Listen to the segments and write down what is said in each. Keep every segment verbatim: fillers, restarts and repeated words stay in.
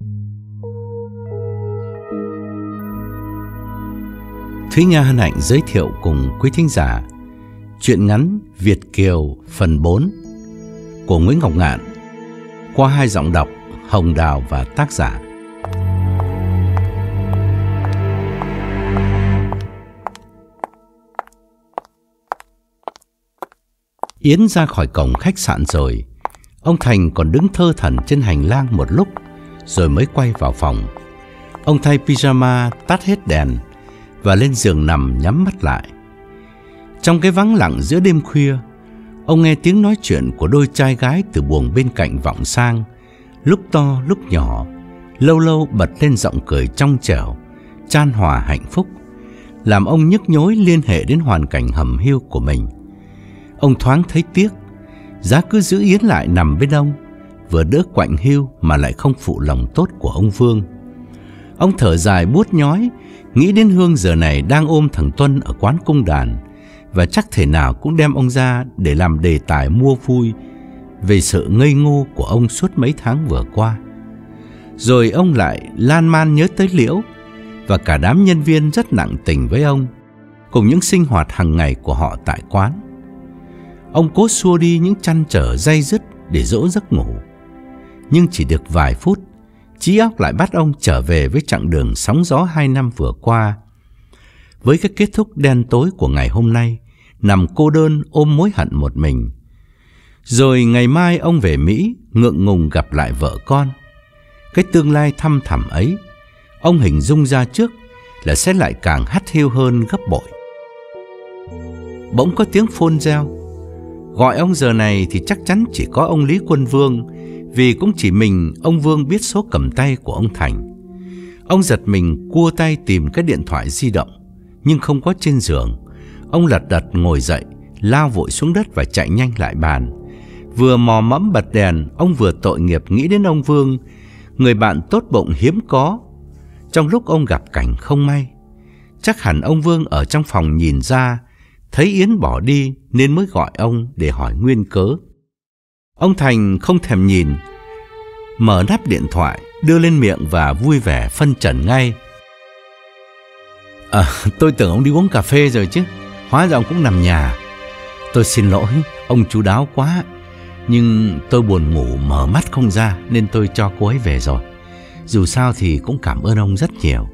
Thúy Nga hân hạnh giới thiệu cùng quý thính giả truyện ngắn Việt Kiều phần bốn của Nguyễn Ngọc Ngạn qua hai giọng đọc Hồng Đào và tác giả. Yến ra khỏi cổng khách sạn rồi, ông Thành còn đứng thơ thẩn trên hành lang một lúc rồi mới quay vào phòng. Ông thay pyjama, tắt hết đèn và lên giường nằm nhắm mắt lại. Trong cái vắng lặng giữa đêm khuya, ông nghe tiếng nói chuyện của đôi trai gái từ buồng bên cạnh vọng sang, lúc to lúc nhỏ, lâu lâu bật lên giọng cười trong trẻo, chan hòa hạnh phúc, làm ông nhức nhối liên hệ đến hoàn cảnh hầm hiu của mình. Ông thoáng thấy tiếc, giá cứ giữ Yến lại nằm bên ông, vừa đỡ quạnh hiu mà lại không phụ lòng tốt của ông Vương. Ông thở dài buốt nhói, nghĩ đến Hương giờ này đang ôm thằng Tuân ở quán cung đàn, và chắc thể nào cũng đem ông ra để làm đề tài mua vui về sự ngây ngô của ông suốt mấy tháng vừa qua. Rồi ông lại lan man nhớ tới Liễu và cả đám nhân viên rất nặng tình với ông, cùng những sinh hoạt hàng ngày của họ tại quán. Ông cố xua đi những trăn trở day dứt để dỗ giấc ngủ, nhưng chỉ được vài phút, trí óc lại bắt ông trở về với chặng đường sóng gió hai năm vừa qua, với cái kết thúc đen tối của ngày hôm nay, nằm cô đơn ôm mối hận một mình. Rồi ngày mai ông về Mỹ, ngượng ngùng gặp lại vợ con. Cái tương lai thăm thẳm ấy, ông hình dung ra trước là sẽ lại càng hắt hiu hơn gấp bội. Bỗng có tiếng phone reo. Gọi ông giờ này thì chắc chắn chỉ có ông Lý Quân Vương, vì cũng chỉ mình ông Vương biết số cầm tay của ông Thành. Ông giật mình cua tay tìm cái điện thoại di động, nhưng không có trên giường. Ông lật đật ngồi dậy, lao vội xuống đất và chạy nhanh lại bàn. Vừa mò mẫm bật đèn, ông vừa tội nghiệp nghĩ đến ông Vương, người bạn tốt bụng hiếm có. Trong lúc ông gặp cảnh không may, chắc hẳn ông Vương ở trong phòng nhìn ra, thấy Yến bỏ đi nên mới gọi ông để hỏi nguyên cớ. Ông Thành không thèm nhìn, mở nắp điện thoại, đưa lên miệng và vui vẻ phân trần ngay. À, tôi tưởng ông đi uống cà phê rồi chứ, hóa ra ông cũng nằm nhà. Tôi xin lỗi, ông chu đáo quá, nhưng tôi buồn ngủ mở mắt không ra nên tôi cho cô ấy về rồi. Dù sao thì cũng cảm ơn ông rất nhiều.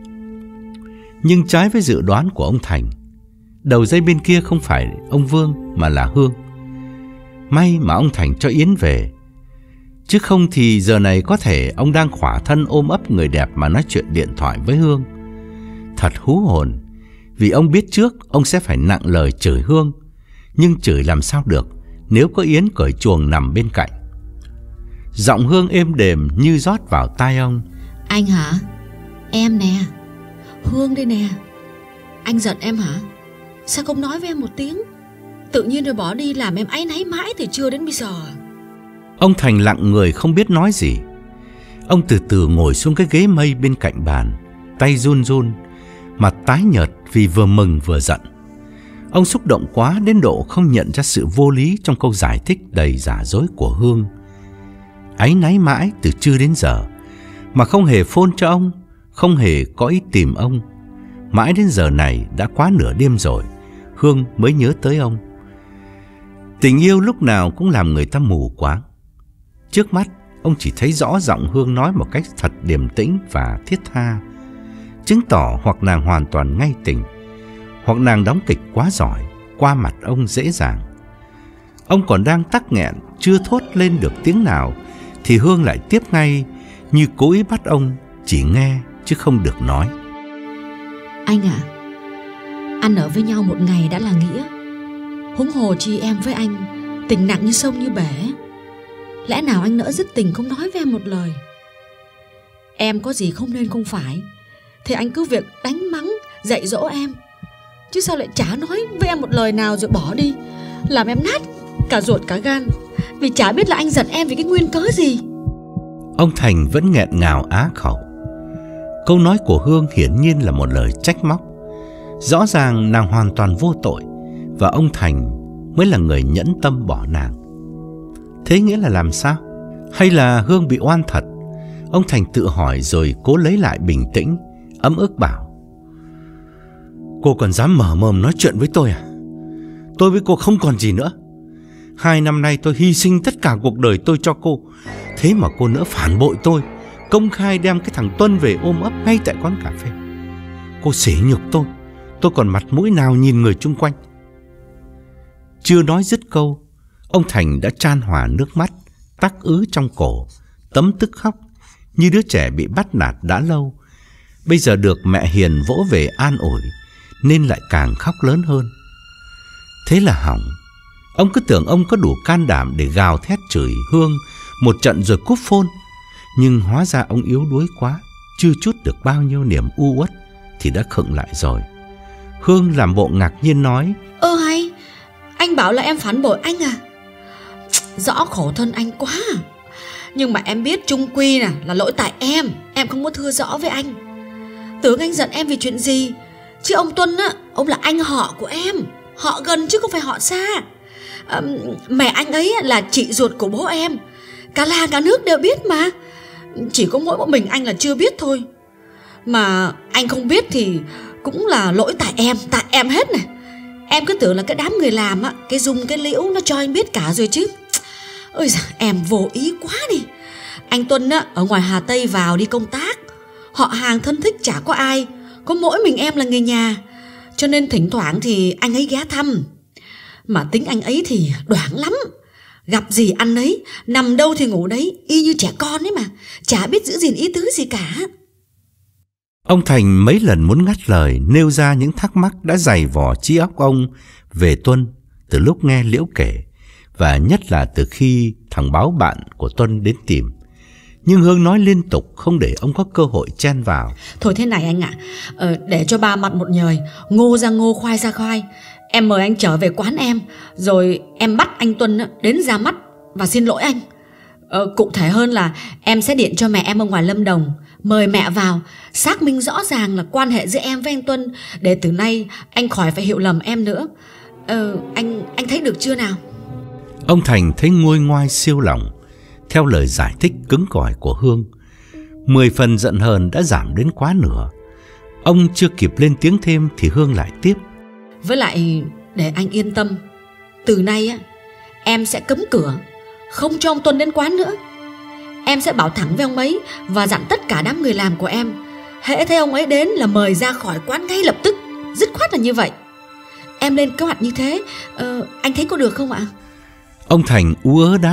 Nhưng trái với dự đoán của ông Thành, đầu dây bên kia không phải ông Vương mà là Hương. May mà ông Thành cho Yến về, chứ không thì giờ này có thể ông đang khỏa thân ôm ấp người đẹp mà nói chuyện điện thoại với Hương. Thật hú hồn, vì ông biết trước ông sẽ phải nặng lời chửi Hương, nhưng chửi làm sao được nếu có Yến cởi chuồng nằm bên cạnh. Giọng Hương êm đềm như rót vào tai ông. Anh hả? Em nè, Hương đây nè. Anh giận em hả? Sao không nói với em một tiếng? Tự nhiên rồi bỏ đi làm em áy náy mãi từ trưa đến bây giờ. Ông Thành lặng người không biết nói gì. Ông từ từ ngồi xuống cái ghế mây bên cạnh bàn, tay run run, mặt tái nhợt vì vừa mừng vừa giận. Ông xúc động quá đến độ không nhận ra sự vô lý trong câu giải thích đầy giả dối của Hương. Áy náy mãi từ trưa đến giờ mà không hề phone cho ông, không hề có ý tìm ông. Mãi đến giờ này đã quá nửa đêm rồi, Hương mới nhớ tới ông. Tình yêu lúc nào cũng làm người ta mù quáng. Trước mắt, ông chỉ thấy rõ giọng Hương nói một cách thật điềm tĩnh và thiết tha, chứng tỏ hoặc nàng hoàn toàn ngay tình, hoặc nàng đóng kịch quá giỏi, qua mặt ông dễ dàng. Ông còn đang tắc nghẹn, chưa thốt lên được tiếng nào, thì Hương lại tiếp ngay, như cố ý bắt ông chỉ nghe chứ không được nói. Anh à, ăn ở với nhau một ngày đã là nghĩa, huống hồ chi em với anh tình nặng như sông như bể. Lẽ nào anh nỡ dứt tình không nói với em một lời? Em có gì không nên không phải thì anh cứ việc đánh mắng dạy dỗ em, chứ sao lại chả nói với em một lời nào rồi bỏ đi, làm em nát cả ruột cả gan, vì chả biết là anh giận em vì cái nguyên cớ gì. Ông Thành vẫn nghẹn ngào á khẩu. Câu nói của Hương hiển nhiên là một lời trách móc. Rõ ràng nàng hoàn toàn vô tội, và ông Thành mới là người nhẫn tâm bỏ nàng. Thế nghĩa là làm sao? Hay là Hương bị oan thật? Ông Thành tự hỏi rồi cố lấy lại bình tĩnh, ấm ức bảo: Cô còn dám mở mồm nói chuyện với tôi à? Tôi với cô không còn gì nữa. Hai năm nay tôi hy sinh tất cả cuộc đời tôi cho cô, thế mà cô nỡ phản bội tôi, công khai đem cái thằng Tuân về ôm ấp ngay tại quán cà phê. Cô sỉ nhục tôi, tôi còn mặt mũi nào nhìn người chung quanh? Chưa nói dứt câu, ông Thành đã chan hòa nước mắt, tắc ứ trong cổ, tấm tức khóc như đứa trẻ bị bắt nạt đã lâu. Bây giờ được mẹ hiền vỗ về an ủi nên lại càng khóc lớn hơn. Thế là hỏng. Ông cứ tưởng ông có đủ can đảm để gào thét chửi Hương một trận rồi cúp phone. Nhưng hóa ra ông yếu đuối quá, chưa trút được bao nhiêu niềm u uất thì đã khựng lại rồi. Hương làm bộ ngạc nhiên nói: Ơ hay, anh bảo là em phản bội anh à? Rõ khổ thân anh quá. Nhưng mà em biết chung quy nè là lỗi tại em. Em không có thưa rõ với anh. Tưởng anh giận em vì chuyện gì? Chứ ông Tuân á, ông là anh họ của em, họ gần chứ không phải họ xa. à, Mẹ anh ấy là chị ruột của bố em, cả làng cả nước đều biết mà. Chỉ có mỗi một mình anh là chưa biết thôi. Mà anh không biết thì cũng là lỗi tại em, tại em hết này. Em cứ tưởng là cái đám người làm á, cái Dung cái Liễu nó cho anh biết cả rồi chứ. Ôi giời, em vô ý quá đi. Anh Tuân á, ở ngoài Hà Tây vào đi công tác, họ hàng thân thích chả có ai, có mỗi mình em là người nhà. Cho nên thỉnh thoảng thì anh ấy ghé thăm. Mà tính anh ấy thì đoảng lắm, gặp gì ăn ấy, nằm đâu thì ngủ đấy, y như trẻ con ấy mà, chả biết giữ gìn ý tứ gì cả. Ông Thành mấy lần muốn ngắt lời, nêu ra những thắc mắc đã dày vò trí óc ông về Tuân từ lúc nghe Liễu kể, và nhất là từ khi thằng báo bạn của Tuân đến tìm. Nhưng Hương nói liên tục không để ông có cơ hội chen vào. Thôi thế này anh ạ, ờ, để cho ba mặt một nhời, ngô ra ngô khoai ra khoai, em mời anh trở về quán em, rồi em bắt anh Tuân đến ra mắt và xin lỗi anh. ờ, Cụ thể hơn là em sẽ điện cho mẹ em ở ngoài Lâm Đồng, mời mẹ vào, xác minh rõ ràng là quan hệ giữa em với anh Tuân, để từ nay anh khỏi phải hiểu lầm em nữa. ờ, Anh anh thấy được chưa nào? Ông Thành thấy nguôi ngoai siêu lòng theo lời giải thích cứng cỏi của Hương. Mười phần giận hờn đã giảm đến quá nửa. Ông chưa kịp lên tiếng thêm thì Hương lại tiếp: Với lại để anh yên tâm, từ nay á, em sẽ cấm cửa, không cho ông Tuân đến quán nữa. Em sẽ bảo thẳng với ông ấy và dặn tất cả đám người làm của em, hễ thấy ông ấy đến là mời ra khỏi quán ngay lập tức, dứt khoát là như vậy. Em lên kế hoạch như thế, ờ, anh thấy có được không ạ? Ông Thành ú ớ đáp: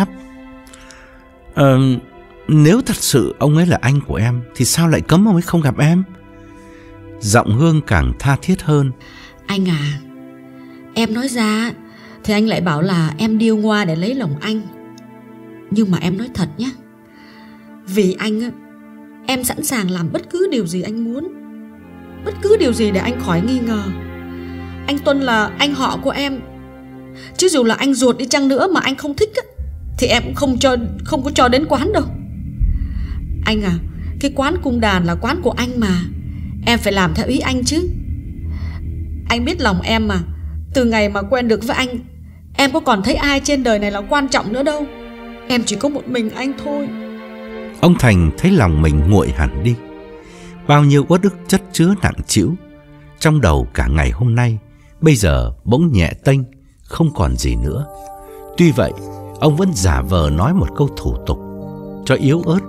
Ờ, nếu thật sự ông ấy là anh của em thì sao lại cấm ông ấy không gặp em? Giọng Hương càng tha thiết hơn: Anh à, em nói ra thì anh lại bảo là em điêu ngoa để lấy lòng anh. Nhưng mà em nói thật nhé, vì anh á, em sẵn sàng làm bất cứ điều gì anh muốn, bất cứ điều gì để anh khỏi nghi ngờ. Anh Tuân là anh họ của em, chứ dù là anh ruột đi chăng nữa mà anh không thích á, thì em cũng không cho không có cho đến quán đâu. Anh à, cái quán cung đàn là quán của anh mà, em phải làm theo ý anh chứ. Anh biết lòng em mà, từ ngày mà quen được với anh, em có còn thấy ai trên đời này là quan trọng nữa đâu. Em chỉ có một mình anh thôi. Ông Thành thấy lòng mình nguội hẳn đi. Bao nhiêu uất ức chất chứa nặng trĩu trong đầu cả ngày hôm nay, bây giờ bỗng nhẹ tênh, không còn gì nữa. Tuy vậy, ông vẫn giả vờ nói một câu thủ tục cho yếu ớt: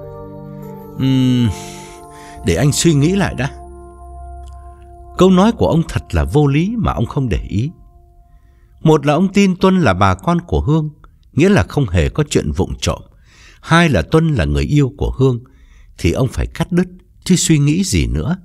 uhm, Để anh suy nghĩ lại đã. Câu nói của ông thật là vô lý mà ông không để ý. Một là ông tin Tuân là bà con của Hương, nghĩa là không hề có chuyện vụng trộm. Hai là Tuân là người yêu của Hương, thì ông phải cắt đứt, chứ suy nghĩ gì nữa.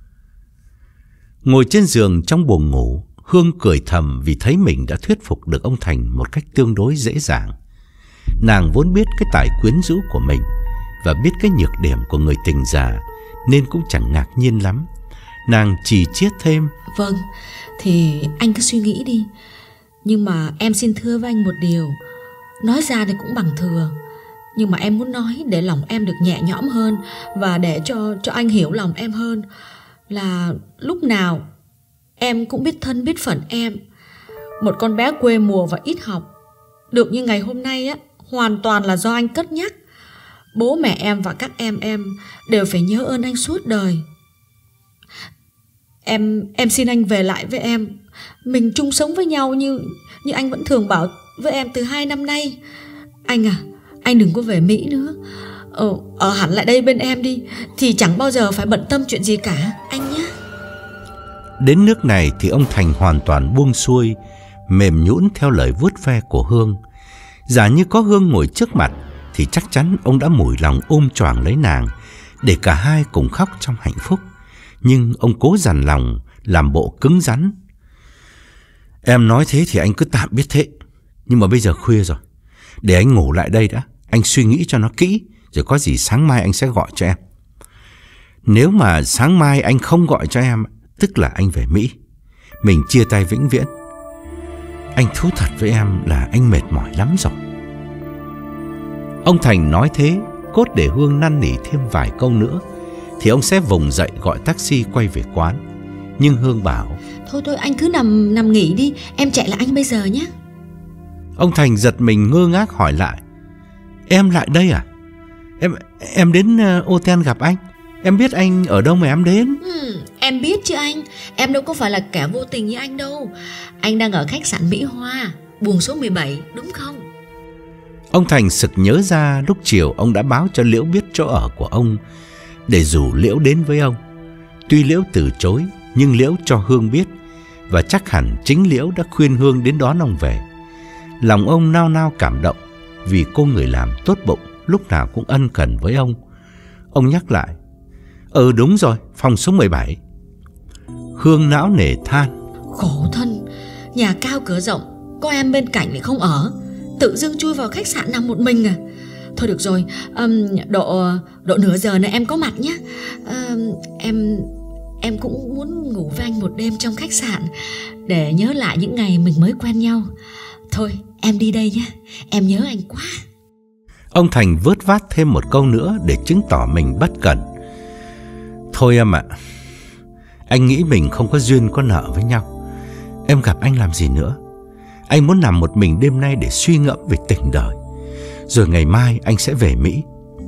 Ngồi trên giường trong buồng ngủ, Hương cười thầm vì thấy mình đã thuyết phục được ông Thành một cách tương đối dễ dàng. Nàng vốn biết cái tài quyến rũ của mình và biết cái nhược điểm của người tình già, nên cũng chẳng ngạc nhiên lắm. Nàng chỉ chiết thêm: Vâng, thì anh cứ suy nghĩ đi. Nhưng mà em xin thưa với anh một điều, nói ra thì cũng bằng thừa, nhưng mà em muốn nói để lòng em được nhẹ nhõm hơn, và để cho, cho anh hiểu lòng em hơn, là lúc nào em cũng biết thân biết phận em. Một con bé quê mùa và ít học, được như ngày hôm nay á, hoàn toàn là do anh cất nhắc. bố mẹ em và các em em đều phải nhớ ơn anh suốt đời. Em em xin anh về lại với em. Mình chung sống với nhau như như anh vẫn thường bảo với em từ hai năm nay. Anh à, anh đừng có về Mỹ nữa. Ờ, ở hẳn lại đây bên em đi, thì chẳng bao giờ phải bận tâm chuyện gì cả, anh nhé. Đến nước này thì ông Thành hoàn toàn buông xuôi, mềm nhũn theo lời vuốt ve của Hương. Giả như có Hương ngồi trước mặt thì chắc chắn ông đã mủi lòng ôm choàng lấy nàng, để cả hai cùng khóc trong hạnh phúc. Nhưng ông cố dằn lòng, làm bộ cứng rắn. Em nói thế thì anh cứ tạm biết thế. Nhưng mà bây giờ khuya rồi, để anh ngủ lại đây đã. Anh suy nghĩ cho nó kỹ, rồi có gì sáng mai anh sẽ gọi cho em. Nếu mà sáng mai anh không gọi cho em, tức là anh về Mỹ, mình chia tay vĩnh viễn. Anh thú thật với em là anh mệt mỏi lắm rồi. Ông Thành nói thế cốt để Hương năn nỉ thêm vài câu nữa thì ông sẽ vùng dậy gọi taxi quay về quán. Nhưng Hương bảo: Thôi thôi anh cứ nằm nằm nghỉ đi, em chạy lại anh bây giờ nhé. Ông Thành giật mình ngơ ngác hỏi lại: Em lại đây à? Em em đến uh, hotel gặp anh. Em biết anh ở đâu mà em đến. ừ, Em biết chứ anh. Em đâu có phải là kẻ vô tình như anh đâu. Anh đang ở khách sạn Mỹ Hoa, buồng số mười bảy, đúng không? Ông Thành sực nhớ ra lúc chiều ông đã báo cho Liễu biết chỗ ở của ông, để rủ Liễu đến với ông. Tuy Liễu từ chối, nhưng Liễu cho Hương biết, và chắc hẳn chính Liễu đã khuyên Hương đến đón ông về. Lòng ông nao nao cảm động, vì cô người làm tốt bụng, lúc nào cũng ân cần với ông. Ông nhắc lại: Ừ đúng rồi, phòng số mười bảy. Hương não nề than: Khổ thân, nhà cao cửa rộng, có em bên cạnh lại không ở, tự dưng chui vào khách sạn nằm một mình à. Thôi được rồi, um, độ độ nửa giờ nữa em có mặt nhé. um, Em em cũng muốn ngủ với anh một đêm trong khách sạn, để nhớ lại những ngày mình mới quen nhau. Thôi em đi đây nhé, em nhớ anh quá. Ông Thành vớt vát thêm một câu nữa để chứng tỏ mình bất cẩn: Thôi em ạ, anh nghĩ mình không có duyên có nợ với nhau. Em gặp anh làm gì nữa? Anh muốn nằm một mình đêm nay để suy ngẫm về tình đời, rồi ngày mai anh sẽ về Mỹ.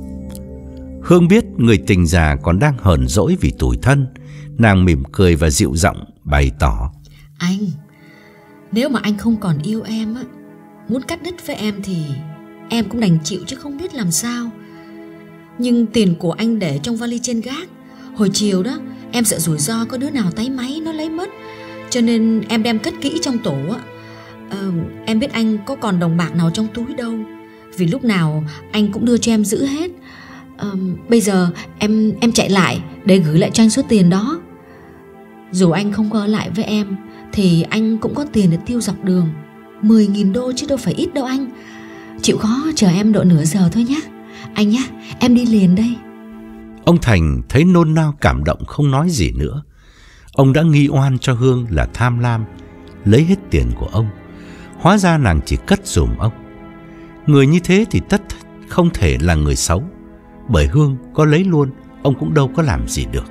Hương biết người tình già còn đang hờn dỗi vì tủi thân. Nàng mỉm cười và dịu giọng bày tỏ: Anh, nếu mà anh không còn yêu em á, muốn cắt đứt với em thì em cũng đành chịu chứ không biết làm sao. Nhưng tiền của anh để trong vali trên gác. Hồi chiều đó em sợ rủi ro có đứa nào táy máy nó lấy mất, cho nên em đem cất kỹ trong tủ á. Ờ, em biết anh có còn đồng bạc nào trong túi đâu, vì lúc nào anh cũng đưa cho em giữ hết. Ờ, bây giờ em em chạy lại để gửi lại cho anh số tiền đó. Dù anh không có ở lại với em thì anh cũng có tiền để tiêu dọc đường. Mười nghìn đô chứ đâu phải ít đâu anh. Chịu khó chờ em độ nửa giờ thôi nhé. Anh nhé, em đi liền đây. Ông Thành thấy nôn nao cảm động không nói gì nữa. Ông đã nghi oan cho Hương là tham lam, lấy hết tiền của ông. Hóa ra nàng chỉ cất giùm ông. Người như thế thì tất không thể là người xấu, bởi Hương có lấy luôn, ông cũng đâu có làm gì được.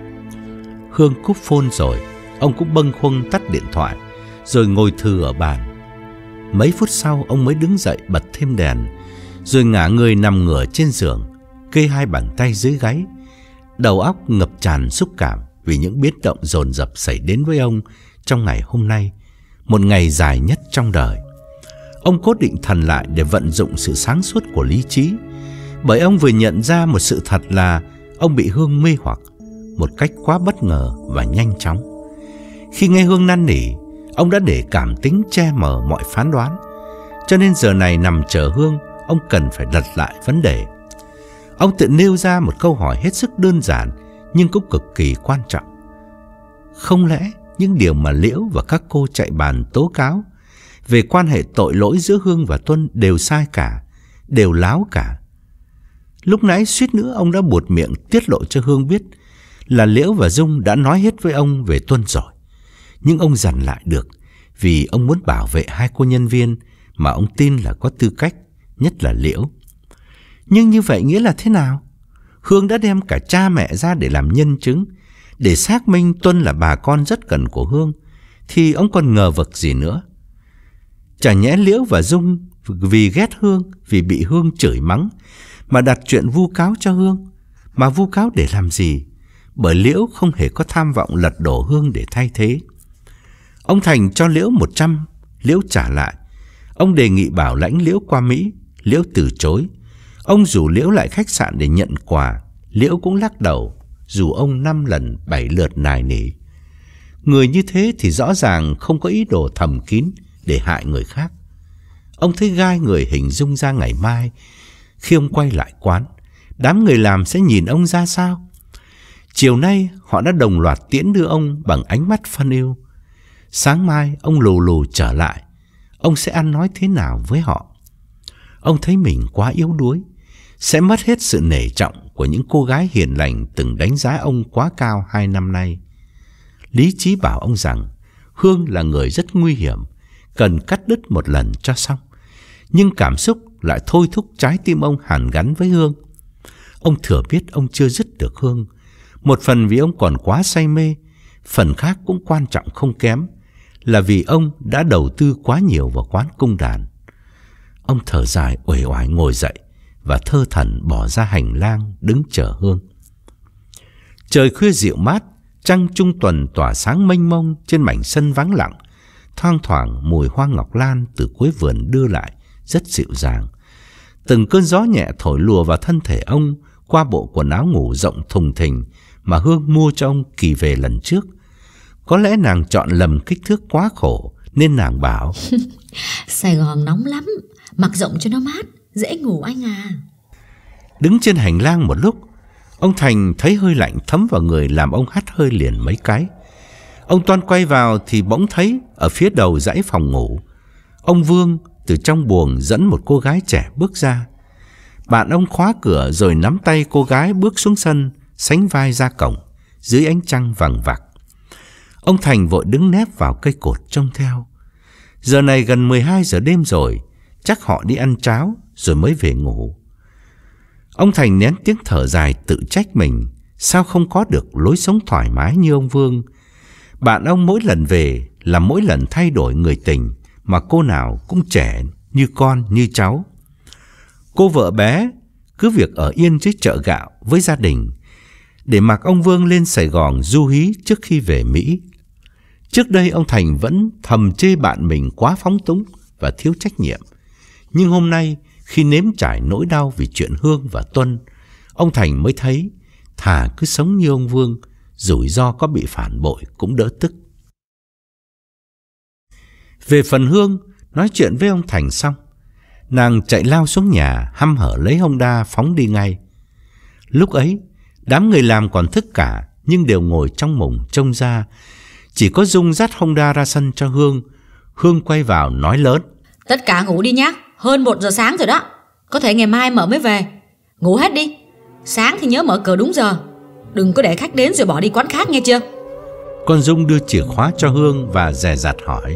Hương cúp phone rồi, ông cũng bâng khuâng tắt điện thoại, rồi ngồi thư ở bàn. Mấy phút sau ông mới đứng dậy bật thêm đèn, rồi ngả người nằm ngửa trên giường, kê hai bàn tay dưới gáy. Đầu óc ngập tràn xúc cảm vì những biến động dồn dập xảy đến với ông trong ngày hôm nay, một ngày dài nhất trong đời. Ông cố định thần lại để vận dụng sự sáng suốt của lý trí, bởi ông vừa nhận ra một sự thật là ông bị Hương mê hoặc một cách quá bất ngờ và nhanh chóng. Khi nghe Hương năn nỉ, ông đã để cảm tính che mờ mọi phán đoán, cho nên giờ này nằm chờ Hương, ông cần phải đặt lại vấn đề. Ông tự nêu ra một câu hỏi hết sức đơn giản nhưng cũng cực kỳ quan trọng. Không lẽ những điều mà Liễu và các cô chạy bàn tố cáo về quan hệ tội lỗi giữa Hương và Tuân đều sai cả, đều láo cả? Lúc nãy suýt nữa ông đã buột miệng tiết lộ cho Hương biết là Liễu và Dung đã nói hết với ông về Tuân rồi. Nhưng ông dằn lại được, vì ông muốn bảo vệ hai cô nhân viên mà ông tin là có tư cách, nhất là Liễu. Nhưng như vậy nghĩa là thế nào? Hương đã đem cả cha mẹ ra để làm nhân chứng, để xác minh Tuân là bà con rất cần của Hương, thì ông còn ngờ vực gì nữa? Chả nhẽ Liễu và Dung vì ghét Hương, vì bị Hương chửi mắng mà đặt chuyện vu cáo cho Hương. Mà vu cáo để làm gì? Bởi Liễu không hề có tham vọng lật đổ Hương để thay thế. Ông Thành cho Liễu một trăm, Liễu trả lại. Ông đề nghị bảo lãnh Liễu qua Mỹ, Liễu từ chối. Ông rủ Liễu lại khách sạn để nhận quà, Liễu cũng lắc đầu, dù ông năm lần bảy lượt nài nỉ. Người như thế thì rõ ràng không có ý đồ thầm kín để hại người khác. Ông thấy gai người hình dung ra ngày mai, khi ông quay lại quán, đám người làm sẽ nhìn ông ra sao? Chiều nay họ đã đồng loạt tiễn đưa ông bằng ánh mắt phân ưu. Sáng mai ông lù lù trở lại, ông sẽ ăn nói thế nào với họ? Ông thấy mình quá yếu đuối, sẽ mất hết sự nể trọng của những cô gái hiền lành từng đánh giá ông quá cao hai năm nay. Lý trí bảo ông rằng Hương là người rất nguy hiểm, cần cắt đứt một lần cho xong. Nhưng cảm xúc lại thôi thúc trái tim ông hàn gắn với Hương. Ông thừa biết ông chưa dứt được Hương, một phần vì ông còn quá say mê, phần khác cũng quan trọng không kém là vì ông đã đầu tư quá nhiều vào quán cung đàn. Ông thở dài uể oải ngồi dậy và thơ thẩn bỏ ra hành lang đứng chờ Hương. Trời khuya dịu mát, trăng trung tuần tỏa sáng mênh mông trên mảnh sân vắng lặng. Thoang thoảng mùi hoa ngọc lan từ cuối vườn đưa lại rất dịu dàng. Từng cơn gió nhẹ thổi lùa vào thân thể ông qua bộ quần áo ngủ rộng thùng thình mà Hương mua cho ông kỳ về lần trước. Có lẽ nàng chọn lầm kích thước quá khổ nên nàng bảo Sài Gòn nóng lắm, mặc rộng cho nó mát, dễ ngủ anh à. Đứng trên hành lang một lúc, ông Thành thấy hơi lạnh thấm vào người làm ông hắt hơi liền mấy cái. Ông toan quay vào thì bỗng thấy ở phía đầu dãy phòng ngủ, ông Vương từ trong buồng dẫn một cô gái trẻ bước ra. Bạn ông khóa cửa rồi nắm tay cô gái bước xuống sân, sánh vai ra cổng dưới ánh trăng vằng vặc. Ông Thành vội đứng nép vào cây cột trông theo. Giờ này gần mười hai giờ đêm rồi, chắc họ đi ăn cháo rồi mới về ngủ. Ông Thành nén tiếng thở dài tự trách mình, sao không có được lối sống thoải mái như ông Vương. Bạn ông mỗi lần về là mỗi lần thay đổi người tình, mà cô nào cũng trẻ như con như cháu. Cô vợ bé cứ việc ở yên dưới chợ gạo với gia đình, để mặc ông Vương lên Sài Gòn du hí trước khi về Mỹ. Trước đây ông Thành vẫn thầm chê bạn mình quá phóng túng và thiếu trách nhiệm. Nhưng hôm nay khi nếm trải nỗi đau vì chuyện Hương và Tuân, ông Thành mới thấy thà cứ sống như ông Vương, rủi ro có bị phản bội cũng đỡ tức. Về phần Hương, nói chuyện với ông Thành xong, nàng chạy lao xuống nhà, hăm hở lấy Honda phóng đi ngay. Lúc ấy, đám người làm còn thức cả, nhưng đều ngồi trong mùng trông ra. Chỉ có Dung dắt Honda ra sân cho Hương. Hương quay vào nói lớn: Tất cả ngủ đi nhá, hơn một giờ sáng rồi đó. Có thể ngày mai mở mới về. Ngủ hết đi, sáng thì nhớ mở cửa đúng giờ. Đừng có để khách đến rồi bỏ đi quán khác nghe chưa. Con Dung đưa chìa khóa cho Hương và dè dặt hỏi: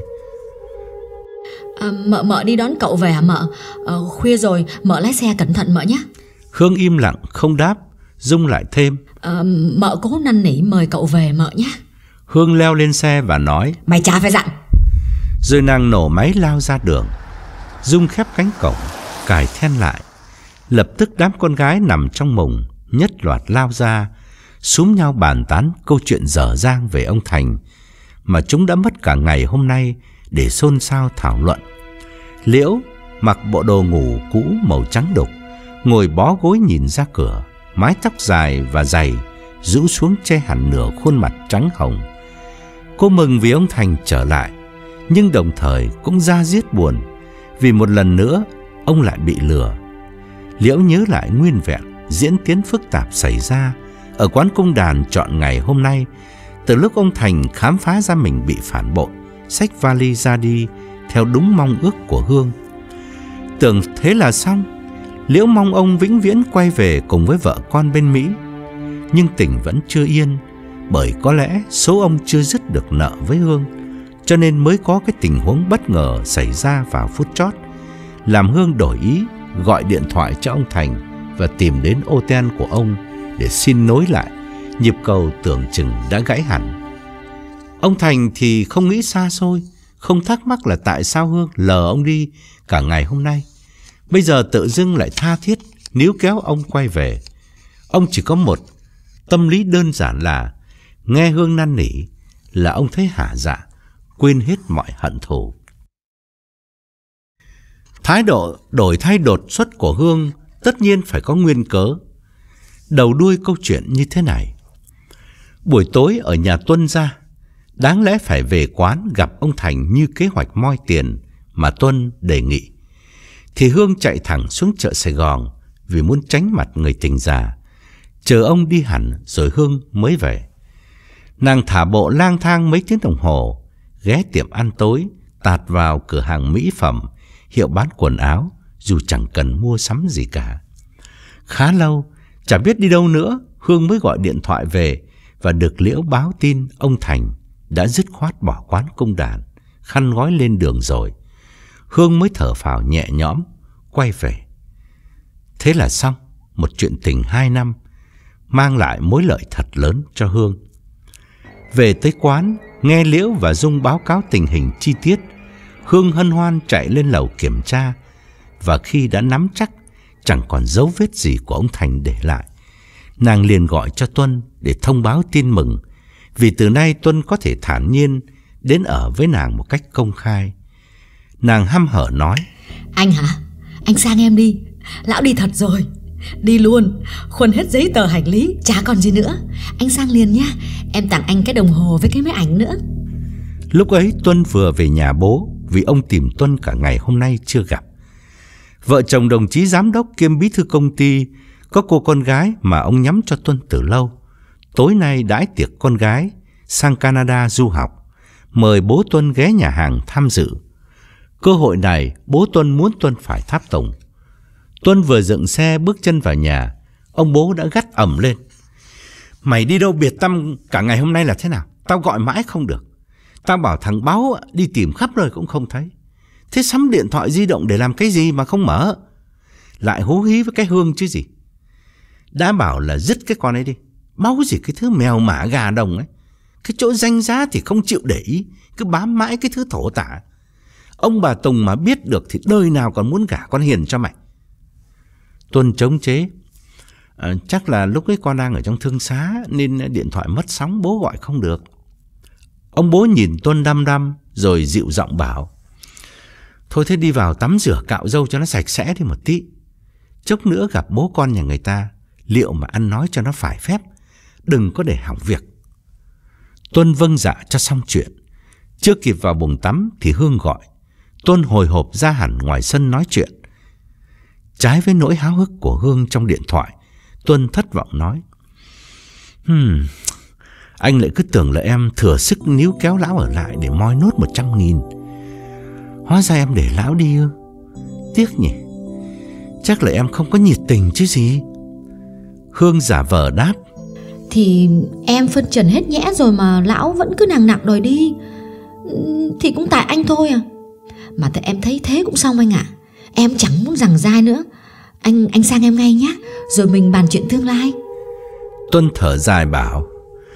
à, Mợ mợ đi đón cậu về à mợ? à, Khuya rồi, mợ lái xe cẩn thận mợ nhé. Hương im lặng không đáp. Dung lại thêm: à, Mợ cố năn nỉ mời cậu về mợ nhé. Hương leo lên xe và nói: Mày chả phải dặn. Rồi nàng nổ máy lao ra đường. Dung khép cánh cổng, cài then lại. Lập tức đám con gái nằm trong mùng nhất loạt lao ra, xúm nhau bàn tán câu chuyện dở dang về ông Thành mà chúng đã mất cả ngày hôm nay để xôn xao thảo luận. Liễu mặc bộ đồ ngủ cũ màu trắng đục, ngồi bó gối nhìn ra cửa, mái tóc dài và dày rũ xuống che hẳn nửa khuôn mặt trắng hồng. Cô mừng vì ông Thành trở lại, nhưng đồng thời cũng da diết buồn vì một lần nữa ông lại bị lừa. Liễu nhớ lại nguyên vẹn diễn tiến phức tạp xảy ra ở quán cung đàn trọn ngày hôm nay, từ lúc ông Thành khám phá ra mình bị phản bội, xách vali ra đi theo đúng mong ước của Hương. Tưởng thế là xong, Liễu mong ông vĩnh viễn quay về cùng với vợ con bên Mỹ. Nhưng tình vẫn chưa yên, bởi có lẽ số ông chưa dứt được nợ với Hương, cho nên mới có cái tình huống bất ngờ xảy ra vào phút chót, làm Hương đổi ý, gọi điện thoại cho ông Thành và tìm đến ô ten của ông để xin nối lại nhịp cầu tưởng chừng đã gãy hẳn. Ông Thành thì không nghĩ xa xôi, không thắc mắc là tại sao Hương lờ ông đi cả ngày hôm nay. Bây giờ tự dưng lại tha thiết níu kéo ông quay về. Ông chỉ có một tâm lý đơn giản là nghe Hương năn nỉ là ông thấy hả dạ, quên hết mọi hận thù. Thái độ đổi thay đột xuất của Hương tất nhiên phải có nguyên cớ. Đầu đuôi câu chuyện như thế này. Buổi tối ở nhà Tuân ra, đáng lẽ phải về quán gặp ông Thành như kế hoạch moi tiền mà Tuân đề nghị, thì Hương chạy thẳng xuống chợ Sài Gòn vì muốn tránh mặt người tình già, chờ ông đi hẳn rồi Hương mới về. Nàng thả bộ lang thang mấy tiếng đồng hồ, ghé tiệm ăn tối, tạt vào cửa hàng mỹ phẩm, hiệu bán quần áo, dù chẳng cần mua sắm gì cả. Khá lâu, chả biết đi đâu nữa, Hương mới gọi điện thoại về và được Liễu báo tin ông Thành đã dứt khoát bỏ quán cung đàn, khăn gói lên đường rồi. Hương mới thở phào nhẹ nhõm, quay về. Thế là xong một chuyện tình hai năm, mang lại mối lợi thật lớn cho Hương. Về tới quán, nghe Liễu và Dung báo cáo tình hình chi tiết, Hương hân hoan chạy lên lầu kiểm tra, và khi đã nắm chắc chẳng còn dấu vết gì của ông Thành để lại, nàng liền gọi cho Tuân để thông báo tin mừng, vì từ nay Tuân có thể thản nhiên đến ở với nàng một cách công khai. Nàng hăm hở nói: Anh hả? Anh sang em đi, lão đi thật rồi. Đi luôn, khuân hết giấy tờ hành lý, chả còn gì nữa. Anh sang liền nha, em tặng anh cái đồng hồ với cái máy ảnh nữa. Lúc ấy Tuân vừa về nhà bố, vì ông tìm Tuân cả ngày hôm nay chưa gặp. Vợ chồng đồng chí giám đốc kiêm bí thư công ty có cô con gái mà ông nhắm cho Tuân từ lâu. Tối nay đãi tiệc con gái sang Canada du học, mời bố Tuân ghé nhà hàng tham dự. Cơ hội này bố Tuân muốn Tuân phải tháp tùng. Tuân vừa dựng xe bước chân vào nhà, ông bố đã gắt ầm lên: Mày đi đâu biệt tâm cả ngày hôm nay là thế nào? Tao gọi mãi không được. Tao bảo thằng Báo đi tìm khắp nơi cũng không thấy. Thế sắm điện thoại di động để làm cái gì mà không mở? Lại hú hí với cái Hương chứ gì. Đã bảo là dứt cái con ấy đi. Máu gì cái thứ mèo mả gà đồng ấy. Cái chỗ danh giá thì không chịu để ý, cứ bám mãi cái thứ thổ tả. Ông bà Tùng mà biết được thì đời nào còn muốn gả con Hiền cho mày. Tuân chống chế: à, Chắc là lúc ấy con đang ở trong thương xá nên điện thoại mất sóng, bố gọi không được. Ông bố nhìn Tuân đăm đăm rồi dịu giọng bảo: Thôi thế đi vào tắm rửa cạo râu cho nó sạch sẽ đi một tí. Chốc nữa gặp bố con nhà người ta, liệu mà ăn nói cho nó phải phép, đừng có để hỏng việc. Tuân vâng dạ cho xong chuyện. Chưa kịp vào buồng tắm thì Hương gọi. Tuân hồi hộp ra hẳn ngoài sân nói chuyện. Trái với nỗi háo hức của Hương trong điện thoại, Tuân thất vọng nói: Hmm, anh lại cứ tưởng là em thừa sức níu kéo lão ở lại để moi nốt một trăm nghìn. Hóa ra em để lão đi ư? Tiếc nhỉ. Chắc là em không có nhiệt tình chứ gì. Hương giả vờ đáp: Thì em phân trần hết nhẽ rồi mà lão vẫn cứ nằng nặc đòi đi. Thì cũng tại anh thôi à. Mà tại em thấy thế cũng xong anh ạ. À. Em chẳng muốn giằng dai nữa. Anh anh sang em ngay nhé, rồi mình bàn chuyện tương lai. Tuân thở dài bảo: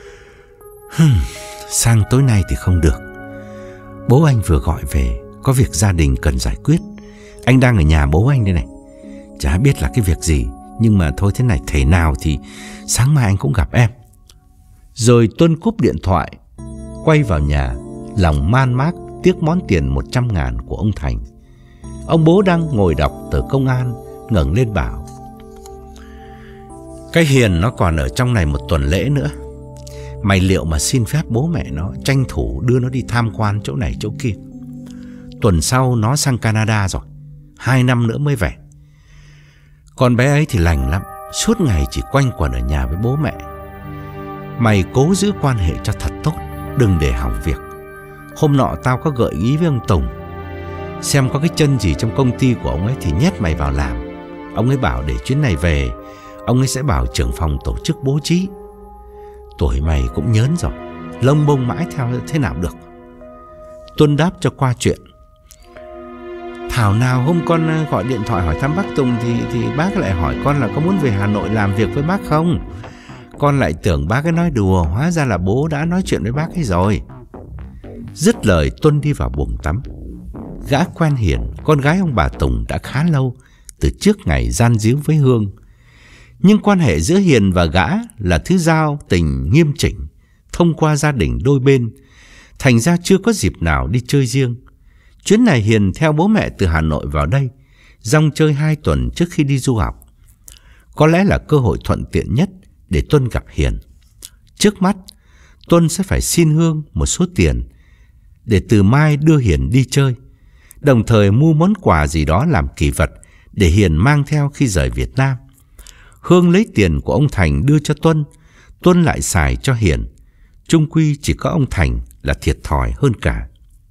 Hừm, sang tối nay thì không được. Bố anh vừa gọi về, có việc gia đình cần giải quyết. Anh đang ở nhà bố anh đây này. Chả biết là cái việc gì, nhưng mà thôi thế này, thể nào thì sáng mai anh cũng gặp em. Rồi Tuân cúp điện thoại, quay vào nhà, lòng man mác tiếc món tiền một trăm ngàn của ông Thành. Ông bố đang ngồi đọc tờ công an, ngẩng lên bảo: Cái Hiền nó còn ở trong này một tuần lễ nữa. Mày liệu mà xin phép bố mẹ nó tranh thủ đưa nó đi tham quan chỗ này chỗ kia. Tuần sau nó sang Canada rồi, hai năm nữa mới về. Con bé ấy thì lành lắm, suốt ngày chỉ quanh quẩn ở nhà với bố mẹ. Mày cố giữ quan hệ cho thật tốt, đừng để hỏng việc. Hôm nọ tao có gợi ý với ông Tùng, xem có cái chân gì trong công ty của ông ấy thì nhét mày vào làm. Ông ấy bảo để chuyến này về, ông ấy sẽ bảo trưởng phòng tổ chức bố trí. Tuổi mày cũng nhớn rồi, lông bông mãi theo thế nào được. Tuân đáp cho qua chuyện: Thảo nào hôm con gọi điện thoại hỏi thăm bác Tùng thì, thì bác lại hỏi con là có muốn về Hà Nội làm việc với bác không. Con lại tưởng bác ấy nói đùa, hóa ra là bố đã nói chuyện với bác ấy rồi. Dứt lời Tuân đi vào buồng tắm. Gã quen Hiền, con gái ông bà Tùng đã khá lâu, từ trước ngày gian díu với Hương. Nhưng quan hệ giữa Hiền và gã là thứ giao tình nghiêm chỉnh thông qua gia đình đôi bên, thành ra chưa có dịp nào đi chơi riêng. Chuyến này Hiền theo bố mẹ từ Hà Nội vào đây, dong chơi hai tuần trước khi đi du học. Có lẽ là cơ hội thuận tiện nhất để Tuân gặp Hiền. Trước mắt, Tuân sẽ phải xin Hương một số tiền để từ mai đưa Hiền đi chơi, đồng thời mua món quà gì đó làm kỷ vật để Hiền mang theo khi rời Việt Nam. Hương lấy tiền của ông Thành đưa cho Tuân, Tuân lại xài cho Hiền. Chung quy chỉ có ông Thành là thiệt thòi hơn cả.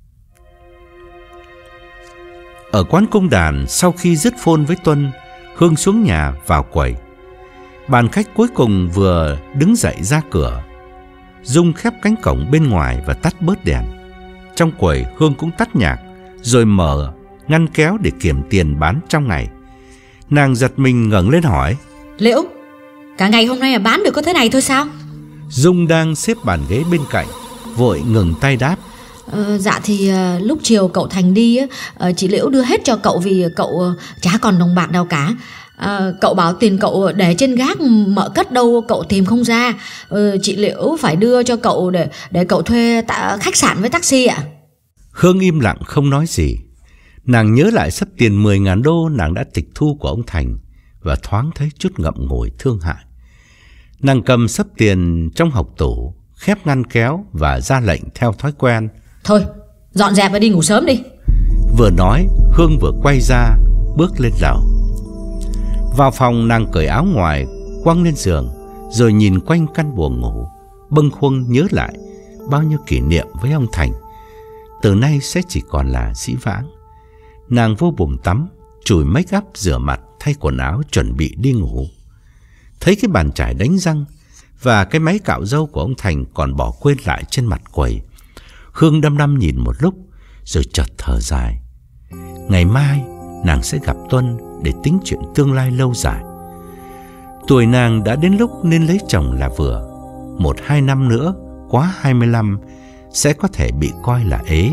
Ở quán công đàn, sau khi dứt phone với Tuân, Hương xuống nhà vào quầy. Bàn khách cuối cùng vừa đứng dậy ra cửa. Dung khép cánh cổng bên ngoài và tắt bớt đèn. Trong quầy, Hương cũng tắt nhạc, rồi mở ngăn kéo để kiểm tiền bán trong ngày. Nàng giật mình ngẩng lên hỏi: Liễu, cả ngày hôm nay mà bán được có thế này thôi sao? Dung đang xếp bàn ghế bên cạnh, vội ngừng tay đáp: Ờ, dạ thì uh, lúc chiều cậu Thành đi uh, chị Liễu đưa hết cho cậu vì cậu uh, chả còn đồng bạc nào cả. Uh, cậu bảo tiền cậu để trên gác mở cất đâu cậu tìm không ra. Uh, chị Liễu phải đưa cho cậu để để cậu thuê ta, khách sạn với taxi ạ. Hương im lặng không nói gì. Nàng nhớ lại sắp tiền mười ngàn đô nàng đã tịch thu của ông Thành và thoáng thấy chút ngậm ngùi thương hại. Nàng cầm sấp tiền trong hộc tủ, khép ngăn kéo và ra lệnh theo thói quen: Thôi, dọn dẹp và đi ngủ sớm đi. Vừa nói, Hương vừa quay ra, bước lên lầu. Vào phòng, nàng cởi áo ngoài, quăng lên giường, rồi nhìn quanh căn buồng ngủ, bâng khuâng nhớ lại bao nhiêu kỷ niệm với ông Thành. Từ nay sẽ chỉ còn là dĩ vãng. Nàng vô buồng tắm, chùi make up, rửa mặt, thay quần áo, chuẩn bị đi ngủ. Thấy cái bàn chải đánh răng và cái máy cạo râu của ông Thành còn bỏ quên lại trên mặt quầy, Hương đăm đăm nhìn một lúc, rồi chợt thở dài. Ngày mai nàng sẽ gặp Tuân để tính chuyện tương lai lâu dài. Tuổi nàng đã đến lúc nên lấy chồng là vừa. Một hai năm nữa, quá hai mươi lăm, sẽ có thể bị coi là ế.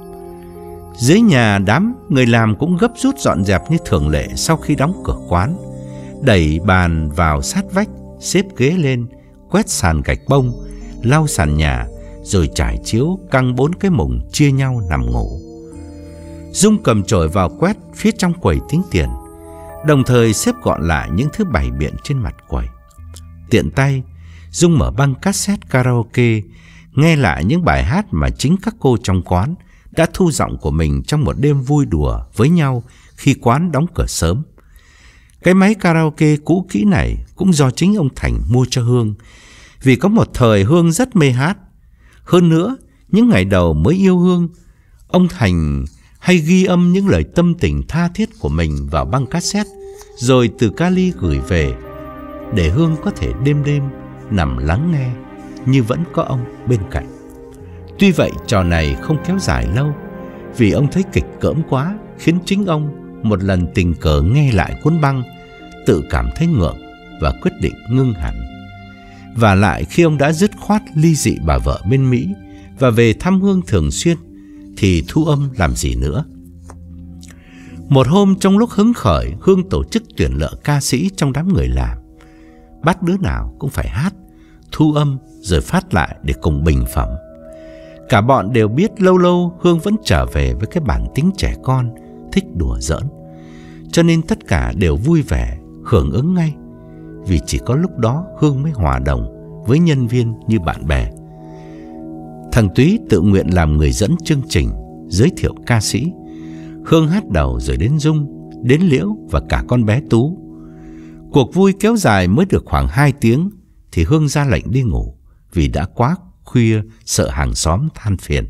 Dưới nhà, đám người làm cũng gấp rút dọn dẹp như thường lệ sau khi đóng cửa quán. Đẩy bàn vào sát vách, xếp ghế lên, quét sàn gạch bông, lau sàn nhà, rồi trải chiếu căng bốn cái mùng chia nhau nằm ngủ. Dung cầm chổi vào quét phía trong quầy tính tiền, đồng thời xếp gọn lại những thứ bày biện trên mặt quầy. Tiện tay, Dung mở băng cassette karaoke, nghe lại những bài hát mà chính các cô trong quán đã thu giọng của mình trong một đêm vui đùa với nhau khi quán đóng cửa sớm. Cái máy karaoke cũ kỹ này cũng do chính ông Thành mua cho Hương, vì có một thời Hương rất mê hát. Hơn nữa, những ngày đầu mới yêu Hương, ông Thành hay ghi âm những lời tâm tình tha thiết của mình vào băng cassette, rồi từ Cali gửi về, để Hương có thể đêm đêm nằm lắng nghe như vẫn có ông bên cạnh. Tuy vậy, trò này không kéo dài lâu, vì ông thấy kịch cỡm quá, khiến chính ông một lần tình cờ nghe lại cuốn băng, tự cảm thấy ngượng và quyết định ngưng hẳn. Và lại khi ông đã dứt khoát ly dị bà vợ bên Mỹ và về thăm Hương thường xuyên, thì thu âm làm gì nữa. Một hôm trong lúc hứng khởi, Hương tổ chức tuyển lựa ca sĩ trong đám người làm. Bắt đứa nào cũng phải hát, thu âm rồi phát lại để cùng bình phẩm. Cả bọn đều biết lâu lâu Hương vẫn trở về với cái bản tính trẻ con, thích đùa giỡn. Cho nên tất cả đều vui vẻ, hưởng ứng ngay. Vì chỉ có lúc đó Hương mới hòa đồng với nhân viên như bạn bè. Thằng Túy tự nguyện làm người dẫn chương trình, giới thiệu ca sĩ. Hương hát đầu rồi đến Dung, đến Liễu và cả con bé Tú. Cuộc vui kéo dài mới được khoảng hai tiếng thì Hương ra lệnh đi ngủ, vì đã quá khuya sợ hàng xóm than phiền.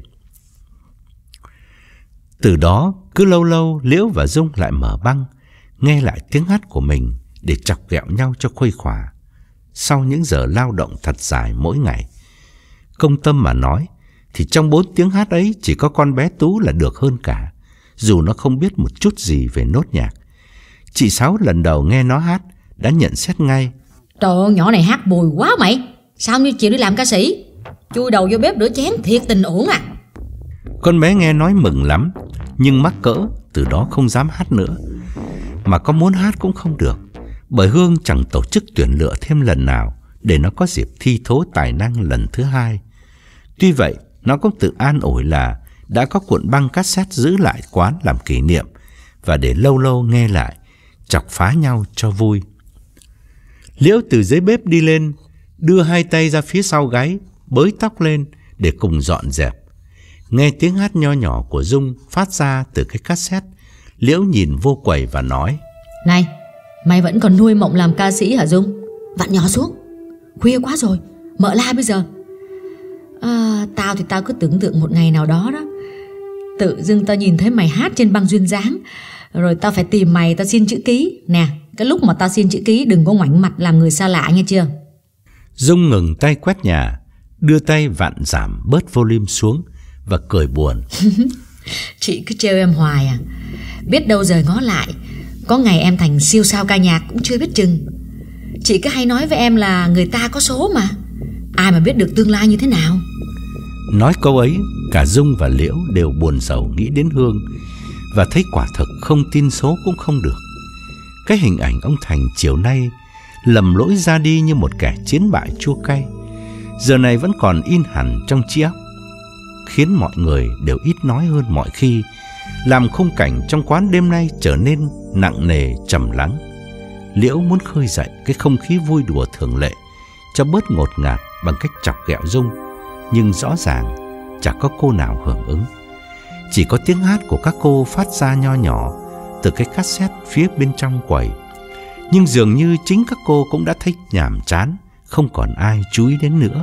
Từ đó cứ lâu lâu Liễu và Dung lại mở băng, nghe lại tiếng hát của mình để chọc ghẹo nhau cho khuây khỏa. Sau những giờ lao động thật dài mỗi ngày, công tâm mà nói thì trong bốn tiếng hát ấy chỉ có con bé Tú là được hơn cả, dù nó không biết một chút gì về nốt nhạc. Chị Sáu lần đầu nghe nó hát đã nhận xét ngay: Trời ơi, nhỏ này hát bùi quá mày, sao như chịu đi làm ca sĩ, chui đầu vô bếp rửa chén thiệt tình uổng à. Con bé nghe nói mừng lắm, nhưng mắc cỡ, từ đó không dám hát nữa. mà có muốn hát cũng không được, bởi Hương chẳng tổ chức tuyển lựa thêm lần nào để nó có dịp thi thố tài năng lần thứ hai. Tuy vậy, nó cũng tự an ủi là đã có cuộn băng cassette giữ lại quán làm kỷ niệm và để lâu lâu nghe lại, chọc phá nhau cho vui. Liễu từ dưới bếp đi lên, đưa hai tay ra phía sau gáy, bới tóc lên để cùng dọn dẹp. Nghe tiếng hát nho nhỏ của Dung phát ra từ cái cassette, Liễu nhìn vô quầy và nói: Này, mày vẫn còn nuôi mộng làm ca sĩ hả Dung? Vặn nhỏ xuống, khuya quá rồi, mở la bây giờ. À, tao thì tao cứ tưởng tượng một ngày nào đó đó, tự dưng tao nhìn thấy mày hát trên băng duyên dáng, rồi tao phải tìm mày, tao xin chữ ký. Nè, cái lúc mà tao xin chữ ký đừng có ngoảnh mặt làm người xa lạ nghe chưa? Dung ngừng tay quét nhà, đưa tay vặn giảm bớt volume xuống và cười buồn. Chị cứ trêu em hoài à? Biết đâu rồi ngó lại, có ngày em thành siêu sao ca nhạc cũng chưa biết chừng. Chị cứ hay nói với em là người ta có số mà, ai mà biết được tương lai như thế nào. Nói câu ấy, cả Dung và Liễu đều buồn rầu nghĩ đến Hương, và thấy quả thực không tin số cũng không được. Cái hình ảnh ông Thành chiều nay lầm lỗi ra đi như một kẻ chiến bại chua cay, giờ này vẫn còn in hẳn trong trí óc, khiến mọi người đều ít nói hơn mọi khi, làm khung cảnh trong quán đêm nay trở nên nặng nề trầm lắng. Liễu muốn khơi dậy cái không khí vui đùa thường lệ cho bớt ngột ngạt bằng cách chọc ghẹo Dung, nhưng rõ ràng chẳng có cô nào hưởng ứng. Chỉ có tiếng hát của các cô phát ra nho nhỏ từ cái cassette phía bên trong quầy. Nhưng dường như chính các cô cũng đã thấy nhàm chán, không còn ai chú ý đến nữa.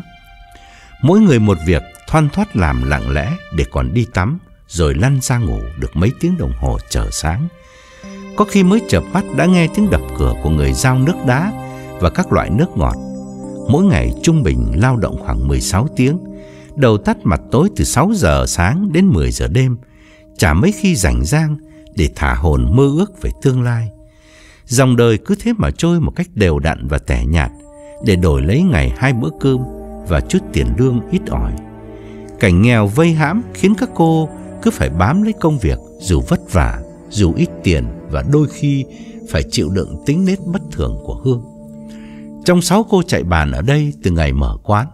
Mỗi người một việc, thoăn thoắt làm lặng lẽ để còn đi tắm, rồi lăn ra ngủ được mấy tiếng đồng hồ chờ sáng. Có khi mới chợp mắt đã nghe tiếng đập cửa của người giao nước đá và các loại nước ngọt. Mỗi ngày trung bình lao động khoảng mười sáu tiếng, đầu tắt mặt tối từ sáu giờ sáng đến mười giờ đêm, chả mấy khi rảnh rang để thả hồn mơ ước về tương lai. Dòng đời cứ thế mà trôi một cách đều đặn và tẻ nhạt, để đổi lấy ngày hai bữa cơm và chút tiền lương ít ỏi. Cảnh nghèo vây hãm khiến các cô cứ phải bám lấy công việc, dù vất vả, dù ít tiền, và đôi khi phải chịu đựng tính nết bất thường của Hương. Trong sáu cô chạy bàn ở đây từ ngày mở quán,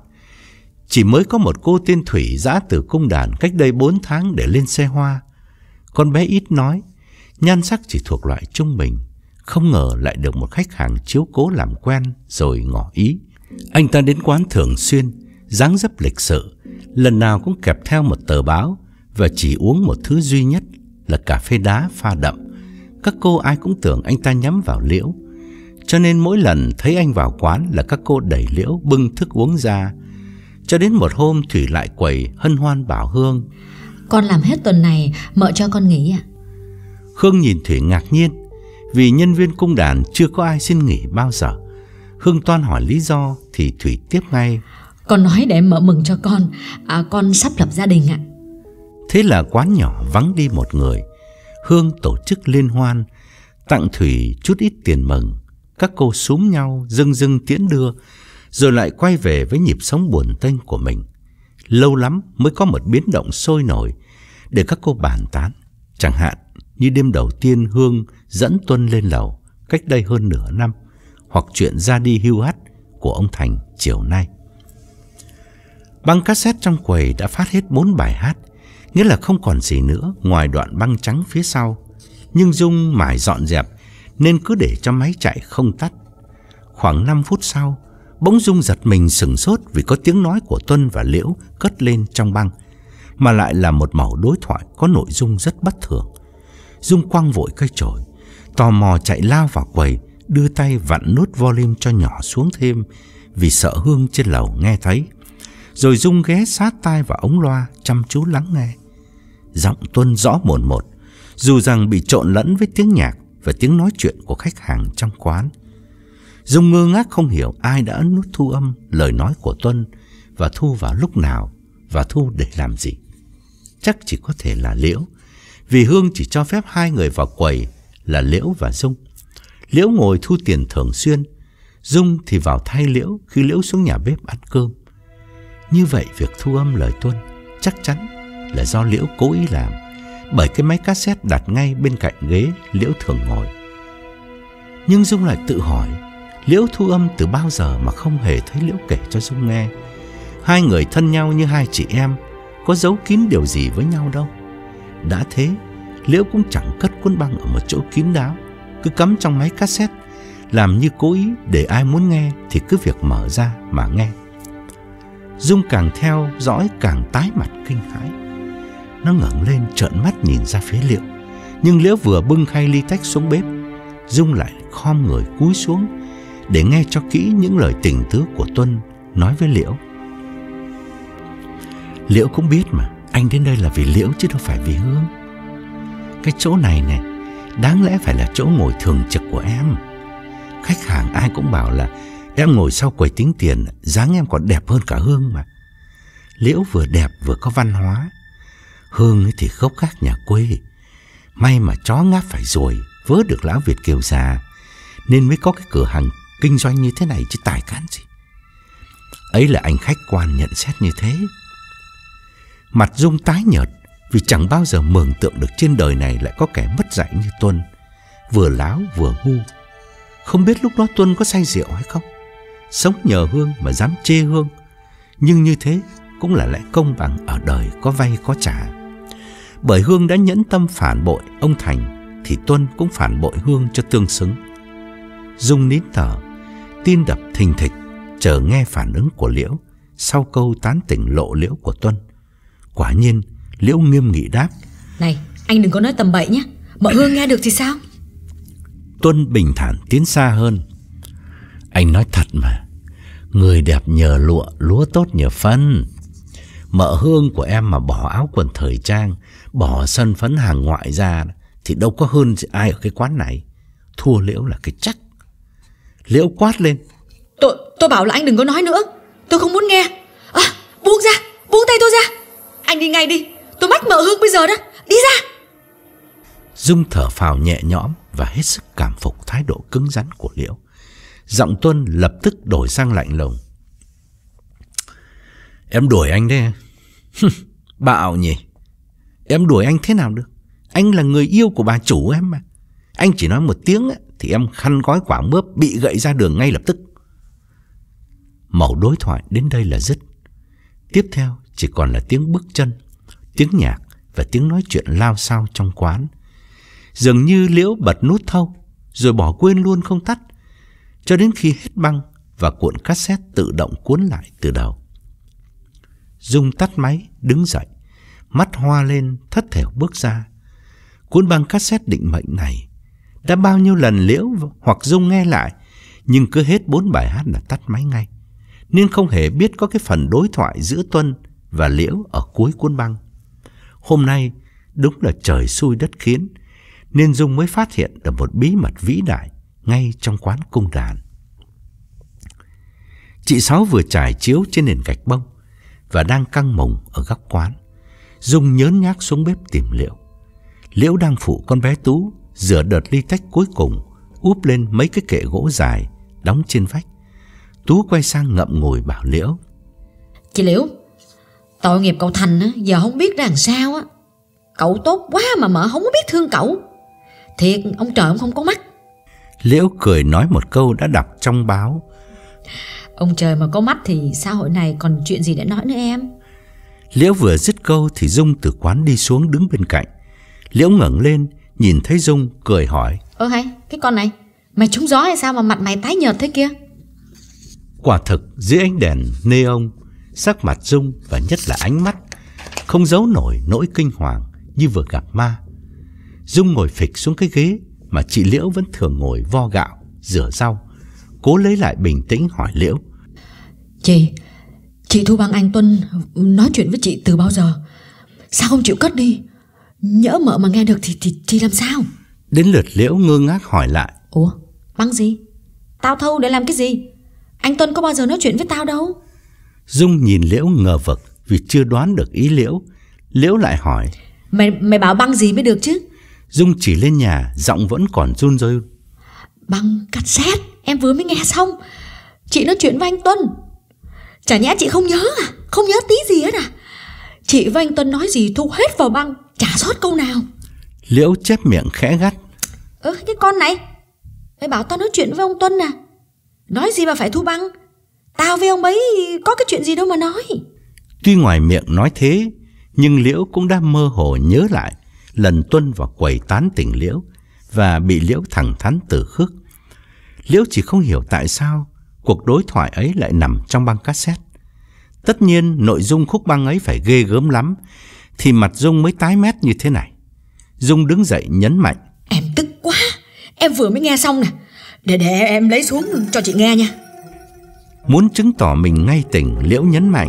chỉ mới có một cô tên Thủy giã từ cung đàn cách đây bốn tháng để lên xe hoa. Con bé ít nói, nhan sắc chỉ thuộc loại trung bình, không ngờ lại được một khách hàng chiếu cố làm quen rồi ngỏ ý. Anh ta đến quán thường xuyên, dáng dấp lịch sự, lần nào cũng kèm theo một tờ báo và chỉ uống một thứ duy nhất là cà phê đá pha đậm. Các cô ai cũng tưởng anh ta nhắm vào Liễu, cho nên mỗi lần thấy anh vào quán là các cô đẩy Liễu bưng thức uống ra. Cho đến một hôm Thủy lại quầy hân hoan bảo Hương: Con làm hết tuần này, mợ cho con nghỉ ạ. Hương nhìn Thủy ngạc nhiên, vì nhân viên cung đàn chưa có ai xin nghỉ bao giờ. Hương toan hỏi lý do thì Thủy tiếp ngay: Con nói để mợ mừng cho con, à, con sắp lập gia đình ạ. Thế là quán nhỏ vắng đi một người. Hương tổ chức liên hoan, tặng Thủy chút ít tiền mừng. Các cô súm nhau dưng dưng tiễn đưa, rồi lại quay về với nhịp sống buồn tênh của mình. Lâu lắm mới có một biến động sôi nổi để các cô bàn tán. Chẳng hạn như đêm đầu tiên Hương dẫn Tuân lên lầu cách đây hơn nửa năm, hoặc chuyện ra đi hưu hắt của ông Thành chiều nay. Băng cassette trong quầy đã phát hết bốn bài hát, nghĩa là không còn gì nữa ngoài đoạn băng trắng phía sau. Nhưng Dung mải dọn dẹp nên cứ để cho máy chạy không tắt. Khoảng năm phút sau, bỗng Dung giật mình sửng sốt vì có tiếng nói của Tuân và Liễu cất lên trong băng, mà lại là một mẩu đối thoại có nội dung rất bất thường. Dung quăng vội cây chổi, tò mò chạy lao vào quầy, đưa tay vặn nút volume cho nhỏ xuống thêm vì sợ Hương trên lầu nghe thấy. Rồi Dung ghé sát tai vào ống loa chăm chú lắng nghe. Giọng Tuân rõ mồn một, dù rằng bị trộn lẫn với tiếng nhạc và tiếng nói chuyện của khách hàng trong quán. Dung ngơ ngác không hiểu ai đã ấn nút thu âm lời nói của Tuân, và thu vào lúc nào, và thu để làm gì. Chắc chỉ có thể là Liễu, vì Hương chỉ cho phép hai người vào quầy là Liễu và Dung. Liễu ngồi thu tiền thường xuyên, Dung thì vào thay Liễu khi Liễu xuống nhà bếp ăn cơm. Như vậy việc thu âm lời Tuân chắc chắn là do Liễu cố ý làm, bởi cái máy cassette đặt ngay bên cạnh ghế Liễu thường ngồi. Nhưng Dung lại tự hỏi, Liễu thu âm từ bao giờ mà không hề thấy Liễu kể cho Dung nghe. Hai người thân nhau như hai chị em, có giấu kín điều gì với nhau đâu. Đã thế, Liễu cũng chẳng cất cuốn băng ở một chỗ kín đáo, cứ cắm trong máy cassette, làm như cố ý để ai muốn nghe thì cứ việc mở ra mà nghe. Dung càng theo dõi càng tái mặt kinh hãi. Nó ngẩng lên trợn mắt nhìn ra phía Liễu, nhưng Liễu vừa bưng khay ly tách xuống bếp, Dung lại khom người cúi xuống để nghe cho kỹ những lời tình tứ của Tuân nói với Liễu. Liễu cũng biết mà, anh đến đây là vì Liễu chứ đâu phải vì Hương. Cái chỗ này này đáng lẽ phải là chỗ ngồi thường trực của em. Khách hàng ai cũng bảo là em ngồi sau quầy tính tiền, dáng em còn đẹp hơn cả Hương mà. Liễu vừa đẹp vừa có văn hóa. Hương thì gốc gác nhà quê, may mà chó ngáp phải rồi vớ được lão Việt kiều già, nên mới có cái cửa hàng kinh doanh như thế này chứ tài cán gì. Ấy là anh khách quan nhận xét như thế. Mặt Dung tái nhợt vì chẳng bao giờ mường tượng được trên đời này lại có kẻ mất dạy như Tuân, vừa láo vừa ngu. Không biết lúc đó Tuân có say rượu hay không, sống nhờ Hương mà dám chê Hương. Nhưng như thế cũng là lẽ công bằng ở đời, có vay có trả. Bởi Hương đã nhẫn tâm phản bội ông Thành thì Tuân cũng phản bội Hương cho tương xứng. Dung nín thở, tim đập thình thịch, chờ nghe phản ứng của Liễu sau câu tán tỉnh lộ liễu của Tuân. Quả nhiên Liễu nghiêm nghị đáp: Này, anh đừng có nói tầm bậy nhé, mợ Hương nghe được thì sao? Tuân bình thản tiến xa hơn: Anh nói thật mà, người đẹp nhờ lụa, lúa tốt nhờ phân. Mợ Hương của em mà bỏ áo quần thời trang, bỏ sân phấn hàng ngoại ra thì đâu có hơn ai ở cái quán này. Thua Liễu là cái chắc. Liễu quát lên: Tôi, tôi bảo là anh đừng có nói nữa, tôi không muốn nghe. À, buông ra, buông tay tôi ra. Anh đi ngay đi, tôi mách mợ Hương bây giờ đó, đi ra. Dung thở phào nhẹ nhõm và hết sức cảm phục thái độ cứng rắn của Liễu. Giọng Tuân lập tức đổi sang lạnh lùng: Em đuổi anh đấy. Bạo nhỉ. Em đuổi anh thế nào được? Anh là người yêu của bà chủ em mà. Anh chỉ nói một tiếng thì em khăn gói quả mướp bị gậy ra đường ngay lập tức. Mẩu đối thoại đến đây là dứt. Tiếp theo chỉ còn là tiếng bước chân, tiếng nhạc và tiếng nói chuyện lao xao trong quán. Dường như Liễu bật nút thâu rồi bỏ quên luôn không tắt, cho đến khi hết băng và cuộn cassette tự động cuốn lại từ đầu. Dung tắt máy, đứng dậy, mắt hoa lên, thất thểu bước ra. Cuốn băng cassette định mệnh này đã bao nhiêu lần Liễu hoặc Dung nghe lại, nhưng cứ hết bốn bài hát là tắt máy ngay, nên không hề biết có cái phần đối thoại giữa Tuân và Liễu ở cuối cuốn băng. Hôm nay đúng là trời xui đất khiến, nên Dung mới phát hiện được một bí mật vĩ đại ngay trong quán cung đàn. Chị Sáu vừa trải chiếu trên nền gạch bông và đang căng mồng ở góc quán. Dung nhớn nhác xuống bếp tìm Liễu. Liễu đang phụ con bé Tú rửa đợt ly tách cuối cùng, úp lên mấy cái kệ gỗ dài đóng trên vách. Tú quay sang ngậm ngùi bảo Liễu: Chị Liễu, tội nghiệp cậu Thành á, giờ không biết ra làm sao á. Cậu tốt quá mà mợ không có biết thương cậu. Thiệt, ông trời ông không có mắt. Liễu cười nói một câu đã đọc trong báo: Ông trời mà có mắt thì xã hội này còn chuyện gì để nói nữa em. Liễu vừa dứt câu thì Dung từ quán đi xuống đứng bên cạnh. Liễu ngẩng lên nhìn thấy Dung cười hỏi: Ơ hay, cái con này mày trúng gió hay sao mà mặt mày tái nhợt thế kia? Quả thực dưới ánh đèn neon, sắc mặt Dung và nhất là ánh mắt không giấu nổi nỗi kinh hoàng như vừa gặp ma. Dung ngồi phịch xuống cái ghế mà chị Liễu vẫn thường ngồi vo gạo, rửa rau, cố lấy lại bình tĩnh hỏi Liễu: Chị, chị thu băng anh Tuân nói chuyện với chị từ bao giờ? Sao không chịu cất đi? Nhỡ mợ mà nghe được thì, thì, thì làm sao? Đến lượt Liễu ngơ ngác hỏi lại: Ủa, băng gì? Tao thâu để làm cái gì? Anh Tuân có bao giờ nói chuyện với tao đâu. Dung nhìn Liễu ngờ vực vì chưa đoán được ý Liễu. Liễu lại hỏi: Mày, mày bảo băng gì mới được chứ? Dung chỉ lên nhà, giọng vẫn còn run run: Băng cassette, em vừa mới nghe xong. Chị nói chuyện với anh Tuân. Chả nhẽ chị không nhớ à? Không nhớ tí gì hết à? Chị với anh Tuân nói gì thu hết vào băng, chả sót câu nào. Liễu chép miệng khẽ gắt: Ơ, cái con này. Mày bảo tao nói chuyện với ông Tuân à? Nói gì mà phải thu băng? Tao với ông ấy có cái chuyện gì đâu mà nói. Tuy ngoài miệng nói thế, nhưng Liễu cũng đã mơ hồ nhớ lại lần Tuân vào quầy tán tỉnh Liễu và bị Liễu thẳng thắn từ khước. Liễu chỉ không hiểu tại sao cuộc đối thoại ấy lại nằm trong băng cassette. Tất nhiên nội dung khúc băng ấy phải ghê gớm lắm thì mặt Dung mới tái mét như thế này. Dung đứng dậy nhấn mạnh: Em tức quá, em vừa mới nghe xong nè. Để để em lấy xuống cho chị nghe nha. Muốn chứng tỏ mình ngay tỉnh, Liễu nhấn mạnh: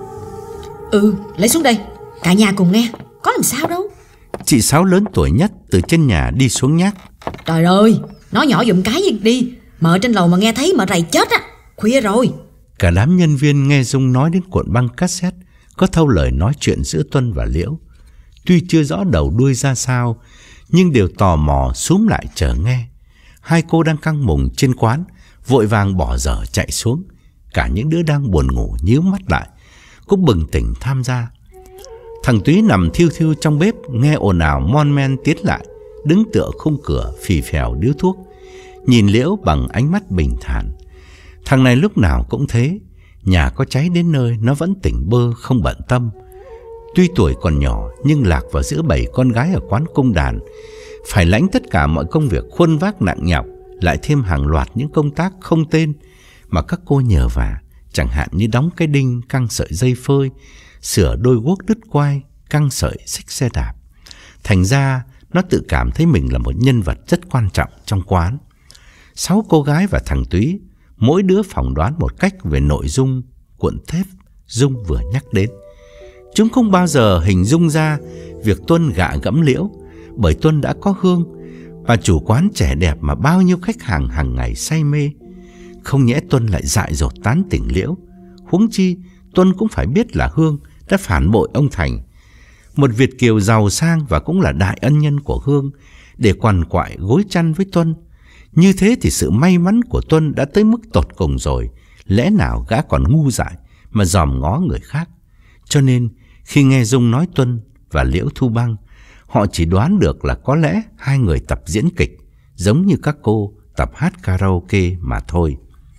Ừ, lấy xuống đây, cả nhà cùng nghe, có làm sao đâu. Chị Sáu lớn tuổi nhất từ trên nhà đi xuống nhắc: Trời ơi, nói nhỏ giùm cái gì đi, mà ở trên lầu mà nghe thấy mà rầy chết á, khuya rồi. Cả đám nhân viên nghe Dung nói đến cuộn băng cassette có thâu lời nói chuyện giữa Tuân và Liễu. Tuy chưa rõ đầu đuôi ra sao, nhưng đều tò mò xúm lại chờ nghe. Hai cô đang căng mùng trên quán, vội vàng bỏ dở chạy xuống. Cả những đứa đang buồn ngủ nhíu mắt lại cũng bừng tỉnh tham gia. Thằng Túy nằm thiêu thiêu trong bếp, nghe ồn ào mon men tiến lại, đứng tựa khung cửa phì phèo điếu thuốc, nhìn Liễu bằng ánh mắt bình thản. Thằng này lúc nào cũng thế, nhà có cháy đến nơi nó vẫn tỉnh bơ không bận tâm. Tuy tuổi còn nhỏ nhưng lạc vào giữa bảy con gái ở quán cung đàn, phải lãnh tất cả mọi công việc khuân vác nặng nhọc, lại thêm hàng loạt những công tác không tên mà các cô nhờ vả, chẳng hạn như đóng cái đinh, căng sợi dây phơi, sửa đôi guốc đứt quai, căng sợi xích xe đạp. Thành ra nó tự cảm thấy mình là một nhân vật rất quan trọng trong quán. Sáu cô gái và thằng Túy, mỗi đứa phỏng đoán một cách về nội dung cuộn thép Dung vừa nhắc đến. Chúng không bao giờ hình dung ra việc Tuân gạ gẫm Liễu, bởi Tuân đã có Hương, và chủ quán trẻ đẹp mà bao nhiêu khách hàng hàng ngày say mê. Không nhẽ Tuân lại dại dột tán tỉnh Liễu. Huống chi Tuân cũng phải biết là Hương đã phản bội ông Thành, một Việt kiều giàu sang và cũng là đại ân nhân của Hương, để quằn quại gối chăn với Tuân. Như thế thì sự may mắn của Tuân đã tới mức tột cùng rồi, lẽ nào gã còn ngu dại mà dòm ngó người khác. Cho nên khi nghe Dung nói Tuân và Liễu thu băng, họ chỉ đoán được là có lẽ hai người tập diễn kịch, giống như các cô tập hát karaoke mà thôi.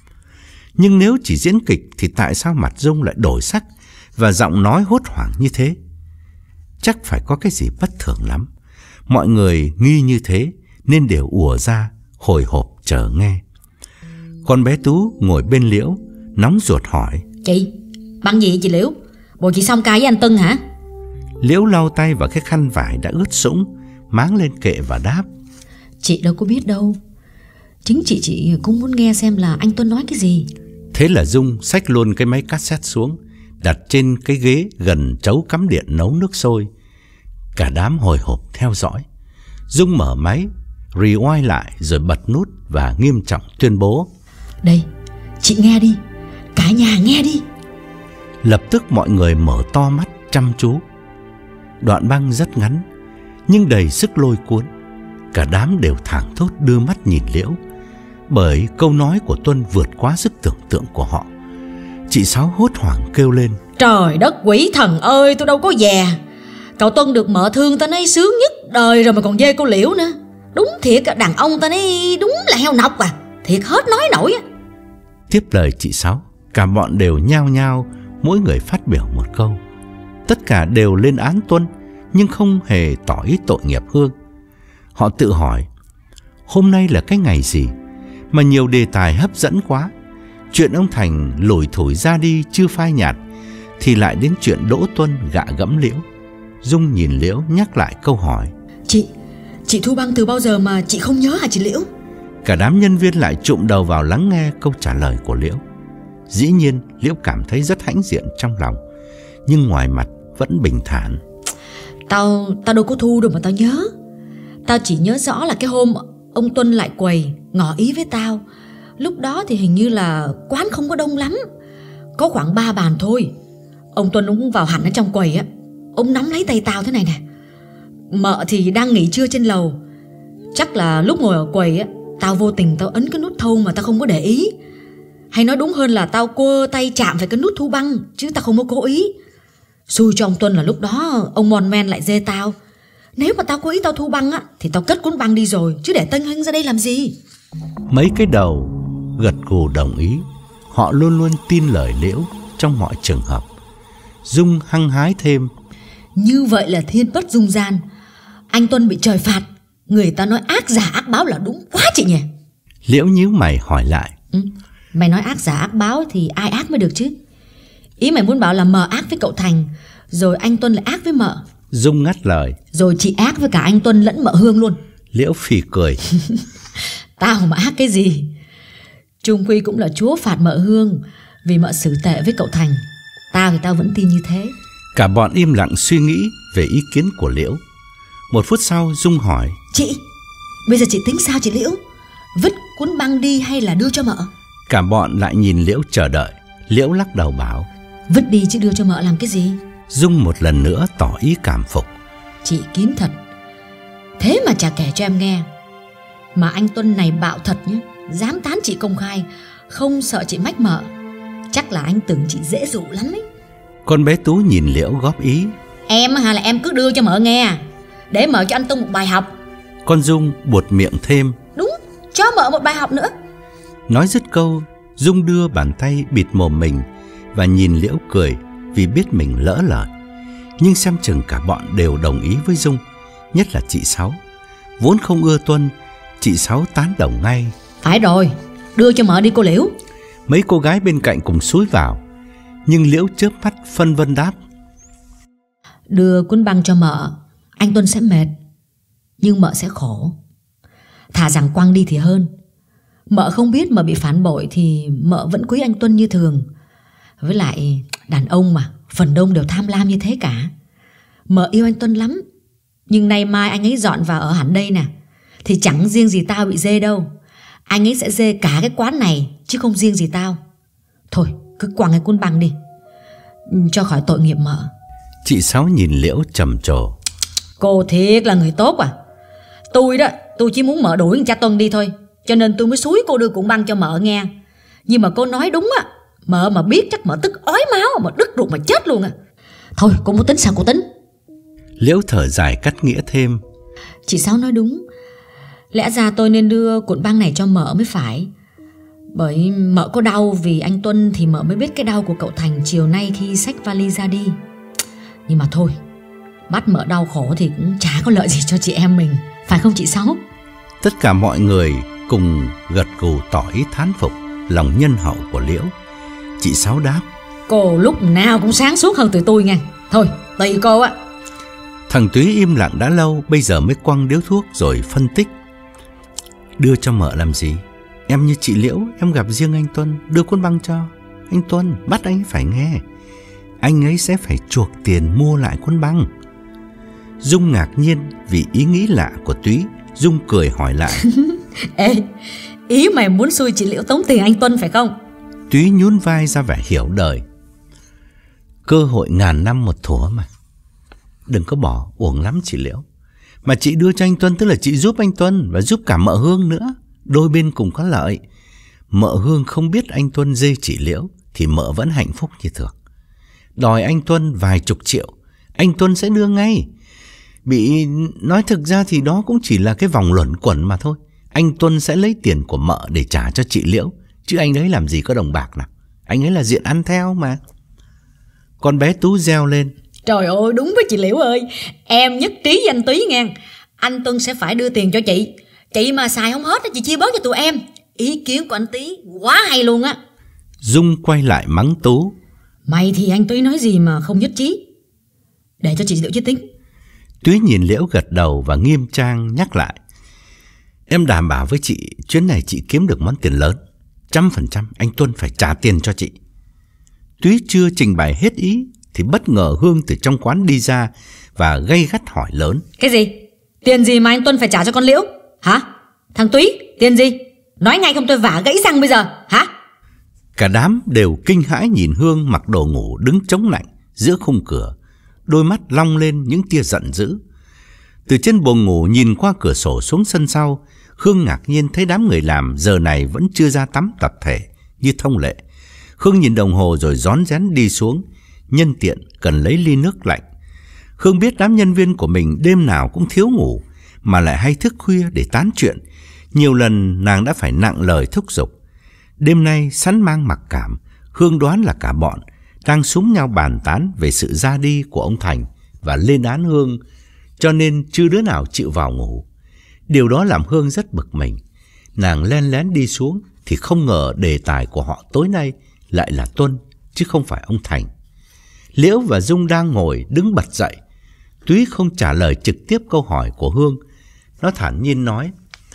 Nhưng nếu chỉ diễn kịch thì tại sao mặt Dung lại đổi sắc và giọng nói hốt hoảng như thế? Chắc phải có cái gì bất thường lắm. Mọi người nghi như thế nên đều ùa ra hồi hộp chờ nghe. Con bé Tú ngồi bên Liễu nóng ruột hỏi: Chị, băng gì chị Liễu? Bộ chị xong ca với anh Tân hả? Liễu lau tay vào cái khăn vải đã ướt sũng, máng lên kệ và đáp: Chị đâu có biết đâu. Chính chị chị cũng muốn nghe xem là anh Tuân nói cái gì. Thế là Dung xách luôn cái máy cassette xuống, đặt trên cái ghế gần chấu cắm điện nấu nước sôi. Cả đám hồi hộp theo dõi. Dung mở máy, rewind lại rồi bật nút và nghiêm trọng tuyên bố: Đây, chị nghe đi, cả nhà nghe đi. Lập tức mọi người mở to mắt chăm chú. Đoạn băng rất ngắn nhưng đầy sức lôi cuốn. Cả đám đều thảng thốt đưa mắt nhìn Liễu, bởi câu nói của Tuân vượt quá sức tưởng tượng của họ. Chị Sáu hốt hoảng kêu lên: Trời đất quỷ thần ơi, tôi đâu có già. Cậu Tuân được mợ thương ta nói sướng nhất đời rồi mà còn dê cô Liễu nữa. Đúng thiệt, đàn ông ta nói đúng là heo nọc à. Thiệt hết nói nổi á. Tiếp lời chị Sáu, cả bọn đều nhao nhao, mỗi người phát biểu một câu. Tất cả đều lên án Tuân, nhưng không hề tỏ ý tội nghiệp Hương. Họ tự hỏi, hôm nay là cái ngày gì mà nhiều đề tài hấp dẫn quá. Chuyện ông Thành lủi thủi ra đi chưa phai nhạt, thì lại đến chuyện Đỗ Tuân gạ gẫm Liễu. Dung nhìn Liễu nhắc lại câu hỏi: Chị, chị thu băng từ bao giờ mà chị không nhớ hả chị Liễu? Cả đám nhân viên lại chụm đầu vào lắng nghe câu trả lời của Liễu. Dĩ nhiên Liễu cảm thấy rất hãnh diện trong lòng, nhưng ngoài mặt vẫn bình thản. Tao, tao đâu có thu đâu mà tao nhớ. Tao chỉ nhớ rõ là cái hôm ông Tuân lại quầy ngỏ ý với tao. Lúc đó thì hình như là quán không có đông lắm, có khoảng ba bàn thôi. Ông Tuân cũng vào hẳn ở trong quầy á. Ông nắm lấy tay tao thế này nè. Mợ thì đang nghỉ trưa trên lầu. Chắc là lúc ngồi ở quầy á, tao vô tình tao ấn cái nút thâu mà tao không có để ý. Hay nói đúng hơn là tao quơ tay chạm phải cái nút thu băng, chứ tao không có cố ý. Xui cho ông Tuân là lúc đó ông Mon Men lại dê tao. Nếu mà tao cố ý tao thu băng á, thì tao cất cuốn băng đi rồi, chứ để Tân Hưng ra đây làm gì. Mấy cái đầu gật gù đồng ý. Họ luôn luôn tin lời Liễu trong mọi trường hợp. Dung hăng hái thêm: Như vậy là thiên bất dung gian. Anh Tuân bị trời phạt. Người ta nói ác giả ác báo là đúng quá chị nhỉ? Liễu nhíu mày hỏi lại: ừ, Mày nói ác giả ác báo thì ai ác mới được chứ? Ý mày muốn bảo là mợ ác với cậu Thành, rồi anh Tuân lại ác với mợ. Dung ngắt lời: Rồi chị ác với cả anh Tuân lẫn mợ Hương luôn. Liễu phì cười: Tao mà ác cái gì? Chung quy cũng là Chúa phạt mợ Hương vì mợ xử tệ với cậu Thành. Tao thì tao vẫn tin như thế. Cả bọn im lặng suy nghĩ về ý kiến của Liễu. Một phút sau Dung hỏi: Chị, bây giờ chị tính sao chị Liễu? Vứt cuốn băng đi hay là đưa cho mợ? Cả bọn lại nhìn Liễu chờ đợi. Liễu lắc đầu bảo: Vứt đi chứ đưa cho mợ làm cái gì? Dung một lần nữa tỏ ý cảm phục: Chị kín thật. Thế mà chả kể cho em nghe. Mà anh Tuân này bạo thật nhá, dám tán chị công khai, không sợ chị mách mợ. Chắc là anh tưởng chị dễ dụ lắm ấy. Con bé Tú nhìn Liễu góp ý: Em hay là em cứ đưa cho mợ nghe, để mợ cho anh Tuân một bài học. Con Dung buột miệng thêm: Đúng, cho mợ một bài học nữa. Nói dứt câu, Dung đưa bàn tay bịt mồm mình và nhìn Liễu cười vì biết mình lỡ lời. Nhưng xem chừng cả bọn đều đồng ý với Dung, nhất là chị Sáu. Vốn không ưa Tuân, chị Sáu tán đồng ngay: Phải rồi, đưa cho mợ đi cô Liễu. Mấy cô gái bên cạnh cùng xúi vào, nhưng Liễu chớp mắt phân vân đáp: Đưa cuốn băng cho mợ, anh Tuân sẽ mệt, nhưng mợ sẽ khổ. Thà rằng quăng đi thì hơn. Mợ không biết mợ bị phản bội thì mợ vẫn quý anh Tuân như thường. Với lại đàn ông mà, phần đông đều tham lam như thế cả. Mợ yêu anh Tuân lắm, nhưng nay mai anh ấy dọn vào ở hẳn đây nè, thì chẳng riêng gì tao bị dê đâu. Anh ấy sẽ dê cả cái quán này, chứ không riêng gì tao. Thôi cứ quăng cái cuốn băng đi, cho khỏi tội nghiệp mợ. Chị Sáu nhìn Liễu trầm trồ: Cô thiệt là người tốt à. Tôi đó, tôi chỉ muốn mợ đuổi cha Tuân đi thôi, cho nên tôi mới xúi cô đưa cuộn băng cho mợ nghe. Nhưng mà cô nói đúng á, mợ mà biết chắc mợ tức ói máu, mà đứt ruột mà chết luôn à. Thôi cô muốn tính sao cô tính. Liễu thở dài cắt nghĩa thêm: Chị Sáu nói đúng. Lẽ ra tôi nên đưa cuộn băng này cho mợ mới phải. Bởi mợ có đau vì anh Tuân thì mợ mới biết cái đau của cậu Thành chiều nay khi xách vali ra đi. Nhưng mà thôi, bắt mợ đau khổ thì cũng chả có lợi gì cho chị em mình, phải không chị Sáu? Tất cả mọi người cùng gật gù tỏ ý thán phục lòng nhân hậu của Liễu. Chị Sáu đáp: Cô lúc nào cũng sáng suốt hơn tụi tôi nha. Thôi tùy cô á. Thằng Túy im lặng đã lâu, bây giờ mới quăng điếu thuốc rồi phân tích: Đưa cho mợ làm gì? Em như chị Liễu, em gặp riêng anh Tuân, đưa cuốn băng cho anh Tuân, bắt anh ấy phải nghe. Anh ấy sẽ phải chuộc tiền mua lại cuốn băng. Dung ngạc nhiên vì ý nghĩ lạ của Túy. Dung cười hỏi lại: Ê, ý mày muốn xui chị Liễu tống tiền anh Tuân phải không? Túy nhún vai ra vẻ hiểu đời: Cơ hội ngàn năm một thủa mà, đừng có bỏ uổng lắm chị Liễu. Mà chị đưa cho anh Tuân tức là chị giúp anh Tuân và giúp cả mợ Hương nữa, đôi bên cùng có lợi. Mợ Hương không biết anh Tuân dê chị Liễu thì mợ vẫn hạnh phúc như thường. Đòi anh Tuân vài chục triệu, anh Tuân sẽ đưa ngay. Bị nói thực ra thì đó cũng chỉ là cái vòng luẩn quẩn mà thôi. Anh Tuân sẽ lấy tiền của mợ để trả cho chị Liễu, chứ anh ấy làm gì có đồng bạc nào. Anh ấy là diện ăn theo mà. Con bé Tú reo lên: Trời ơi, đúng với chị Liễu ơi. Em nhất trí với anh Túy nghe. Anh Tuân sẽ phải đưa tiền cho chị. Chị mà xài không hết chị chia bớt cho tụi em. Ý kiến của anh Tí quá hay luôn á. Dung quay lại mắng Tú: Mày thì anh Túy nói gì mà không nhất trí. Để cho chị Liễu chứ tính. Túy nhìn Liễu gật đầu và nghiêm trang nhắc lại: Em đảm bảo với chị, chuyến này chị kiếm được món tiền lớn. Trăm phần trăm anh Tuân phải trả tiền cho chị. Túy chưa trình bày hết ý thì bất ngờ Hương từ trong quán đi ra và gay gắt hỏi lớn: Cái gì? Tiền gì mà anh Tuân phải trả cho con Liễu? Hả? Thằng Túy, tiền gì? Nói ngay không tôi vả gãy răng bây giờ, hả? Cả đám đều kinh hãi nhìn Hương mặc đồ ngủ đứng chống lạnh giữa khung cửa, đôi mắt long lên những tia giận dữ. Từ trên buồng ngủ nhìn qua cửa sổ xuống sân sau, Hương ngạc nhiên thấy đám người làm giờ này vẫn chưa ra tắm tập thể như thông lệ. Hương nhìn đồng hồ rồi rón rén đi xuống, nhân tiện cần lấy ly nước lạnh. Hương biết đám nhân viên của mình đêm nào cũng thiếu ngủ, mà lại hay thức khuya để tán chuyện, Nhiều lần nàng đã phải nặng lời thúc giục. Đêm nay sẵn mang mặc cảm, Hương đoán là cả bọn đang súm nhau bàn tán về sự ra đi của ông Thành và lên án Hương, cho nên chưa đứa nào chịu vào ngủ. Điều đó làm Hương rất bực mình. Nàng len lén đi xuống thì không ngờ đề tài của họ tối nay lại là Tuân, chứ không phải ông Thành. Liễu và Dung đang ngồi đứng bật dậy. Túy không trả lời trực tiếp câu hỏi của Hương. Nó thản nhiên nói: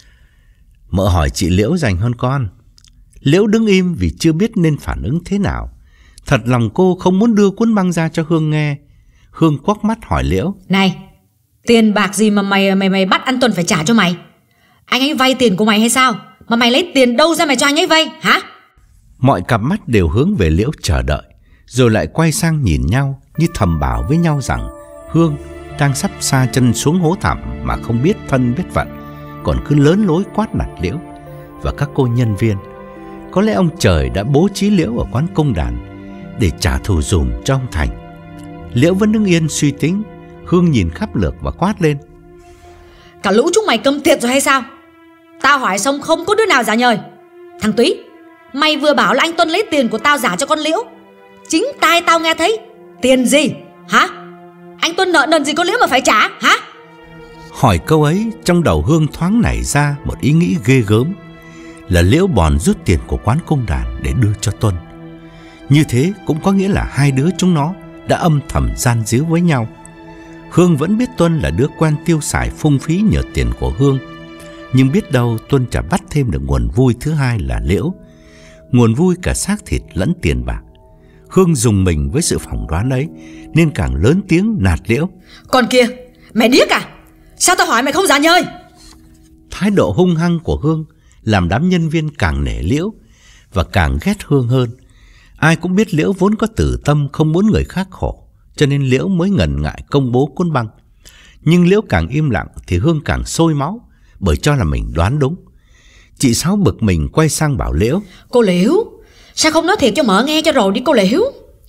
"Mợ hỏi chị Liễu dành hơn con." Liễu đứng im vì chưa biết nên phản ứng thế nào. Thật lòng cô không muốn đưa cuốn băng ra cho Hương nghe. Hương quắc mắt hỏi Liễu: "Này, tiền bạc gì mà mày mày mày bắt anh Tuân phải trả cho mày? Anh ấy vay tiền của mày hay sao? Mà mày lấy tiền đâu ra mày cho anh ấy vay hả?" Mọi cặp mắt đều hướng về Liễu chờ đợi, rồi lại quay sang nhìn nhau như thầm bảo với nhau rằng Hương đang sắp sa chân xuống hố thẳm mà không biết thân biết phận, còn cứ lớn lối quát nạt Liễu và các cô nhân viên. Có lẽ ông trời đã bố trí Liễu ở quán công đàn để trả thù dùm cho ông Thành. Liễu vẫn đứng yên suy tính. Hương nhìn khắp lượt và quát lên: "Cả lũ chúng mày câm tiệt rồi hay sao? Tao hỏi xong không có đứa nào giả nhời. Thằng Túy, mày vừa bảo là anh Tuân lấy tiền của tao giả cho con Liễu. Chính tai tao nghe thấy. Tiền gì hả? Anh Tuân nợ nần gì con Liễu mà phải trả hả?" Hỏi câu ấy, trong đầu Hương thoáng nảy ra một ý nghĩ ghê gớm, là Liễu bòn rút tiền của quán công đàn để đưa cho Tuân. Như thế cũng có nghĩa là hai đứa chúng nó đã âm thầm gian díu với nhau. Hương vẫn biết Tuân là đứa quen tiêu xài phung phí nhờ tiền của Hương, nhưng biết đâu Tuân chả bắt thêm được nguồn vui thứ hai là Liễu, nguồn vui cả xác thịt lẫn tiền bạc. Hương dùng mình với sự phỏng đoán ấy nên càng lớn tiếng nạt Liễu: "Còn kìa, mày điếc à? Sao tao hỏi mày không giả nhời?" Thái độ hung hăng của Hương làm đám nhân viên càng nể Liễu và càng ghét Hương hơn. Ai cũng biết Liễu vốn có tử tâm không muốn người khác khổ, cho nên Liễu mới ngần ngại công bố cuốn băng. Nhưng Liễu càng im lặng thì Hương càng sôi máu, bởi cho là mình đoán đúng. Chị Sáu bực mình quay sang bảo Liễu: "Cô Liễu, sao không nói thiệt cho mợ nghe cho rồi đi cô Liễu?"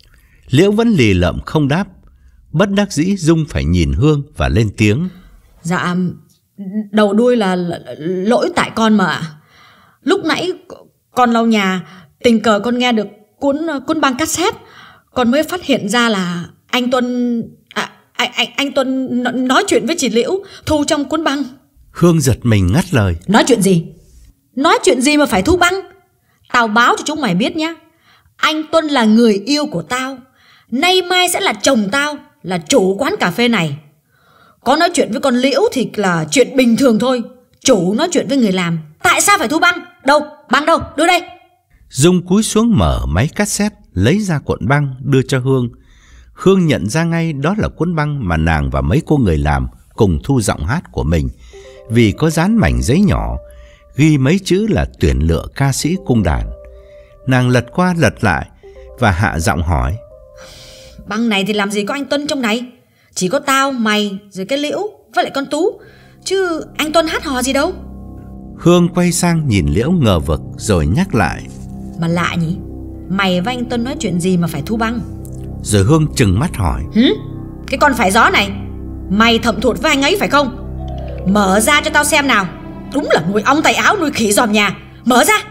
Liễu vẫn lì lợm không đáp. Bất đắc dĩ Dung phải nhìn Hương và lên tiếng: "Dạ, đầu đuôi là lỗi tại con mà ạ. Lúc nãy con lau nhà, tình cờ con nghe được cuốn cuốn băng cassette, con mới phát hiện ra là anh Tuân à, anh, anh, anh Tuân nói chuyện với chị Liễu thu trong cuốn băng." Hương giật mình ngắt lời: "Nói chuyện gì? Nói chuyện gì mà phải thu băng? Tao báo cho chúng mày biết nhá. Anh Tuân là người yêu của tao, nay mai sẽ là chồng tao, là chủ quán cà phê này. Có nói chuyện với con Liễu thì là chuyện bình thường thôi. Chủ nói chuyện với người làm, tại sao phải thu băng? Đâu, băng đâu, đưa đây." Dung cúi xuống mở máy cassette, lấy ra cuộn băng đưa cho Hương. Hương nhận ra ngay đó là cuốn băng mà nàng và mấy cô người làm cùng thu giọng hát của mình, vì có dán mảnh giấy nhỏ ghi mấy chữ là tuyển lựa ca sĩ cung đàn. Nàng lật qua lật lại và hạ giọng hỏi: "Băng này thì làm gì có anh Tuân trong này? Chỉ có tao, mày, rồi cái Liễu với lại con Tú, chứ anh Tuân hát hò gì đâu." Hương quay sang nhìn Liễu ngờ vực rồi nhắc lại: "Mà lạ nhỉ, mày với anh Tuân nói chuyện gì mà phải thu băng?" Rồi Hương trừng mắt hỏi: Hứ? Cái con phải gió này, mày thậm thuột với anh ấy phải không? Mở ra cho tao xem nào. Đúng là nuôi ong tay áo nuôi khỉ dòm nhà. Mở ra."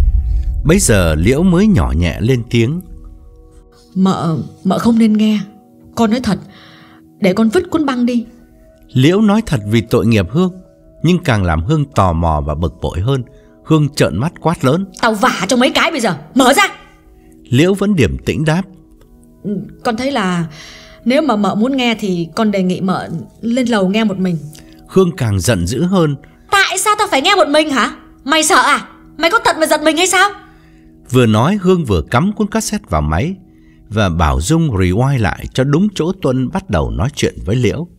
Bấy giờ Liễu mới nhỏ nhẹ lên tiếng: Mợ, mợ không nên nghe. Con nói thật, để con vứt cuốn băng đi." Liễu nói thật vì tội nghiệp Hương, nhưng càng làm Hương tò mò và bực bội hơn. Hương trợn mắt quát lớn: "Tao vả cho mấy cái bây giờ, mở ra." Liễu vẫn điềm tĩnh đáp: "Con thấy là nếu mà mợ muốn nghe thì con đề nghị mợ lên lầu nghe một mình." Hương càng giận dữ hơn: "Tại sao tao phải nghe một mình hả? Mày sợ à? Mày có tật mà giật mình hay sao?" Vừa nói Hương vừa cắm cuốn cassette vào máy và bảo Dung rewind lại cho đúng chỗ Tuân bắt đầu nói chuyện với Liễu.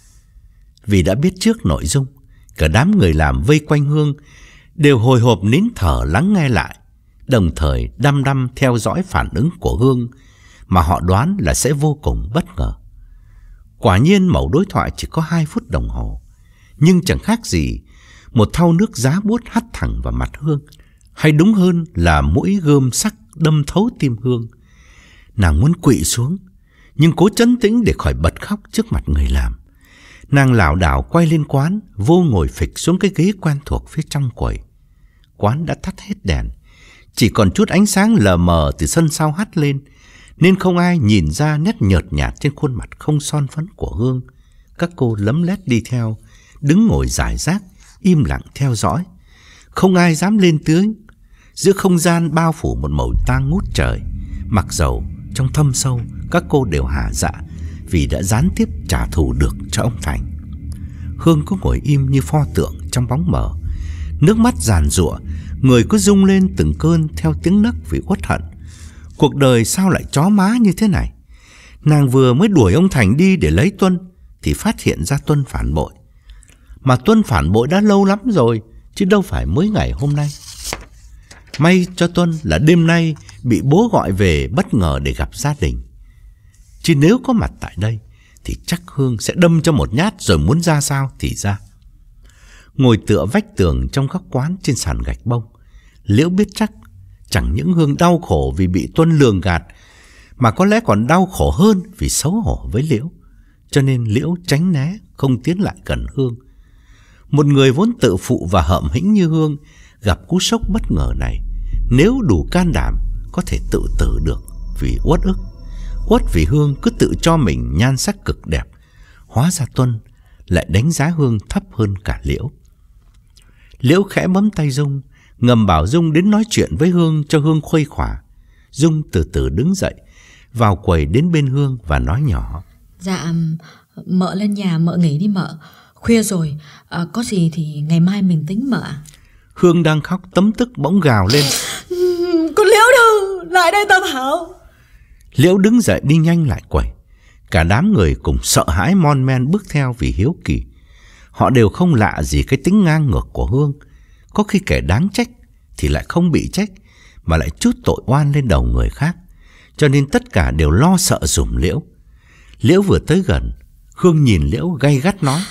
Vì đã biết trước nội dung, cả đám người làm vây quanh Hương đều hồi hộp nín thở lắng nghe lại, đồng thời đăm đăm theo dõi phản ứng của Hương mà họ đoán là sẽ vô cùng bất ngờ. Quả nhiên mẩu đối thoại chỉ có hai phút đồng hồ, nhưng chẳng khác gì một thau nước giá buốt hắt thẳng vào mặt Hương, hay đúng hơn là mũi gươm sắc đâm thấu tim Hương. Nàng muốn quỵ xuống, nhưng cố trấn tĩnh để khỏi bật khóc trước mặt người làm. Nàng lảo đảo quay lên quán, vô ngồi phịch xuống cái ghế quen thuộc phía trong quầy. Quán đã tắt hết đèn, chỉ còn chút ánh sáng lờ mờ từ sân sau hắt lên, nên không ai nhìn ra nét nhợt nhạt trên khuôn mặt không son phấn của Hương. Các cô lấm lét đi theo, đứng ngồi rải rác, im lặng theo dõi. Không ai dám lên tiếng. Giữa không gian bao phủ một màu tang ngút trời. Mặc dầu trong thâm sâu các cô đều hả dạ vì đã gián tiếp trả thù được cho ông Thành. Hương cứ ngồi im như pho tượng trong bóng mờ, nước mắt giàn giụa, người cứ rung lên từng cơn theo tiếng nấc vì uất hận. Cuộc đời sao lại chó má như thế này? Nàng vừa mới đuổi ông Thành đi để lấy Tuân thì phát hiện ra Tuân phản bội. Mà Tuân phản bội đã lâu lắm rồi, chứ đâu phải mới ngày hôm nay. May cho Tuân là đêm nay bị bố gọi về bất ngờ để gặp gia đình. Chứ nếu có mặt tại đây thì chắc Hương sẽ đâm cho một nhát rồi muốn ra sao thì ra. Ngồi tựa vách tường trong góc quán trên sàn gạch bông, Liễu biết chắc chẳng những Hương đau khổ vì bị Tuân lường gạt, mà có lẽ còn đau khổ hơn vì xấu hổ với Liễu. Cho nên Liễu tránh né, không tiến lại gần Hương. Một người vốn tự phụ và hợm hĩnh như Hương gặp cú sốc bất ngờ này, nếu đủ can đảm có thể tự tử được vì uất ức. Uất vì Hương cứ tự cho mình nhan sắc cực đẹp, hóa ra Tuân lại đánh giá Hương thấp hơn cả Liễu. Liễu khẽ bấm tay Dung, ngầm bảo Dung đến nói chuyện với Hương cho Hương khuây khỏa. Dung từ từ đứng dậy, vào quầy đến bên Hương và nói nhỏ: Dạ, mợ lên nhà mợ nghỉ đi mợ. Khuya rồi, à, có gì thì ngày mai mình tính mợ. Hương đang khóc tấm tức bỗng gào lên: Con Liễu đâu, lại đây tao bảo. Liễu đứng dậy đi nhanh lại quầy. Cả đám người cùng sợ hãi mon men bước theo vì hiếu kỳ. Họ đều không lạ gì cái tính ngang ngược của Hương. Có khi kẻ đáng trách thì lại không bị trách, mà lại trút tội oan lên đầu người khác. Cho nên tất cả đều lo sợ giùm Liễu. Liễu vừa tới gần, Hương nhìn Liễu gay gắt nói: